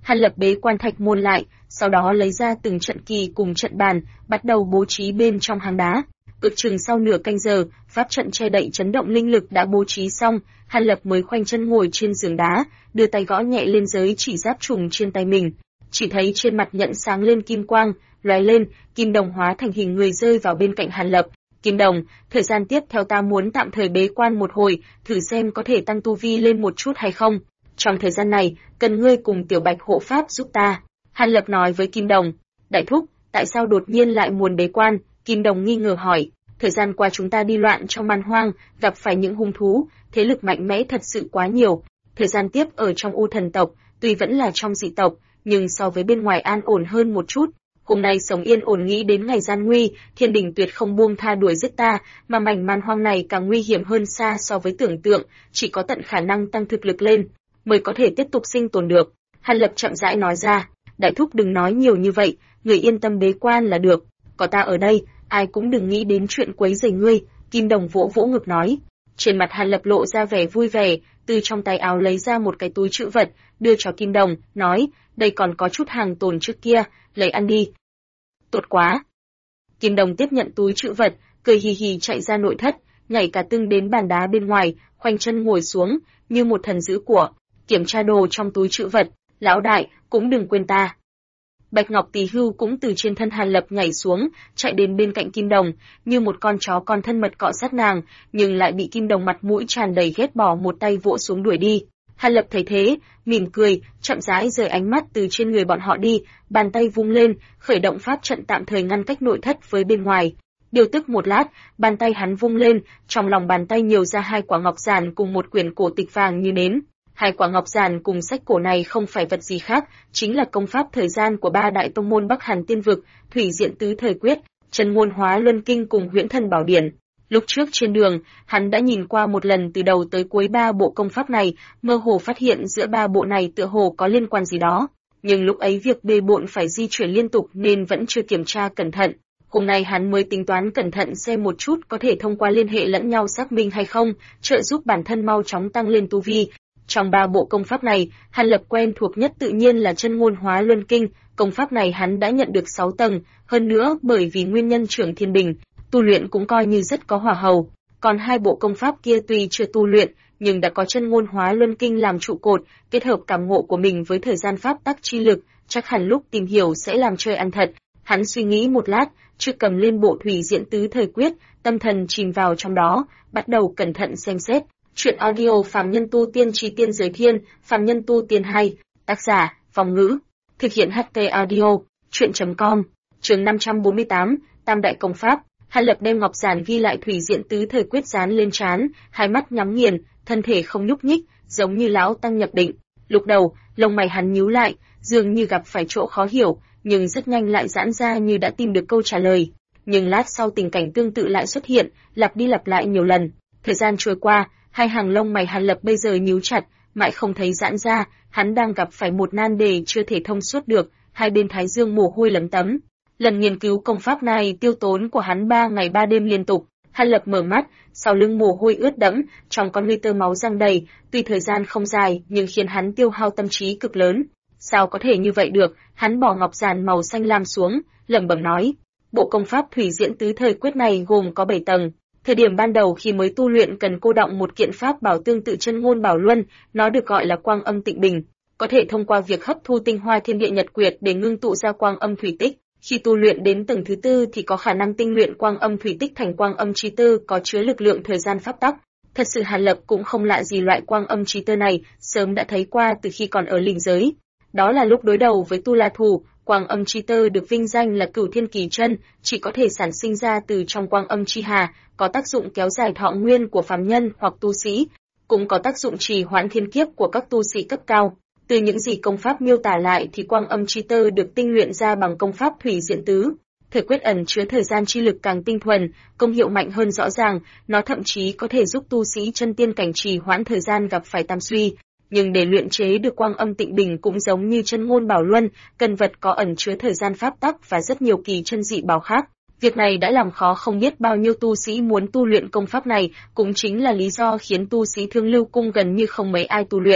Speaker 1: Hàn Lập bế quan thạch môn lại, sau đó lấy ra từng trận kỳ cùng trận bàn, bắt đầu bố trí bên trong hang đá. Ước chừng sau nửa canh giờ, pháp trận che đậy chấn động linh lực đã bố trí xong, Hàn Lập mới khoanh chân ngồi trên giường đá, đưa tay gõ nhẹ lên giới chỉ giáp trùng trên tay mình. Chỉ thấy trên mặt nhận sáng lên kim quang, lóe lên, kim đồng hóa thành hình người rơi vào bên cạnh Hàn Lập. Kim đồng, thời gian tiếp theo ta muốn tạm thời bế quan một hồi, thử xem có thể tăng tu vi lên một chút hay không. Trong thời gian này, cần ngươi cùng Tiểu Bạch hộ pháp giúp ta. Hàn Lập nói với Kim Đồng. Đại thúc, tại sao đột nhiên lại muốn bế quan? Kim Đồng nghi ngờ hỏi. Thời gian qua chúng ta đi loạn trong man hoang, gặp phải những hung thú, thế lực mạnh mẽ thật sự quá nhiều. Thời gian tiếp ở trong U Thần tộc, tuy vẫn là trong dị tộc, nhưng so với bên ngoài an ổn hơn một chút. Hôm nay sống yên ổn nghĩ đến ngày gian nguy, Thiên Đình tuyệt không buông tha đuổi giết ta, mà mảnh man hoang này càng nguy hiểm hơn xa so với tưởng tượng, chỉ có tận khả năng tăng thực lực lên, mới có thể tiếp tục sinh tồn được. Hàn Lập chậm rãi nói ra, đại thúc đừng nói nhiều như vậy, người yên tâm bế quan là được, có ta ở đây, ai cũng đừng nghĩ đến chuyện quấy rầy ngươi. Kim Đồng vỗ vỗ ngực nói. Trên mặt Hàn Lập lộ ra vẻ vui vẻ, từ trong tay áo lấy ra một cái túi trữ vật, đưa cho Kim Đồng, nói, đây còn có chút hàng tồn trước kia, lấy ăn đi. Tốt quá. Kim Đồng tiếp nhận túi trữ vật, cười hì hì chạy ra nội thất, nhảy cả tưng đến bàn đá bên ngoài, khoanh chân ngồi xuống, như một thần giữ của, kiểm tra đồ trong túi trữ vật, lão đại, cũng đừng quên ta. Bạch Ngọc Tỳ Hưu cũng từ trên thân Hàn Lập nhảy xuống, chạy đến bên cạnh Kim Đồng, như một con chó con thân mật cọ sát nàng, nhưng lại bị Kim Đồng mặt mũi tràn đầy ghét bỏ một tay vỗ xuống đuổi đi. Hàn Lập thấy thế, mỉm cười, chậm rãi rời ánh mắt từ trên người bọn họ đi, bàn tay vung lên, khởi động pháp trận tạm thời ngăn cách nội thất với bên ngoài. Điều tức một lát, bàn tay hắn vung lên, trong lòng bàn tay nhiều ra 2 quả ngọc giản cùng một quyển cổ tịch vàng như nến. 2 quả ngọc giản cùng sách cổ này không phải vật gì khác, chính là công pháp thời gian của 3 đại tông môn Bắc Hàn Tiên vực, Thủy Diện Tứ Thời Quyết, Chân Ngôn Hóa Luân Kinh cùng Huyễn Thần Bảo Điển. Lúc trước trên đường, hắn đã nhìn qua một lần từ đầu tới cuối 3 bộ công pháp này, mơ hồ phát hiện giữa 3 bộ này tựa hồ có liên quan gì đó, nhưng lúc ấy việc bề bộn phải di chuyển liên tục nên vẫn chưa kiểm tra cẩn thận. Hôm nay hắn mới tính toán cẩn thận xem một chút có thể thông qua liên hệ lẫn nhau xác minh hay không, trợ giúp bản thân mau chóng tăng lên tu vi. Trong 3 bộ công pháp này, Hàn Lập quen thuộc nhất tự nhiên là Chân Ngôn Hóa Luân Kinh, công pháp này hắn đã nhận được 6 tầng, hơn nữa bởi vì nguyên nhân trưởng thiên đình, tu luyện cũng coi như rất có hỏa hầu. Còn 2 bộ công pháp kia tuy chưa tu luyện, nhưng đã có Chân Ngôn Hóa Luân Kinh làm trụ cột, kết hợp cảm ngộ của mình với thời gian pháp tắc chi lực, chắc hẳn lúc tìm hiểu sẽ làm chơi ăn thật. Hắn suy nghĩ một lát, chưa cầm lên bộ Thủy Diện Tứ Thời Quyết, tâm thần chìm vào trong đó, bắt đầu cẩn thận xem xét. Chuyện audio Phàm Nhân Tu Tiên Chí Tiên Giới Thiên, Phàm Nhân Tu Tiên 2, tác giả, Phong Ngữ, thực hiện HT Audio, chuyện.com, chương 548, Tam Đại Công Pháp. Hàn Lập đem ngọc giản ghi lại Thủy Diện Tứ Thời Quyết dán lên trán, hai mắt nhắm nghiền, thân thể không nhúc nhích, giống như lão tăng nhập định. Lúc đầu, lông mày hắn nhíu lại, dường như gặp phải chỗ khó hiểu, nhưng rất nhanh lại giãn ra như đã tìm được câu trả lời. Nhưng lát sau tình cảnh tương tự lại xuất hiện, lặp đi lặp lại nhiều lần. Thời gian trôi qua, hai hàng lông mày Hàn Lập bây giờ nhíu chặt, mãi không thấy giãn ra, hắn đang gặp phải một nan đề chưa thể thông suốt được, hai bên thái dương mồ hôi lấm tấm. Lần nghiên cứu công pháp này tiêu tốn của hắn 3 ngày 3 đêm liên tục. Hàn Lập mở mắt, sau lưng mồ hôi ướt đẫm, trong con ngươi tơ máu răng đầy, tuy thời gian không dài nhưng khiến hắn tiêu hao tâm trí cực lớn. Sao có thể như vậy được? Hắn bỏ ngọc giản màu xanh lam xuống, lẩm bẩm nói: bộ công pháp Thủy Diễn Tứ Thời Quyết này gồm có 7 tầng. Thời điểm ban đầu khi mới tu luyện cần cô động một kiện pháp bảo tương tự Chân Ngôn Bảo Luân, nó được gọi là Quang Âm Tịnh Bình, có thể thông qua việc hấp thu tinh hoa thiên địa nhật quyệt để ngưng tụ ra quang âm thủy tích. Khi tu luyện đến tầng thứ 4 thì có khả năng tinh luyện quang âm thủy tích thành quang âm chi tư có chứa lực lượng thời gian pháp tắc. Thật sự Hàn Lập cũng không lạ gì loại quang âm chi tư này, sớm đã thấy qua từ khi còn ở linh giới. Đó là lúc đối đầu với Tu La Thủ, quang âm chi tơ được vinh danh là Cửu Thiên Kỳ Chân, chỉ có thể sản sinh ra từ trong quang âm chi hà, có tác dụng kéo dài thọ nguyên của phàm nhân hoặc tu sĩ, cũng có tác dụng trì hoãn thiên kiếp của các tu sĩ cấp cao. Từ những gì công pháp miêu tả lại thì quang âm chi tơ được tinh luyện ra bằng công pháp Thủy Diện Tứ Thời Quyết ẩn chứa thời gian chi lực càng tinh thuần, công hiệu mạnh hơn rõ ràng, nó thậm chí có thể giúp tu sĩ chân tiên cảnh trì hoãn thời gian gặp phải tam suy. Nhưng để luyện chế được quang âm tịnh bình cũng giống như Chân Ngôn Bảo Luân, cần vật có ẩn chứa thời gian pháp tắc và rất nhiều kỳ chân dị bảo khác. Việc này đã làm khó không biết bao nhiêu tu sĩ muốn tu luyện công pháp này, cũng chính là lý do khiến tu sĩ Thương Lưu Cung gần như không mấy ai tu luyện.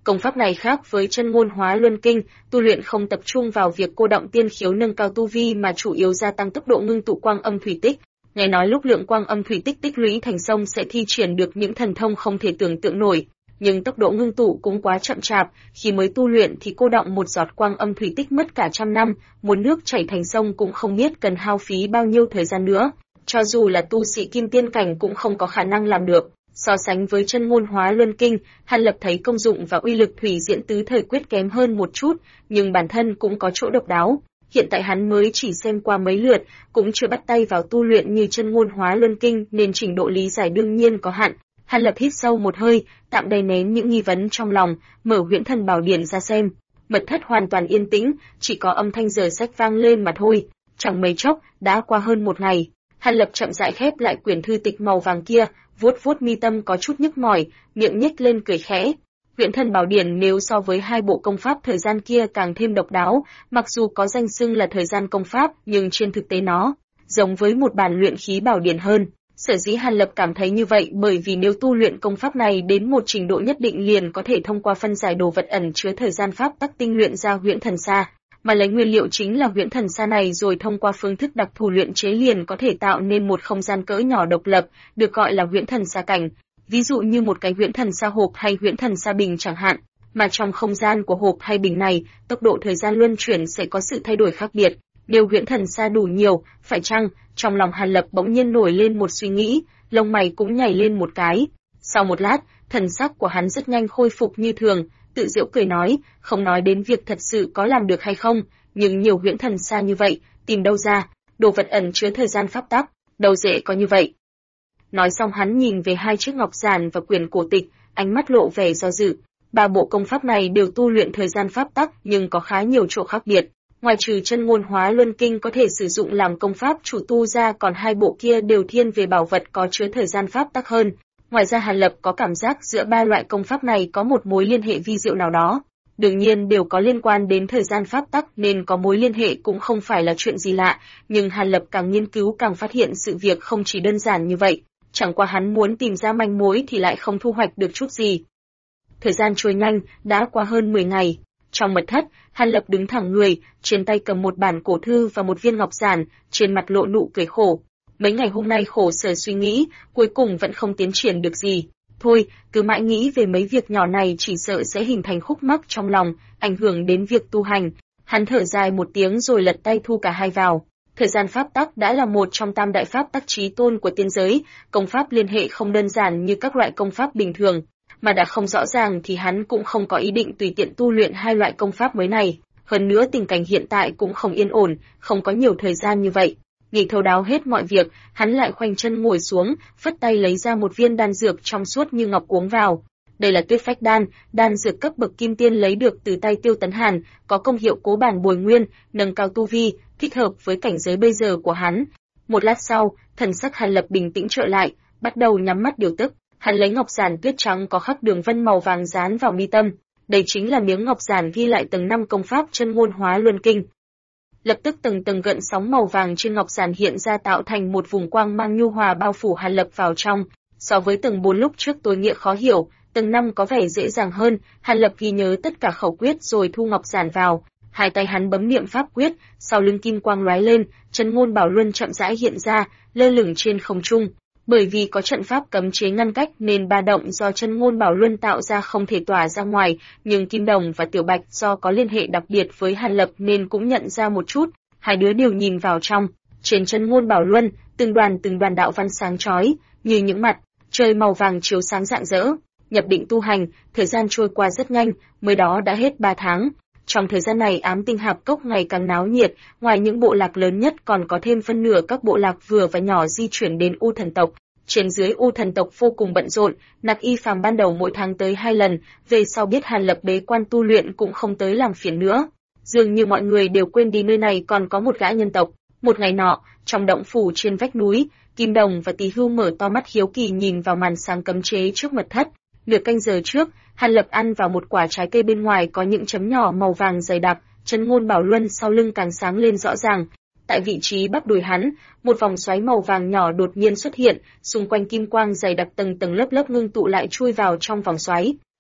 Speaker 1: Công pháp này khác với chân ngôn hóa luân kinh, tu luyện không tập trung vào việc cô động tiên khiếu nâng cao tu vi mà chủ yếu gia tăng tốc độ ngưng tụ quang âm thủy tích. Nghe nói lúc lượng quang âm thủy tích tích lũy thành sông sẽ thi triển được những thần thông không thể tưởng tượng nổi, nhưng tốc độ ngưng tụ cũng quá chậm chạp, khi mới tu luyện thì cô động một giọt quang âm thủy tích mất cả trăm năm, muốn nước chảy thành sông cũng không biết cần hao phí bao nhiêu thời gian nữa, cho dù là tu sĩ kim tiên cảnh cũng không có khả năng làm được. So sánh với chân ngôn hóa luân kinh, Hàn Lập thấy công dụng và uy lực thủy diễn tứ thời quyết kém hơn một chút, nhưng bản thân cũng có chỗ độc đáo. Hiện tại hắn mới chỉ xem qua mấy lượt, cũng chưa bắt tay vào tu luyện như chân ngôn hóa luân kinh nên trình độ lý giải đương nhiên có hạn. Hàn Lập hít sâu một hơi, tạm đè nén những nghi vấn trong lòng, mở Huyễn Thần Bảo Điển ra xem. Mật thất hoàn toàn yên tĩnh, chỉ có âm thanh rời sách vang lên mà thôi. Chẳng mấy chốc, đã qua hơn một ngày. Hàn Lập chậm rãi khép lại quyển thư tịch màu vàng kia, vuốt vuốt mi tâm có chút nhức mỏi, miệng nhếch lên cười khẽ. Huyễn Thần Bảo Điển nếu so với hai bộ công pháp thời gian kia càng thêm độc đáo, mặc dù có danh xưng là thời gian công pháp, nhưng trên thực tế nó giống với một bản luyện khí bảo điển hơn. Sở dĩ Hàn Lập cảm thấy như vậy bởi vì nếu tu luyện công pháp này đến một trình độ nhất định liền có thể thông qua phân giải đồ vật ẩn chứa thời gian pháp tắc tinh luyện ra huyễn thần sa, mà lấy nguyên liệu chính là huyễn thần sa này rồi thông qua phương thức đặc thù luyện chế liền có thể tạo nên một không gian cỡ nhỏ độc lập, được gọi là huyễn thần sa cảnh. Ví dụ như một cái huyễn thần sa hộp hay huyễn thần sa bình chẳng hạn, mà trong không gian của hộp hay bình này, tốc độ thời gian luân chuyển sẽ có sự thay đổi khác biệt. Nếu huyễn thần sa đủ nhiều, phải chăng? Trong lòng Hàn Lập bỗng nhiên nổi lên một suy nghĩ, lông mày cũng nhảy lên một cái. Sau một lát, thần sắc của hắn rất nhanh khôi phục như thường, tự giễu cười nói, không nói đến việc thật sự có làm được hay không, nhưng nhiều huyễn thần sa như vậy, tìm đâu ra, đồ vật ẩn chứa thời gian pháp tắc, đâu dễ có như vậy. Nói xong hắn nhìn về hai chiếc ngọc giản và quyển cổ tịch, ánh mắt lộ vẻ do dự. Ba bộ công pháp này đều tu luyện thời gian pháp tắc nhưng có khá nhiều chỗ khác biệt. Ngoài trừ chân ngôn hóa luân kinh có thể sử dụng làm công pháp chủ tu ra, còn hai bộ kia đều thiên về bảo vật có chứa thời gian pháp tắc hơn. Ngoài ra Hàn Lập có cảm giác giữa ba loại công pháp này có một mối liên hệ vi diệu nào đó. Đương nhiên đều có liên quan đến thời gian pháp tắc nên có mối liên hệ cũng không phải là chuyện gì lạ, nhưng Hàn Lập càng nghiên cứu càng phát hiện sự việc không chỉ đơn giản như vậy. Chẳng qua hắn muốn tìm ra manh mối thì lại không thu hoạch được chút gì. Thời gian trôi nhanh, đã qua hơn 10 ngày. Trong mật thất, Hàn Lập đứng thẳng người, trên tay cầm một bản cổ thư và một viên ngọc giản, trên mặt lộ nụ cười khổ. Mấy ngày hôm nay khổ sở suy nghĩ, cuối cùng vẫn không tiến triển được gì. Thôi, cứ mãi nghĩ về mấy việc nhỏ này chỉ sợ sẽ hình thành khúc mắc trong lòng, ảnh hưởng đến việc tu hành. Hắn thở dài một tiếng rồi lật tay thu cả hai vào. Thời gian pháp tắc đã là một trong tam đại pháp tắc chí tôn của tiên giới, công pháp liên hệ không đơn giản như các loại công pháp bình thường, mà đã không rõ ràng thì hắn cũng không có ý định tùy tiện tu luyện hai loại công pháp mới này. Hơn nữa tình cảnh hiện tại cũng không yên ổn, không có nhiều thời gian như vậy. Nghĩ thấu đáo hết mọi việc, hắn lại khoanh chân ngồi xuống, phất tay lấy ra một viên đan dược trong suốt như ngọc uống vào. Đây là Tuyết Phách đan, đan dược cấp bậc kim tiên lấy được từ tay Tiêu Tấn Hàn, có công hiệu cố bản bồi nguyên, nâng cao tu vi, thích hợp với cảnh giới bây giờ của hắn. Một lát sau, thần sắc Hàn Lập bình tĩnh trở lại, bắt đầu nhắm mắt điều tức. Hắn lấy ngọc giản tuyết trắng có khắc đường vân màu vàng dán vào mi tâm. Đây chính là miếng ngọc giản ghi lại tầng 5 công pháp chân ngôn hóa luân kinh. Lập tức từng tầng gợn sóng màu vàng trên ngọc giản hiện ra tạo thành một vùng quang mang nhu hòa bao phủ Hàn Lập vào trong. So với tầng 4 lúc trước tối nghĩa khó hiểu, tầng 5 có vẻ dễ dàng hơn. Hàn Lập ghi nhớ tất cả khẩu quyết rồi thu ngọc giản vào. Hai tay hắn bấm niệm pháp quyết, sau lưng kim quang lóe lên, chân ngôn bảo luân chậm rãi hiện ra, lơ lửng trên không trung. Bởi vì có trận pháp cấm chế ngăn cách nên ba động do chân ngôn bảo luân tạo ra không thể tỏa ra ngoài, nhưng Kim Đồng và Tiểu Bạch do có liên hệ đặc biệt với Hàn Lập nên cũng nhận ra một chút, hai đứa đều nhìn vào trong. Trên chân ngôn bảo luân, từng đoàn đạo văn sáng chói, như những mặt trời màu vàng chiếu sáng rạng rỡ. Nhập định tu hành, thời gian trôi qua rất nhanh, mới đó đã hết 3 tháng. Trong thời gian này Ám Tinh Hạp Cốc ngày càng náo nhiệt, ngoài những bộ lạc lớn nhất còn có thêm phân nửa các bộ lạc vừa và nhỏ di chuyển đến U Thần tộc. Trên dưới U Thần tộc vô cùng bận rộn, Nặc Y Phàm ban đầu mỗi tháng tới 2 lần, về sau biết Hàn Lập bế quan tu luyện cũng không tới làm phiền nữa. Dường như mọi người đều quên đi nơi này còn có một gã nhân tộc. Một ngày nọ, trong động phủ trên vách núi, Kim Đồng và Tỳ Hưu mở to mắt hiếu kỳ nhìn vào màn sáng cấm chế trước mật thất. Nửa canh giờ trước, Hàn Lập ăn vào một quả trái cây bên ngoài có những chấm nhỏ màu vàng dày đặc, chân ngôn bảo luân sau lưng càng sáng lên rõ ràng. Tại vị trí bắp đùi hắn, một vòng xoáy màu vàng nhỏ đột nhiên xuất hiện, xung quanh kim quang dày đặc tầng tầng lớp lớp ngưng tụ lại chui vào trong vòng xoáy.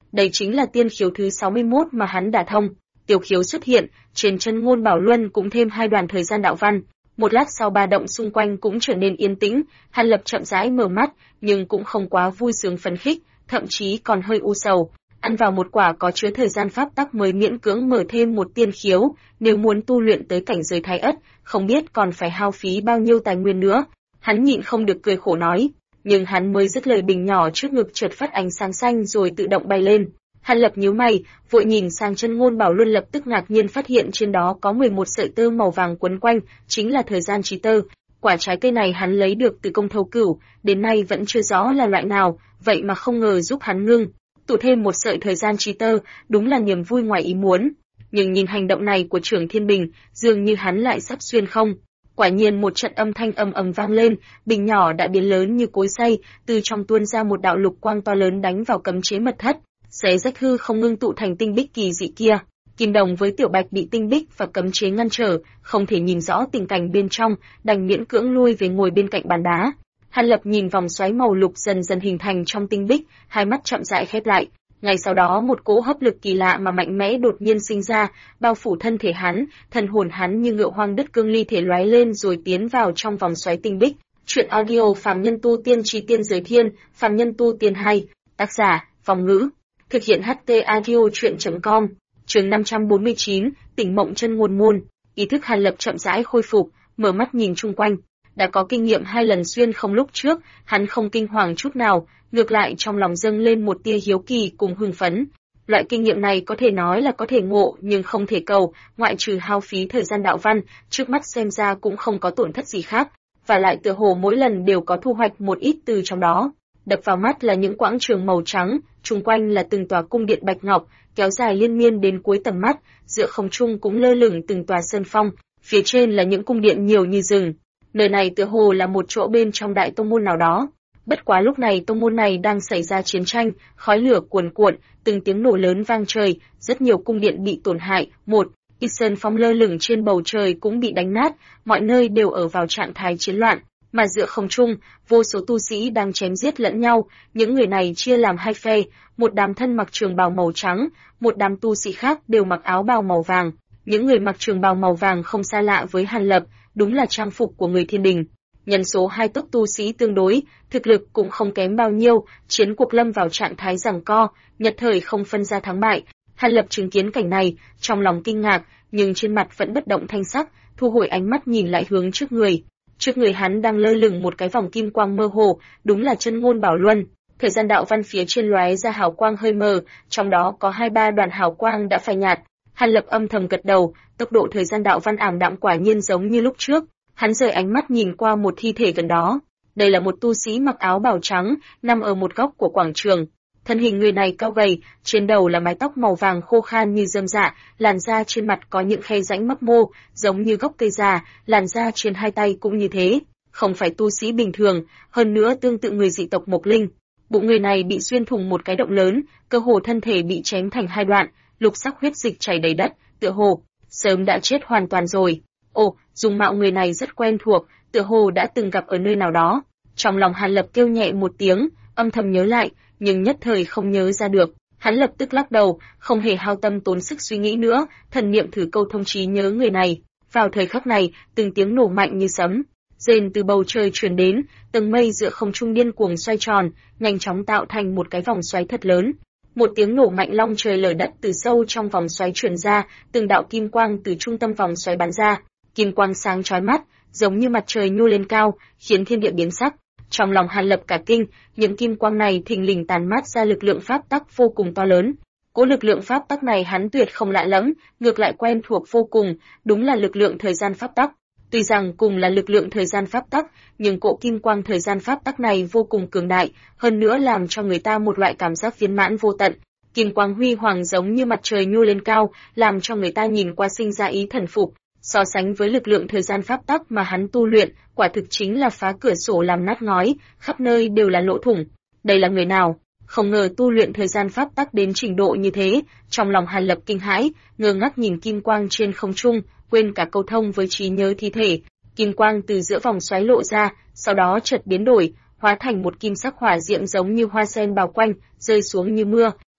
Speaker 1: Đây chính là tiên khiếu thứ 61 mà hắn đả thông. Tiểu khiếu xuất hiện, trên chân ngôn bảo luân cũng thêm 2 đoàn thời gian đạo văn. Một lát sau ba động xung quanh cũng trở nên yên tĩnh, Hàn Lập chậm rãi mở mắt, nhưng cũng không quá vui sướng phấn khích, thậm chí còn hơi u sầu. Ăn vào một quả có chứa thời gian pháp tắc mới miễn cưỡng mở thêm một tiên khiếu, nếu muốn tu luyện tới cảnh giới thái ất, không biết còn phải hao phí bao nhiêu tài nguyên nữa. Hắn nhịn không được cười khổ nói, nhưng hắn mới dứt lời, bình nhỏ trước ngực chợt phát ánh sáng xanh rồi tự động bay lên. Hàn Lập nhíu mày, vội nhìn sang chân ngôn bảo luân, lập tức ngạc nhiên phát hiện trên đó có 11 sợi tơ màu vàng quấn quanh, chính là thời gian trí tơ. Quả trái cây này hắn lấy được từ Công Thâu Cửu, đến nay vẫn chưa rõ là loại nào, vậy mà không ngờ giúp hắn ngưng tụ thêm một sợi thời gian trí tơ, đúng là niềm vui ngoài ý muốn. Nhưng nhìn hành động này của Trưởng Thiên Bình, dường như hắn lại sắp xuyên không. Quả nhiên một trận âm thanh ầm ầm vang lên, bình nhỏ đã biến lớn như cối xay, từ trong tuôn ra một đạo lục quang to lớn đánh vào cấm chế mật thất, xé rách hư không ngưng tụ thành tinh bích kỳ dị kia. Kim Đồng với Tiểu Bạch bị tinh bích và cấm chế ngăn trở, không thể nhìn rõ tình cảnh bên trong, đành miễn cưỡng lui về ngồi bên cạnh bàn đá. Hàn Lập nhìn vòng xoáy màu lục dần dần hình thành trong tinh bích, hai mắt chậm rãi khép lại. Ngay sau đó một cỗ hấp lực kỳ lạ mà mạnh mẽ đột nhiên sinh ra, bao phủ thân thể hắn, thần hồn hắn như ngựa hoang đứt cương ly thể lóe lên rồi tiến vào trong vòng xoáy tinh bích. Truyện audio Phàm Nhân Tu Tiên Chí Tiên Giới Thiên, Phàm Nhân Tu Tiên 2, tác giả, Phong Ngữ. Thực hiện HT audio truyện.com. Chương 549, tỉnh mộng chân ngôn môn. Ý thức Hàn Lập chậm rãi khôi phục, mở mắt nhìn chung quanh. Đã có kinh nghiệm 2 lần xuyên không lúc trước, hắn không kinh hoàng chút nào, ngược lại trong lòng dâng lên một tia hiếu kỳ cùng hưng phấn. Loại kinh nghiệm này có thể nói là có thể ngộ nhưng không thể cầu, ngoại trừ hao phí thời gian đạo văn, trước mắt xem ra cũng không có tổn thất gì khác, và lại tựa hồ mỗi lần đều có thu hoạch một ít từ trong đó. Đập vào mắt là những quãng trường màu trắng, chung quanh là từng tòa cung điện bạch ngọc, kéo dài liên miên đến cuối tầm mắt, giữa không trung cũng lơ lửng từng tòa sơn phong, phía trên là những cung điện nhiều như rừng. Nơi này tựa hồ là một chỗ bên trong đại tông môn nào đó. Bất quá lúc này tông môn này đang xảy ra chiến tranh, khói lửa cuồn cuộn, từng tiếng nổ lớn vang trời, rất nhiều cung điện bị tổn hại, một ít sơn phong lơ lửng trên bầu trời cũng bị đánh nát, mọi nơi đều ở vào trạng thái chiến loạn. Mà giữa không trung, vô số tu sĩ đang chém giết lẫn nhau, những người này chia làm 2 phe, một đám thân mặc trường bào màu trắng, một đám tu sĩ khác đều mặc áo bào màu vàng. Những người mặc trường bào màu vàng không xa lạ với Hàn Lập, đúng là trang phục của người Thiên Đình. Nhân số 2 tốc tu sĩ tương đối, thực lực cũng không kém bao nhiêu, chiến cuộc lâm vào trạng thái giằng co, nhất thời không phân ra thắng bại. Hàn Lập chứng kiến cảnh này, trong lòng kinh ngạc, nhưng trên mặt vẫn bất động thanh sắc, thu hồi ánh mắt nhìn lại hướng trước người. Trước người hắn đang lơ lửng một cái vòng kim quang mơ hồ, đúng là chân ngôn bảo luân. Thời gian đạo văn phía trên lóe ra hào quang hơi mờ, trong đó có 2-3 đoàn hào quang đã phai nhạt. Hàn Lập âm thầm gật đầu, tốc độ thời gian đạo văn ảm đạm quả nhiên giống như lúc trước. Hắn rời ánh mắt nhìn qua một thi thể gần đó. Đây là một tu sĩ mặc áo bào trắng, nằm ở một góc của quảng trường. Thân hình người này cao gầy, trên đầu là mái tóc màu vàng khô khan như rơm rạ, làn da trên mặt có những khe rãnh mấp mô, giống như gốc cây già, làn da trên 2 tay cũng như thế. Không phải tu sĩ bình thường, hơn nữa tương tự người dị tộc Mộc Linh. Bụng người này bị xuyên thủng một cái động lớn, cơ hồ thân thể bị chém thành 2 đoạn, lục sắc huyết dịch chảy đầy đất, tựa hồ sớm đã chết hoàn toàn rồi. Ồ, dung mạo người này rất quen thuộc, tựa hồ đã từng gặp ở nơi nào đó. Trong lòng Hàn Lập kêu nhẹ một tiếng, âm thầm nhớ lại, nhưng nhất thời không nhớ ra được. Hắn lập tức lắc đầu, không hề hao tâm tốn sức suy nghĩ nữa, thần niệm thử câu thông trí nhớ người này. Vào thời khắc này, từng tiếng nổ mạnh như sấm, rền từ bầu trời truyền đến, tầng mây giữa không trung điên cuồng xoay tròn, nhanh chóng tạo thành một cái vòng xoáy thật lớn. Một tiếng nổ mạnh long trời lở đất từ sâu trong vòng xoáy truyền ra, từng đạo kim quang từ trung tâm vòng xoáy bắn ra, kim quang sáng chói mắt, giống như mặt trời nhô lên cao, khiến thiên địa biến sắc. Trong lòng Hàn Lập cả kinh, những kim quang này thình lình tàn mát ra lực lượng pháp tắc vô cùng to lớn. Cỗ lực lượng pháp tắc này hắn tuyệt không lạ lẫm, ngược lại quen thuộc vô cùng, đúng là lực lượng thời gian pháp tắc. Tuy rằng cùng là lực lượng thời gian pháp tắc, nhưng cỗ kim quang thời gian pháp tắc này vô cùng cường đại, hơn nữa làm cho người ta một loại cảm giác viên mãn vô tận. Kim quang huy hoàng giống như mặt trời nhô lên cao, làm cho người ta nhìn qua sinh ra ý thần phục. So sánh với lực lượng thời gian pháp tắc mà hắn tu luyện, quả thực chính là phá cửa sổ làm nát ngói, khắp nơi đều là lỗ thủng. Đây là người nào? Không ngờ tu luyện thời gian pháp tắc đến trình độ như thế, trong lòng Hàn Lập kinh hãi, ngơ ngác nhìn kim quang trên không trung, quên cả câu thông với trí nhớ thi thể. Kim quang từ giữa vòng xoáy lộ ra, sau đó chợt biến đổi, hóa thành một kim sắc hỏa diệm giống như hoa sen bao quanh, rơi xuống như mưa.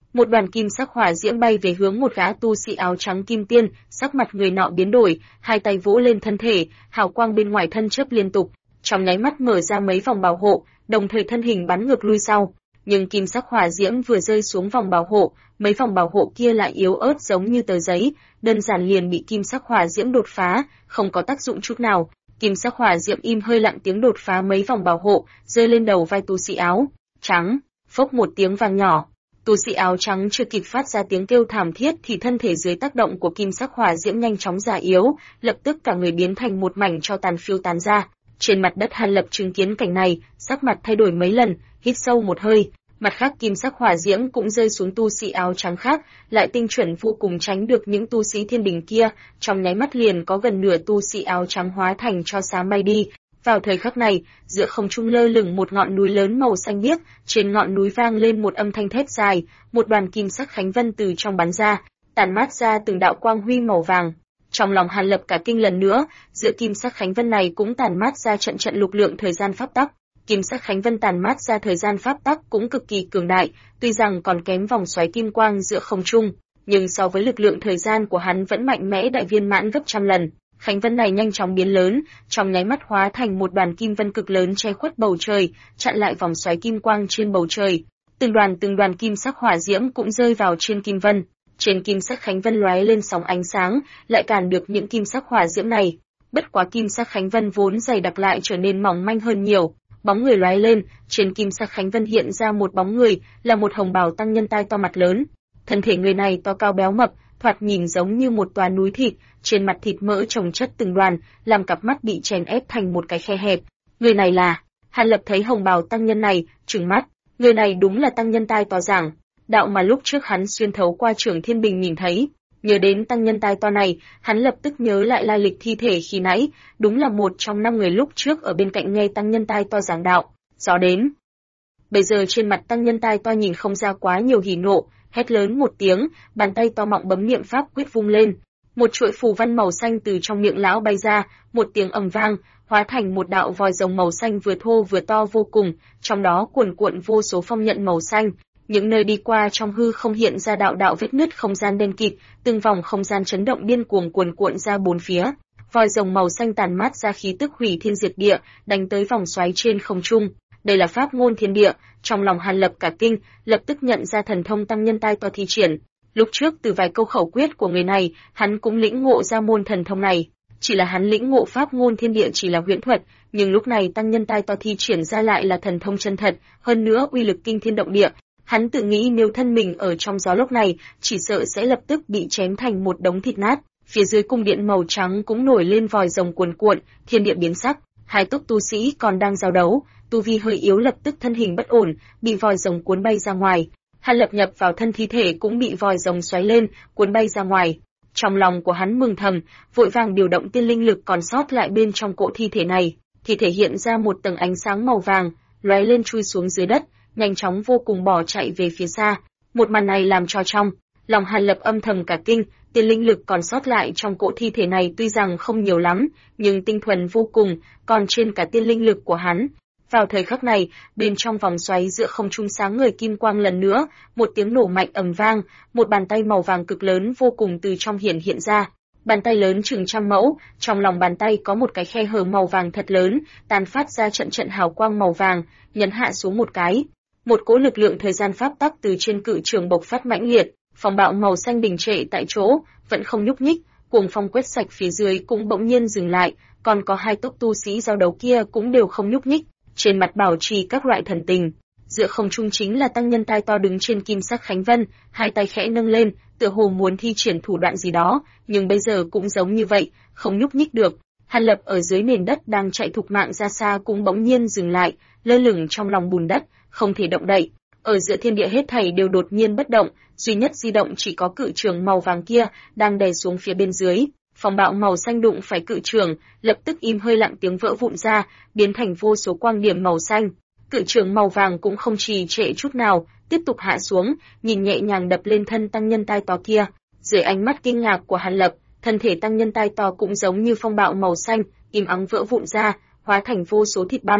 Speaker 1: một đoàn kim sắc hỏa diễm bay về hướng một gã tu sĩ áo trắng kim tiên, sắc mặt người nọ biến đổi, hai tay vỗ lên thân thể, hào quang bên ngoài thân chớp liên tục, trong nháy mắt mở ra mấy vòng bảo hộ, đồng thời thân hình bắn ngược lui sau. Nhưng kim sắc hỏa diễm vừa rơi xuống vòng bảo hộ, mấy vòng bảo hộ kia lại yếu ớt giống như tờ giấy, đơn giản liền bị kim sắc hỏa diễm đột phá, không có tác dụng chút nào. Kim sắc hỏa diễm im hơi lặng tiếng đột phá mấy vòng bảo hộ, rơi lên đầu vai tu sĩ áo trắng, phốc một tiếng vang nhỏ. Tu sĩ áo trắng chưa kịp phát ra tiếng kêu thảm thiết thì thân thể dưới tác động của kim sắc hỏa diễm nhanh chóng già yếu, lập tức cả người biến thành một mảnh tro tàn phiêu tán ra. Trên mặt đất Hàn Lập chứng kiến cảnh này, sắc mặt thay đổi mấy lần, hít sâu một hơi. Mặt khác kim sắc hỏa diễm cũng rơi xuống tu sĩ áo trắng khác, lại tinh chuẩn vô cùng tránh được những tu sĩ thiên đình kia, trong nháy mắt liền có gần nửa tu sĩ áo trắng hóa thành tro xám bay đi. Vào thời khắc này, giữa không trung lơ lửng một ngọn núi lớn màu xanh biếc, trên ngọn núi vang lên một âm thanh thét dài, một đoàn kim sắc khánh vân từ trong bắn ra, tản mát ra từng đạo quang huy màu vàng. Trong lòng Hàn Lập cả kinh lần nữa, giữa kim sắc khánh vân này cũng tản mát ra trận trận lục lượng thời gian pháp tắc. Kim sắc khánh vân tản mát ra thời gian pháp tắc cũng cực kỳ cường đại, tuy rằng còn kém vòng xoáy kim quang giữa không trung, nhưng so với lực lượng thời gian của hắn vẫn mạnh mẽ đại viên mãn gấp trăm lần. Khánh vân này nhanh chóng biến lớn, trong nháy mắt hóa thành một đoàn kim vân cực lớn che khuất bầu trời, chặn lại vòng xoáy kim quang trên bầu trời. Từng đoàn kim sắc hỏa diễm cũng rơi vào trên kim vân. Trên kim sắc khánh vân lóe lên sóng ánh sáng, lại cản được những kim sắc hỏa diễm này. Bất quá kim sắc khánh vân vốn dày đặc lại trở nên mỏng manh hơn nhiều. Bóng người lóe lên, trên kim sắc khánh vân hiện ra một bóng người, là một hồng bào tăng nhân tai to mặt lớn. Thân thể người này to cao béo mập, thoạt nhìn giống như một toà núi thịt, trên mặt thịt mỡ chồng chất từng đoàn, làm cặp mắt bị chèn ép thành một cái khe hẹp. Người này là... Hàn Lập thấy hồng bào tăng nhân này, trừng mắt, người này đúng là tăng nhân tai to giảng, đạo mà lúc trước hắn xuyên thấu qua Trưởng Thiên Bình nhìn thấy. Nhớ đến tăng nhân tai to này, hắn lập tức nhớ lại lai lịch thi thể khi nãy, đúng là một trong 5 người lúc trước ở bên cạnh nghe tăng nhân tai to giảng đạo. Gió đến. Bây giờ trên mặt tăng nhân tai to nhìn không ra quá nhiều hỉ nộ, hét lớn một tiếng, bàn tay to mọng bấm niệm pháp quyết vung lên. Một chuỗi phù văn màu xanh từ trong miệng lão bay ra, một tiếng ầm vang, hóa thành một đạo vòi rồng màu xanh vừa thô vừa to vô cùng, trong đó cuồn cuộn vô số phong nhận màu xanh. Những nơi đi qua trong hư không hiện ra đạo đạo vết nứt không gian đen kịt, từng vòng không gian chấn động điên cuồng cuồn cuộn ra bốn phía. Vòi rồng màu xanh tàn mát ra khí tức hủy thiên diệt địa, đánh tới vòng xoáy trên không trung. Đây là pháp ngôn thiên địa, trong lòng Hàn Lập cả kinh, lập tức nhận ra thần thông tăng nhân tai to thi triển. Lúc trước từ vài câu khẩu quyết của người này, hắn cũng lĩnh ngộ ra môn thần thông này. Chỉ là hắn lĩnh ngộ pháp ngôn thiên địa chỉ là huyễn thuật, nhưng lúc này tăng nhân tai to thi triển ra lại là thần thông chân thật, hơn nữa uy lực kinh thiên động địa. Hắn tự nghĩ nếu thân mình ở trong gió lốc này, chỉ sợ sẽ lập tức bị chém thành một đống thịt nát. Phía dưới cung điện màu trắng cũng nổi lên vòi rồng cuồn cuộn, thiên địa biến sắc. Hai tốc tu sĩ còn đang giao đấu, tu vi hơi yếu lập tức thân hình bất ổn, bị vòi rồng cuốn bay ra ngoài. Hàn Lập nhập vào thân thi thể cũng bị vòi rồng xoáy lên, cuốn bay ra ngoài. Trong lòng của hắn mừng thầm, vội vàng điều động tiên linh lực còn sót lại bên trong cỗ thi thể này. Thi thể hiện ra một tầng ánh sáng màu vàng, lóe lên chui xuống dưới đất, nhanh chóng vô cùng bỏ chạy về phía xa. Một màn này làm cho trong lòng Hàn Lập âm thầm cả kinh, tiên linh lực còn sót lại trong cỗ thi thể này tuy rằng không nhiều lắm, nhưng tinh thuần vô cùng, còn trên cả tiên linh lực của hắn. Vào thời khắc này, bên trong vòng xoáy giữa không trung sáng ngời kim quang lần nữa, một tiếng nổ mạnh ầm vang, một bàn tay màu vàng cực lớn vô cùng từ trong hiện ra. Bàn tay lớn chừng 100 mẫu, trong lòng bàn tay có một cái khe hở màu vàng thật lớn, tàn phát ra trận trận hào quang màu vàng, nhấn hạ xuống một cái. Một cỗ lực lượng thời gian pháp tắc từ trên cự trường bộc phát mãnh liệt, phong bạo màu xanh đình trệ tại chỗ, vẫn không nhúc nhích, cuồng phong quét sạch phía dưới cũng bỗng nhiên dừng lại, còn có hai tốc tu sĩ giao đấu kia cũng đều không nhúc nhích, trên mặt bảo trì các loại thần tình. Giữa không trung chính là tăng nhân tai to đứng trên kim sắc khánh vân, hai tay khẽ nâng lên, tựa hồ muốn thi triển thủ đoạn gì đó, nhưng bây giờ cũng giống như vậy, không nhúc nhích được. Hàn Lập ở dưới nền đất đang chạy thục mạng ra xa cũng bỗng nhiên dừng lại, lơ lửng trong lòng bùn đất, không thể động đậy. Ở giữa thiên địa hết thảy đều đột nhiên bất động, duy nhất di động chỉ có cự trường màu vàng kia đang đè xuống phía bên dưới. Phong bạo màu xanh đụng phải cự trường, lập tức im hơi lặng tiếng vỡ vụn ra, biến thành vô số quang điểm màu xanh. Cự trường màu vàng cũng không trì trệ chút nào, tiếp tục hạ xuống, nhìn nhẹ nhàng đập lên thân tăng nhân tai to kia. Dưới ánh mắt kinh ngạc của Hàn Lập, thân thể tăng nhân tai to cũng giống như phong bạo màu xanh, im ắng vỡ vụn ra, hóa thành vô số thịt băm.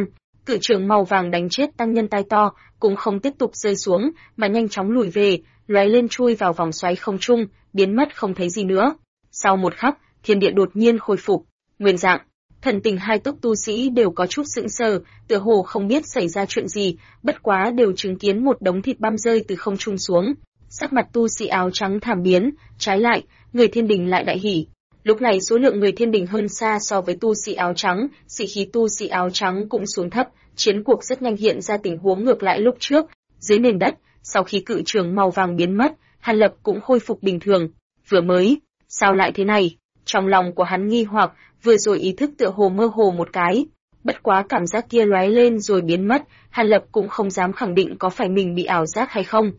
Speaker 1: cự trường màu vàng đánh chết tăng nhân tai to, cũng không tiếp tục rơi xuống, mà nhanh chóng lùi về, lóe lên chui vào vòng xoáy không trung, biến mất không thấy gì nữa. Sau một khắc, thiên địa đột nhiên khôi phục nguyên dạng. Thần tình hai tốc tu sĩ đều có chút sững sờ, tựa hồ không biết xảy ra chuyện gì, bất quá đều chứng kiến một đống thịt băm rơi từ không trung xuống. Sắc mặt tu sĩ áo trắng thảm biến, trái lại, người thiên đình lại đại hỉ. Lúc này số lượng người thiên đình hơn xa so với tu sĩ áo trắng, sĩ khí tu sĩ áo trắng cũng xuống thấp, chiến cuộc rất nhanh hiện ra tình huống ngược lại lúc trước. Dưới nền đất, sau khi cự trường màu vàng biến mất, Hàn Lập cũng khôi phục bình thường. Vừa mới, sao lại thế này? Trong lòng của hắn nghi hoặc, vừa rồi ý thức tựa hồ mơ hồ một cái. Bất quá cảm giác kia lóe lên rồi biến mất, Hàn Lập cũng không dám khẳng định có phải mình bị ảo giác hay không.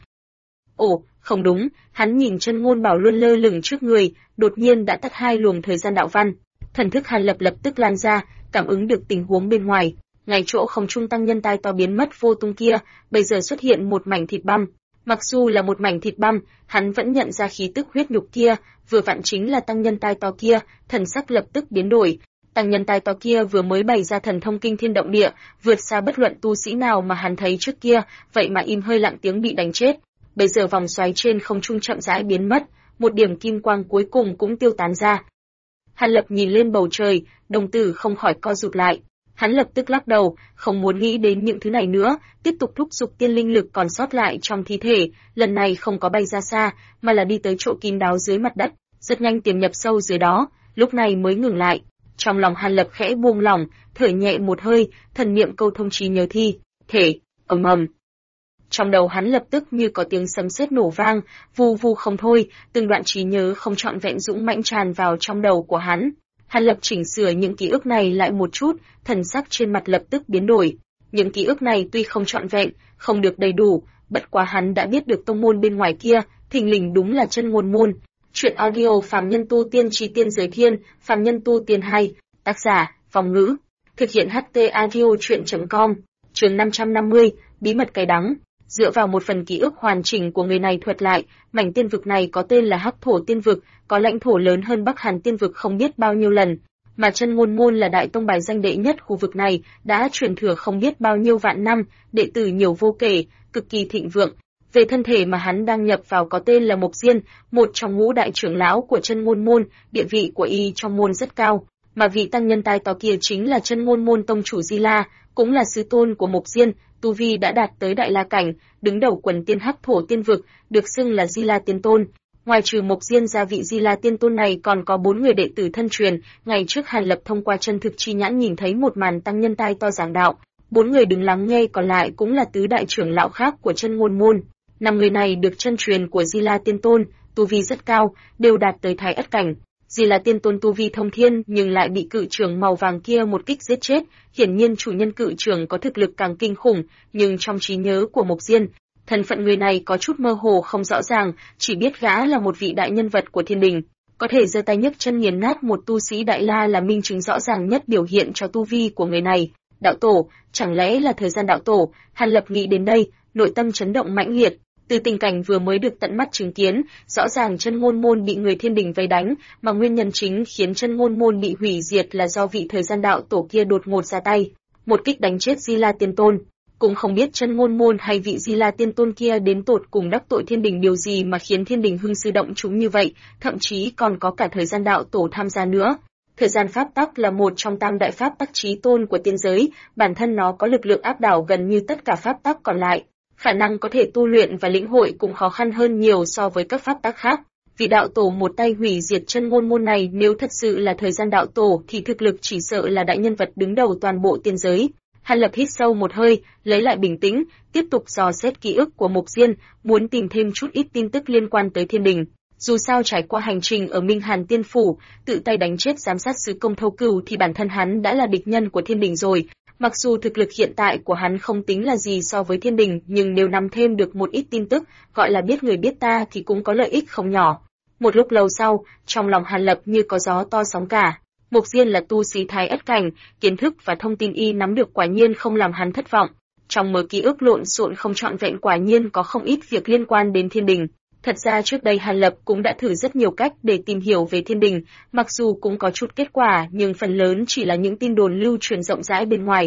Speaker 1: Ồ, không đúng, hắn nhìn chân ngôn bảo luôn lơ lửng trước người, đột nhiên đã tắt hai luồng thời gian đạo văn. Thần thức Hàn Lập lập tức lan ra, cảm ứng được tình huống bên ngoài. Ngay chỗ không trung tăng nhân tai to biến mất vô tung kia, bây giờ xuất hiện một mảnh thịt băm. Mặc dù là một mảnh thịt băm, hắn vẫn nhận ra khí tức huyết nhục kia, vừa vặn chính là tăng nhân tai to kia, thần sắc lập tức biến đổi. Tăng nhân tai to kia vừa mới bày ra thần thông kinh thiên động địa, vượt xa bất luận tu sĩ nào mà hắn thấy trước kia, vậy mà im hơi lặng tiếng bị đánh chết. Bây giờ vòng xoáy trên không trung chậm rãi biến mất, một điểm kim quang cuối cùng cũng tiêu tán ra. Hàn Lập nhìn lên bầu trời, đồng tử không khỏi co rụt lại. Hắn lập tức lắc đầu, không muốn nghĩ đến những thứ này nữa, tiếp tục thúc giục tiên linh lực còn sót lại trong thi thể, lần này không có bay ra xa, mà là đi tới chỗ kín đáo dưới mặt đất, rất nhanh tiềm nhập sâu dưới đó, lúc này mới ngừng lại. Trong lòng Hàn Lập khẽ buông lỏng, thở nhẹ một hơi, thần niệm câu thông trí nhớ thi thể, ầm ầm. Trong đầu hắn lập tức như có tiếng sấm sét nổ vang, vù vù không thôi, từng đoạn trí nhớ không trọn vẹn dũng mãnh tràn vào trong đầu của hắn. Hàn Lập chỉnh sửa những ký ức này lại một chút, thần sắc trên mặt lập tức biến đổi. Những ký ức này tuy không trọn vẹn, không được đầy đủ, bất quá hắn đã biết được tông môn bên ngoài kia, thình lình đúng là chân ngôn môn. Chuyện audio phàm nhân tu tiên chi tiên giới thiên, phàm nhân tu tiên 2, tác giả, Phong Ngữ. Thực hiện HT audio chuyện.com, chương 550, bí mật cay đắng. Dựa vào một phần ký ức hoàn chỉnh của người này thuật lại, mảnh tiên vực này có tên là Hắc Thổ Tiên Vực, có lãnh thổ lớn hơn Bắc Hàn Tiên Vực không biết bao nhiêu lần, mà chân ngôn môn là đại tông bài danh đệ nhất khu vực này, đã truyền thừa không biết bao nhiêu vạn năm, đệ tử nhiều vô kể, cực kỳ thịnh vượng. Về thân thể mà hắn đang nhập vào có tên là Mộc Diên, một trong ngũ đại trưởng lão của chân ngôn môn, địa vị của y trong môn rất cao, mà vị tăng nhân tai to kia chính là chân ngôn môn tông chủ Di La, cũng là sư tôn của Mộc Diên, tu vi đã đạt tới đại la cảnh, đứng đầu quần tiên Hắc Thổ Tiên Vực, được xưng là Di La Tiên Tôn. Ngoài trừ Mộc Diên ra, vị Di La Tiên Tôn này còn có 4 người đệ tử thân truyền, ngày trước Hàn Lập thông qua chân thực chi nhãn nhìn thấy một màn tăng nhân tai to giảng đạo, 4 người đứng lắng nghe còn lại cũng là tứ đại trưởng lão khác của chân ngôn môn. 5 người này được chân truyền của Di La Tiên Tôn, tu vi rất cao, đều đạt tới Thái Ất cảnh. Di La Tiên Tôn tu vi thông thiên nhưng lại bị cự trưởng màu vàng kia một kích giết chết, hiển nhiên chủ nhân cự trưởng có thực lực càng kinh khủng, nhưng trong trí nhớ của Mộc Diên, thân phận người này có chút mơ hồ không rõ ràng, chỉ biết gã là một vị đại nhân vật của thiên đình, có thể giơ tay nhấc chân nghiền nát một tu sĩ đại la là minh chứng rõ ràng nhất biểu hiện cho tu vi của người này. Đạo tổ, chẳng lẽ là thời gian đạo tổ? Hàn Lập nghĩ đến đây, nội tâm chấn động mãnh liệt. Từ tình cảnh vừa mới được tận mắt chứng kiến, rõ ràng chân ngôn môn bị người thiên đình vây đánh, mà nguyên nhân chính khiến chân ngôn môn bị hủy diệt là do vị thời gian đạo tổ kia đột ngột ra tay, một kích đánh chết Di La Tiên Tôn. Cũng không biết chân ngôn môn hay vị Di La Tiên Tôn kia đến tột cùng đắc tội thiên đình điều gì mà khiến thiên đình hưng sư động chúng như vậy, thậm chí còn có cả thời gian đạo tổ tham gia nữa. Thời gian pháp tắc là một trong tam đại pháp tắc chí tôn của tiên giới, bản thân nó có lực lượng áp đảo gần như tất cả pháp tắc còn lại. Khả năng có thể tu luyện và lĩnh hội cũng khó khăn hơn nhiều so với các pháp tắc khác. Vị đạo tổ một tay hủy diệt chân ngôn môn này nếu thật sự là thời gian đạo tổ thì thực lực chỉ sợ là đại nhân vật đứng đầu toàn bộ tiên giới. Hàn Lập hít sâu một hơi, lấy lại bình tĩnh, tiếp tục dò xét ký ức của Mộc Diên, muốn tìm thêm chút ít tin tức liên quan tới thiên đình. Dù sao trải qua hành trình ở Minh Hàn Tiên Phủ, tự tay đánh chết giám sát sứ Công Thâu Cửu thì bản thân hắn đã là địch nhân của thiên đình rồi. Mặc dù thực lực hiện tại của hắn không tính là gì so với thiên đình, nhưng nếu nắm thêm được một ít tin tức, gọi là biết người biết ta thì cũng có lợi ích không nhỏ. Một lúc lâu sau, trong lòng Hàn Lập như có gió to sóng cả. Mộc Diên là tu sĩ Thái Ất cảnh, kiến thức và thông tin y nắm được quả nhiên không làm hắn thất vọng. Trong mớ ký ức lộn xộn không trọn vẹn quả nhiên có không ít việc liên quan đến thiên đình. Thật ra trước đây Hàn Lập cũng đã thử rất nhiều cách để tìm hiểu về thiên đình, mặc dù cũng có chút kết quả nhưng phần lớn chỉ là những tin đồn lưu truyền rộng rãi bên ngoài.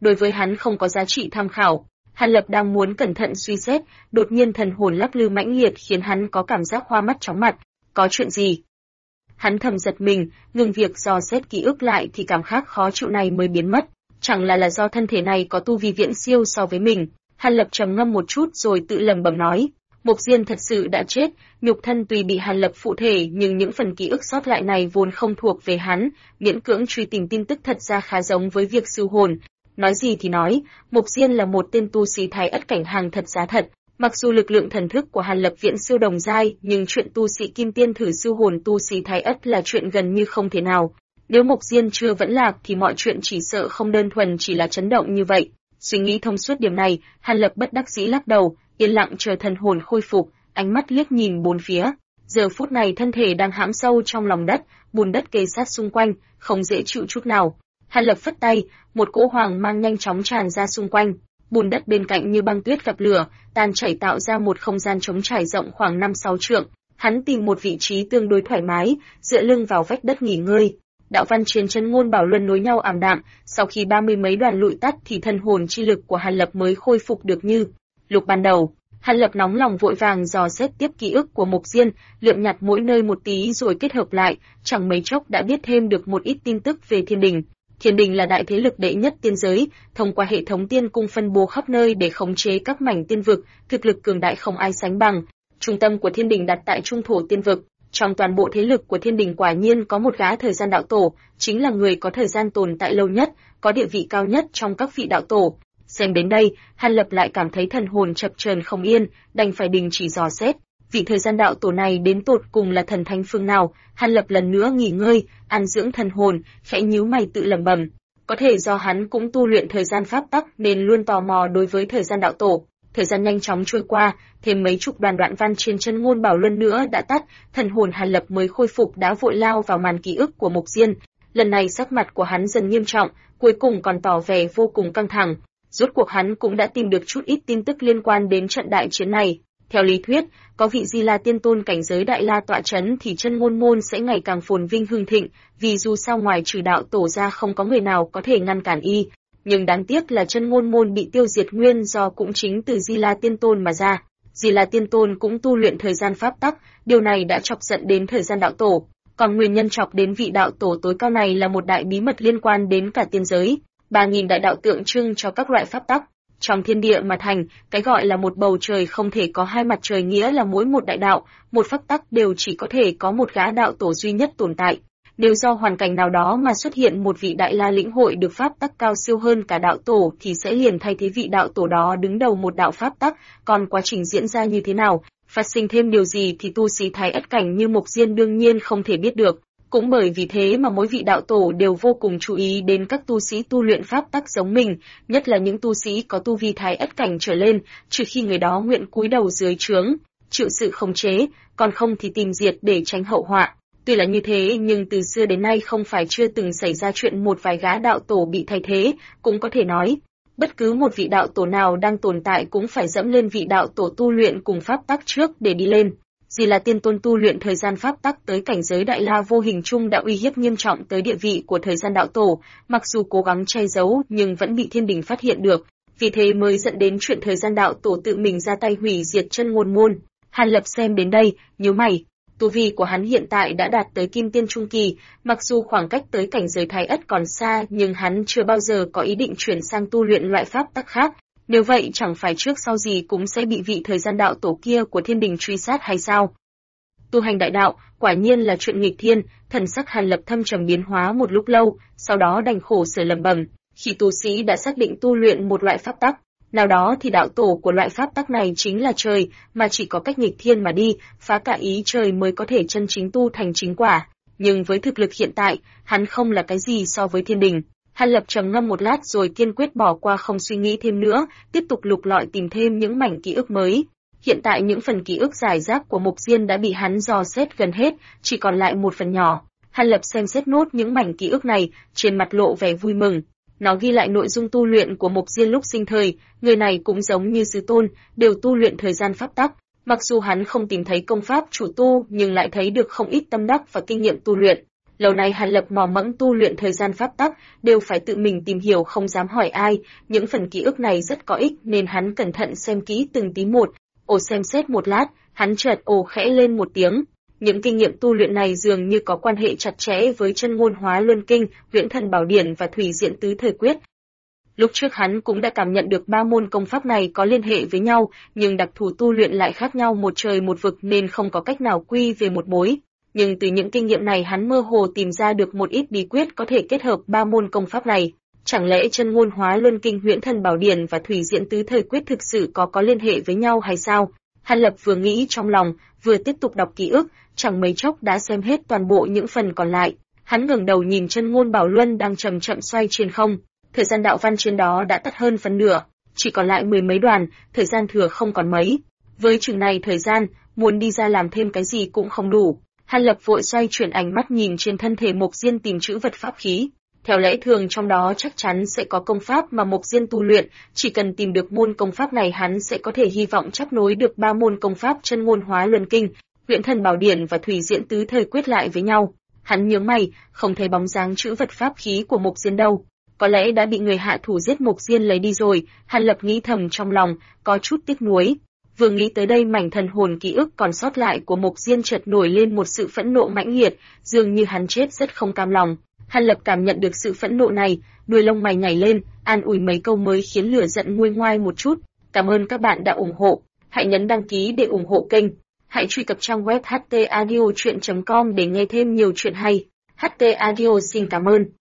Speaker 1: đối với hắn không có giá trị tham khảo. Hàn Lập đang muốn cẩn thận suy xét, đột nhiên thần hồn lắc lư mãnh liệt khiến hắn có cảm giác hoa mắt chóng mặt. Có chuyện gì? Hắn thầm giật mình, ngừng việc dò xét ký ức lại thì cảm giác khó chịu này mới biến mất. Chẳng là do thân thể này có tu vi viễn siêu so với mình. Hàn Lập trầm ngâm một chút rồi tự lẩm bẩm nói, Mộc Diên thật sự đã chết, nhục thân tuy bị Hàn Lập phụ thể nhưng những phần ký ức sót lại này vốn không thuộc về hắn, miễn cưỡng truy tìm tin tức thật ra khá giống với việc siêu hồn. Nói gì thì nói, Mộc Diên là một tên tu sĩ thái ất cảnh hàng thật giá thật, mặc dù lực lượng thần thức của Hàn Lập viễn siêu đồng giai, nhưng chuyện tu sĩ kim tiên thử siêu hồn tu sĩ thái ất là chuyện gần như không thể nào. Nếu Mộc Diên chưa vẫn lạc thì mọi chuyện chỉ sợ không đơn thuần chỉ là chấn động như vậy. Suy nghĩ thông suốt điểm này, Hàn Lập bất đắc dĩ lắc đầu, yên lặng chờ thần hồn khôi phục, ánh mắt liếc nhìn bốn phía. Giờ phút này thân thể đang hãm sâu trong lòng đất, bùn đất kề sát xung quanh, không dễ chịu chút nào. Hàn Lập phất tay, một cỗ hoàng mang nhanh chóng tràn ra xung quanh, bùn đất bên cạnh như băng tuyết gặp lửa, tan chảy tạo ra một không gian trống trải rộng khoảng 5-6 trượng. Hắn tìm một vị trí tương đối thoải mái, dựa lưng vào vách đất nghỉ ngơi. Đạo văn trên chân ngôn bảo luân nối nhau ảm đạm, sau khi 30 mấy đoàn lụi tắt thì thân hồn chi lực của Hàn Lập mới khôi phục được như lúc ban đầu. Hàn Lập nóng lòng vội vàng dò xét tiếp ký ức của Mộc Diên, lượm nhặt mỗi nơi một tí rồi kết hợp lại, chẳng mấy chốc đã biết thêm được một ít tin tức về Thiên Đình. Thiên Đình là đại thế lực đệ nhất tiên giới, thông qua hệ thống tiên cung phân bố khắp nơi để khống chế các mảnh tiên vực, thực lực cường đại không ai sánh bằng. Trung tâm của Thiên Đình đặt tại trung thổ tiên vực. Trong toàn bộ thế lực của Thiên Đình quả nhiên có một gã thời gian đạo tổ, chính là người có thời gian tồn tại lâu nhất, có địa vị cao nhất trong các vị đạo tổ. Xem đến đây, Hàn Lập lại cảm thấy thần hồn chập chờn không yên, đành phải đình chỉ dò xét. Vị thời gian đạo tổ này đến tột cùng là thần thánh phương nào? Hàn Lập lần nữa nghỉ ngơi, an dưỡng thần hồn, khẽ nhíu mày tự lẩm bẩm. Có thể do hắn cũng tu luyện thời gian pháp tắc nên luôn tò mò đối với thời gian đạo tổ. Thời gian nhanh chóng trôi qua, thêm mấy chục đoạn đoạn văn trên chân ngôn bảo luân nữa đã tắt, thần hồn Hàn Lập mới khôi phục đã vội lao vào màn ký ức của Mộc Diên. Lần này sắc mặt của hắn dần nghiêm trọng, cuối cùng còn tỏ vẻ vô cùng căng thẳng. Rốt cuộc hắn cũng đã tìm được chút ít tin tức liên quan đến trận đại chiến này. Theo lý thuyết, có vị Di La Tiên Tôn cảnh giới Đại La tọa chấn thì chân ngôn môn sẽ ngày càng phồn vinh hưng thịnh, vì dù sao ngoài trừ đạo tổ ra không có người nào có thể ngăn cản y. Nhưng đáng tiếc là chân ngôn môn bị tiêu diệt nguyên do cũng chính từ Di La Tiên Tôn mà ra. Di La Tiên Tôn cũng tu luyện thời gian pháp tắc, điều này đã chọc giận đến thời gian đạo tổ. Còn nguyên nhân chọc đến vị đạo tổ tối cao này là một đại bí mật liên quan đến cả tiên giới. 3.000 đại đạo tượng trưng cho các loại pháp tắc. Trong thiên địa mà thành, cái gọi là một bầu trời không thể có hai mặt trời nghĩa là mỗi một đại đạo, một pháp tắc đều chỉ có thể có một gã đạo tổ duy nhất tồn tại. Nếu do hoàn cảnh nào đó mà xuất hiện một vị đại la lĩnh hội được pháp tắc cao siêu hơn cả đạo tổ thì sẽ liền thay thế vị đạo tổ đó đứng đầu một đạo pháp tắc, còn quá trình diễn ra như thế nào, phát sinh thêm điều gì thì tu sĩ thái ất cảnh như Mộc Diên đương nhiên không thể biết được. Cũng bởi vì thế mà mỗi vị đạo tổ đều vô cùng chú ý đến các tu sĩ tu luyện pháp tắc giống mình, nhất là những tu sĩ có tu vi thái ất cảnh trở lên, trừ khi người đó nguyện cúi đầu dưới trướng, chịu sự khống chế, còn không thì tìm diệt để tránh hậu họa. Tuy là như thế nhưng từ xưa đến nay không phải chưa từng xảy ra chuyện một vài gã đạo tổ bị thay thế, cũng có thể nói, bất cứ một vị đạo tổ nào đang tồn tại cũng phải dẫm lên vị đạo tổ tu luyện cùng pháp tắc trước để đi lên. Di La Tiên Tôn tu luyện thời gian pháp tắc tới cảnh giới đại la vô hình chung đã uy hiếp nghiêm trọng tới địa vị của thời gian đạo tổ, mặc dù cố gắng che giấu nhưng vẫn bị Thiên Đình phát hiện được, vì thế mới dẫn đến chuyện thời gian đạo tổ tự mình ra tay hủy diệt chân ngôn môn. Hàn Lập xem đến đây, nhíu mày. Tu vi của hắn hiện tại đã đạt tới kim tiên trung kỳ, mặc dù khoảng cách tới cảnh giới thái ất còn xa nhưng hắn chưa bao giờ có ý định chuyển sang tu luyện loại pháp tắc khác. Nếu vậy chẳng phải trước sau gì cũng sẽ bị vị thời gian đạo tổ kia của Thiên Đình truy sát hay sao? Tu hành đại đạo, quả nhiên là chuyện nghịch thiên, thần sắc Hàn Lập thâm trầm biến hóa một lúc lâu, sau đó đành khổ sở lẩm bẩm, khi tu sĩ đã xác định tu luyện một loại pháp tắc, nào đó thì đạo tổ của loại pháp tắc này chính là trời, mà chỉ có cách nghịch thiên mà đi, phá cả ý trời mới có thể chân chính tu thành chính quả. Nhưng với thực lực hiện tại, hắn không là cái gì so với Thiên Đình. Hàn Lập trầm ngâm một lát rồi kiên quyết bỏ qua không suy nghĩ thêm nữa, tiếp tục lục lọi tìm thêm những mảnh ký ức mới. Hiện tại những phần ký ức giải rác của Mộc Diên đã bị hắn dò xét gần hết, chỉ còn lại một phần nhỏ. Hàn Lập xem xét nốt những mảnh ký ức này, trên mặt lộ vẻ vui mừng. Nó ghi lại nội dung tu luyện của Mộc Diên lúc sinh thời, người này cũng giống như sư tôn, đều tu luyện thời gian pháp tắc. Mặc dù hắn không tìm thấy công pháp chủ tu nhưng lại thấy được không ít tâm đắc và kinh nghiệm tu luyện. Lâu nay Hàn Lập mò mẫm tu luyện thời gian pháp tắc, đều phải tự mình tìm hiểu không dám hỏi ai, những phần ký ức này rất có ích nên hắn cẩn thận xem kỹ từng tí một. Xem xét một lát, hắn chợt khẽ lên một tiếng. Những kinh nghiệm tu luyện này dường như có quan hệ chặt chẽ với chân ngôn hóa luân kinh, huyễn thần bảo điển và thủy diện tứ thời quyết. Lúc trước hắn cũng đã cảm nhận được ba môn công pháp này có liên hệ với nhau, nhưng đặc thù tu luyện lại khác nhau một trời một vực nên không có cách nào quy về một mối. Nhưng từ những kinh nghiệm này hắn mơ hồ tìm ra được một ít bí quyết có thể kết hợp ba môn công pháp này. Chẳng lẽ chân ngôn hóa luân kinh, huyễn thần bảo điển và thủy diện tứ thời quyết thực sự có liên hệ với nhau hay sao? Hàn Lập vừa nghĩ trong lòng, vừa tiếp tục đọc ký ức, chẳng mấy chốc đã xem hết toàn bộ những phần còn lại. Hắn ngẩng đầu nhìn chân ngôn bảo luân đang chậm chậm xoay trên không. Thời gian đạo văn trên đó đã tắt hơn phần nửa, chỉ còn lại mười mấy đoàn, thời gian thừa không còn mấy. Với chừng này thời gian, muốn đi ra làm thêm cái gì cũng không đủ. Hàn Lập vội xoay chuyển ánh mắt nhìn trên thân thể Mộc Diên tìm chữ vật pháp khí. Theo lẽ thường trong đó chắc chắn sẽ có công pháp mà Mộc Diên tu luyện, chỉ cần tìm được môn công pháp này hắn sẽ có thể hy vọng chấp nối được ba môn công pháp chân ngôn hóa luân kinh, huyễn thần bảo điển và thủy diện tứ thời quyết lại với nhau. Hắn nhướng mày, không thấy bóng dáng chữ vật pháp khí của Mộc Diên đâu. Có lẽ đã bị người hạ thủ giết Mộc Diên lấy đi rồi, Hàn Lập nghĩ thầm trong lòng, có chút tiếc nuối. Vừa nghĩ tới đây mảnh thần hồn ký ức còn sót lại của Mộc Diên chợt nổi lên một sự phẫn nộ mãnh liệt, dường như hắn chết rất không cam lòng. Hàn Lập cảm nhận được sự phẫn nộ này, đuôi lông mày nhảy lên, an ủi mấy câu mới khiến lửa giận nguôi ngoai một chút. Cảm ơn các bạn đã ủng hộ, hãy nhấn đăng ký để ủng hộ kênh. Hãy truy cập trang web htaudio.com để nghe thêm nhiều chuyện hay. HT Audio xin cảm ơn.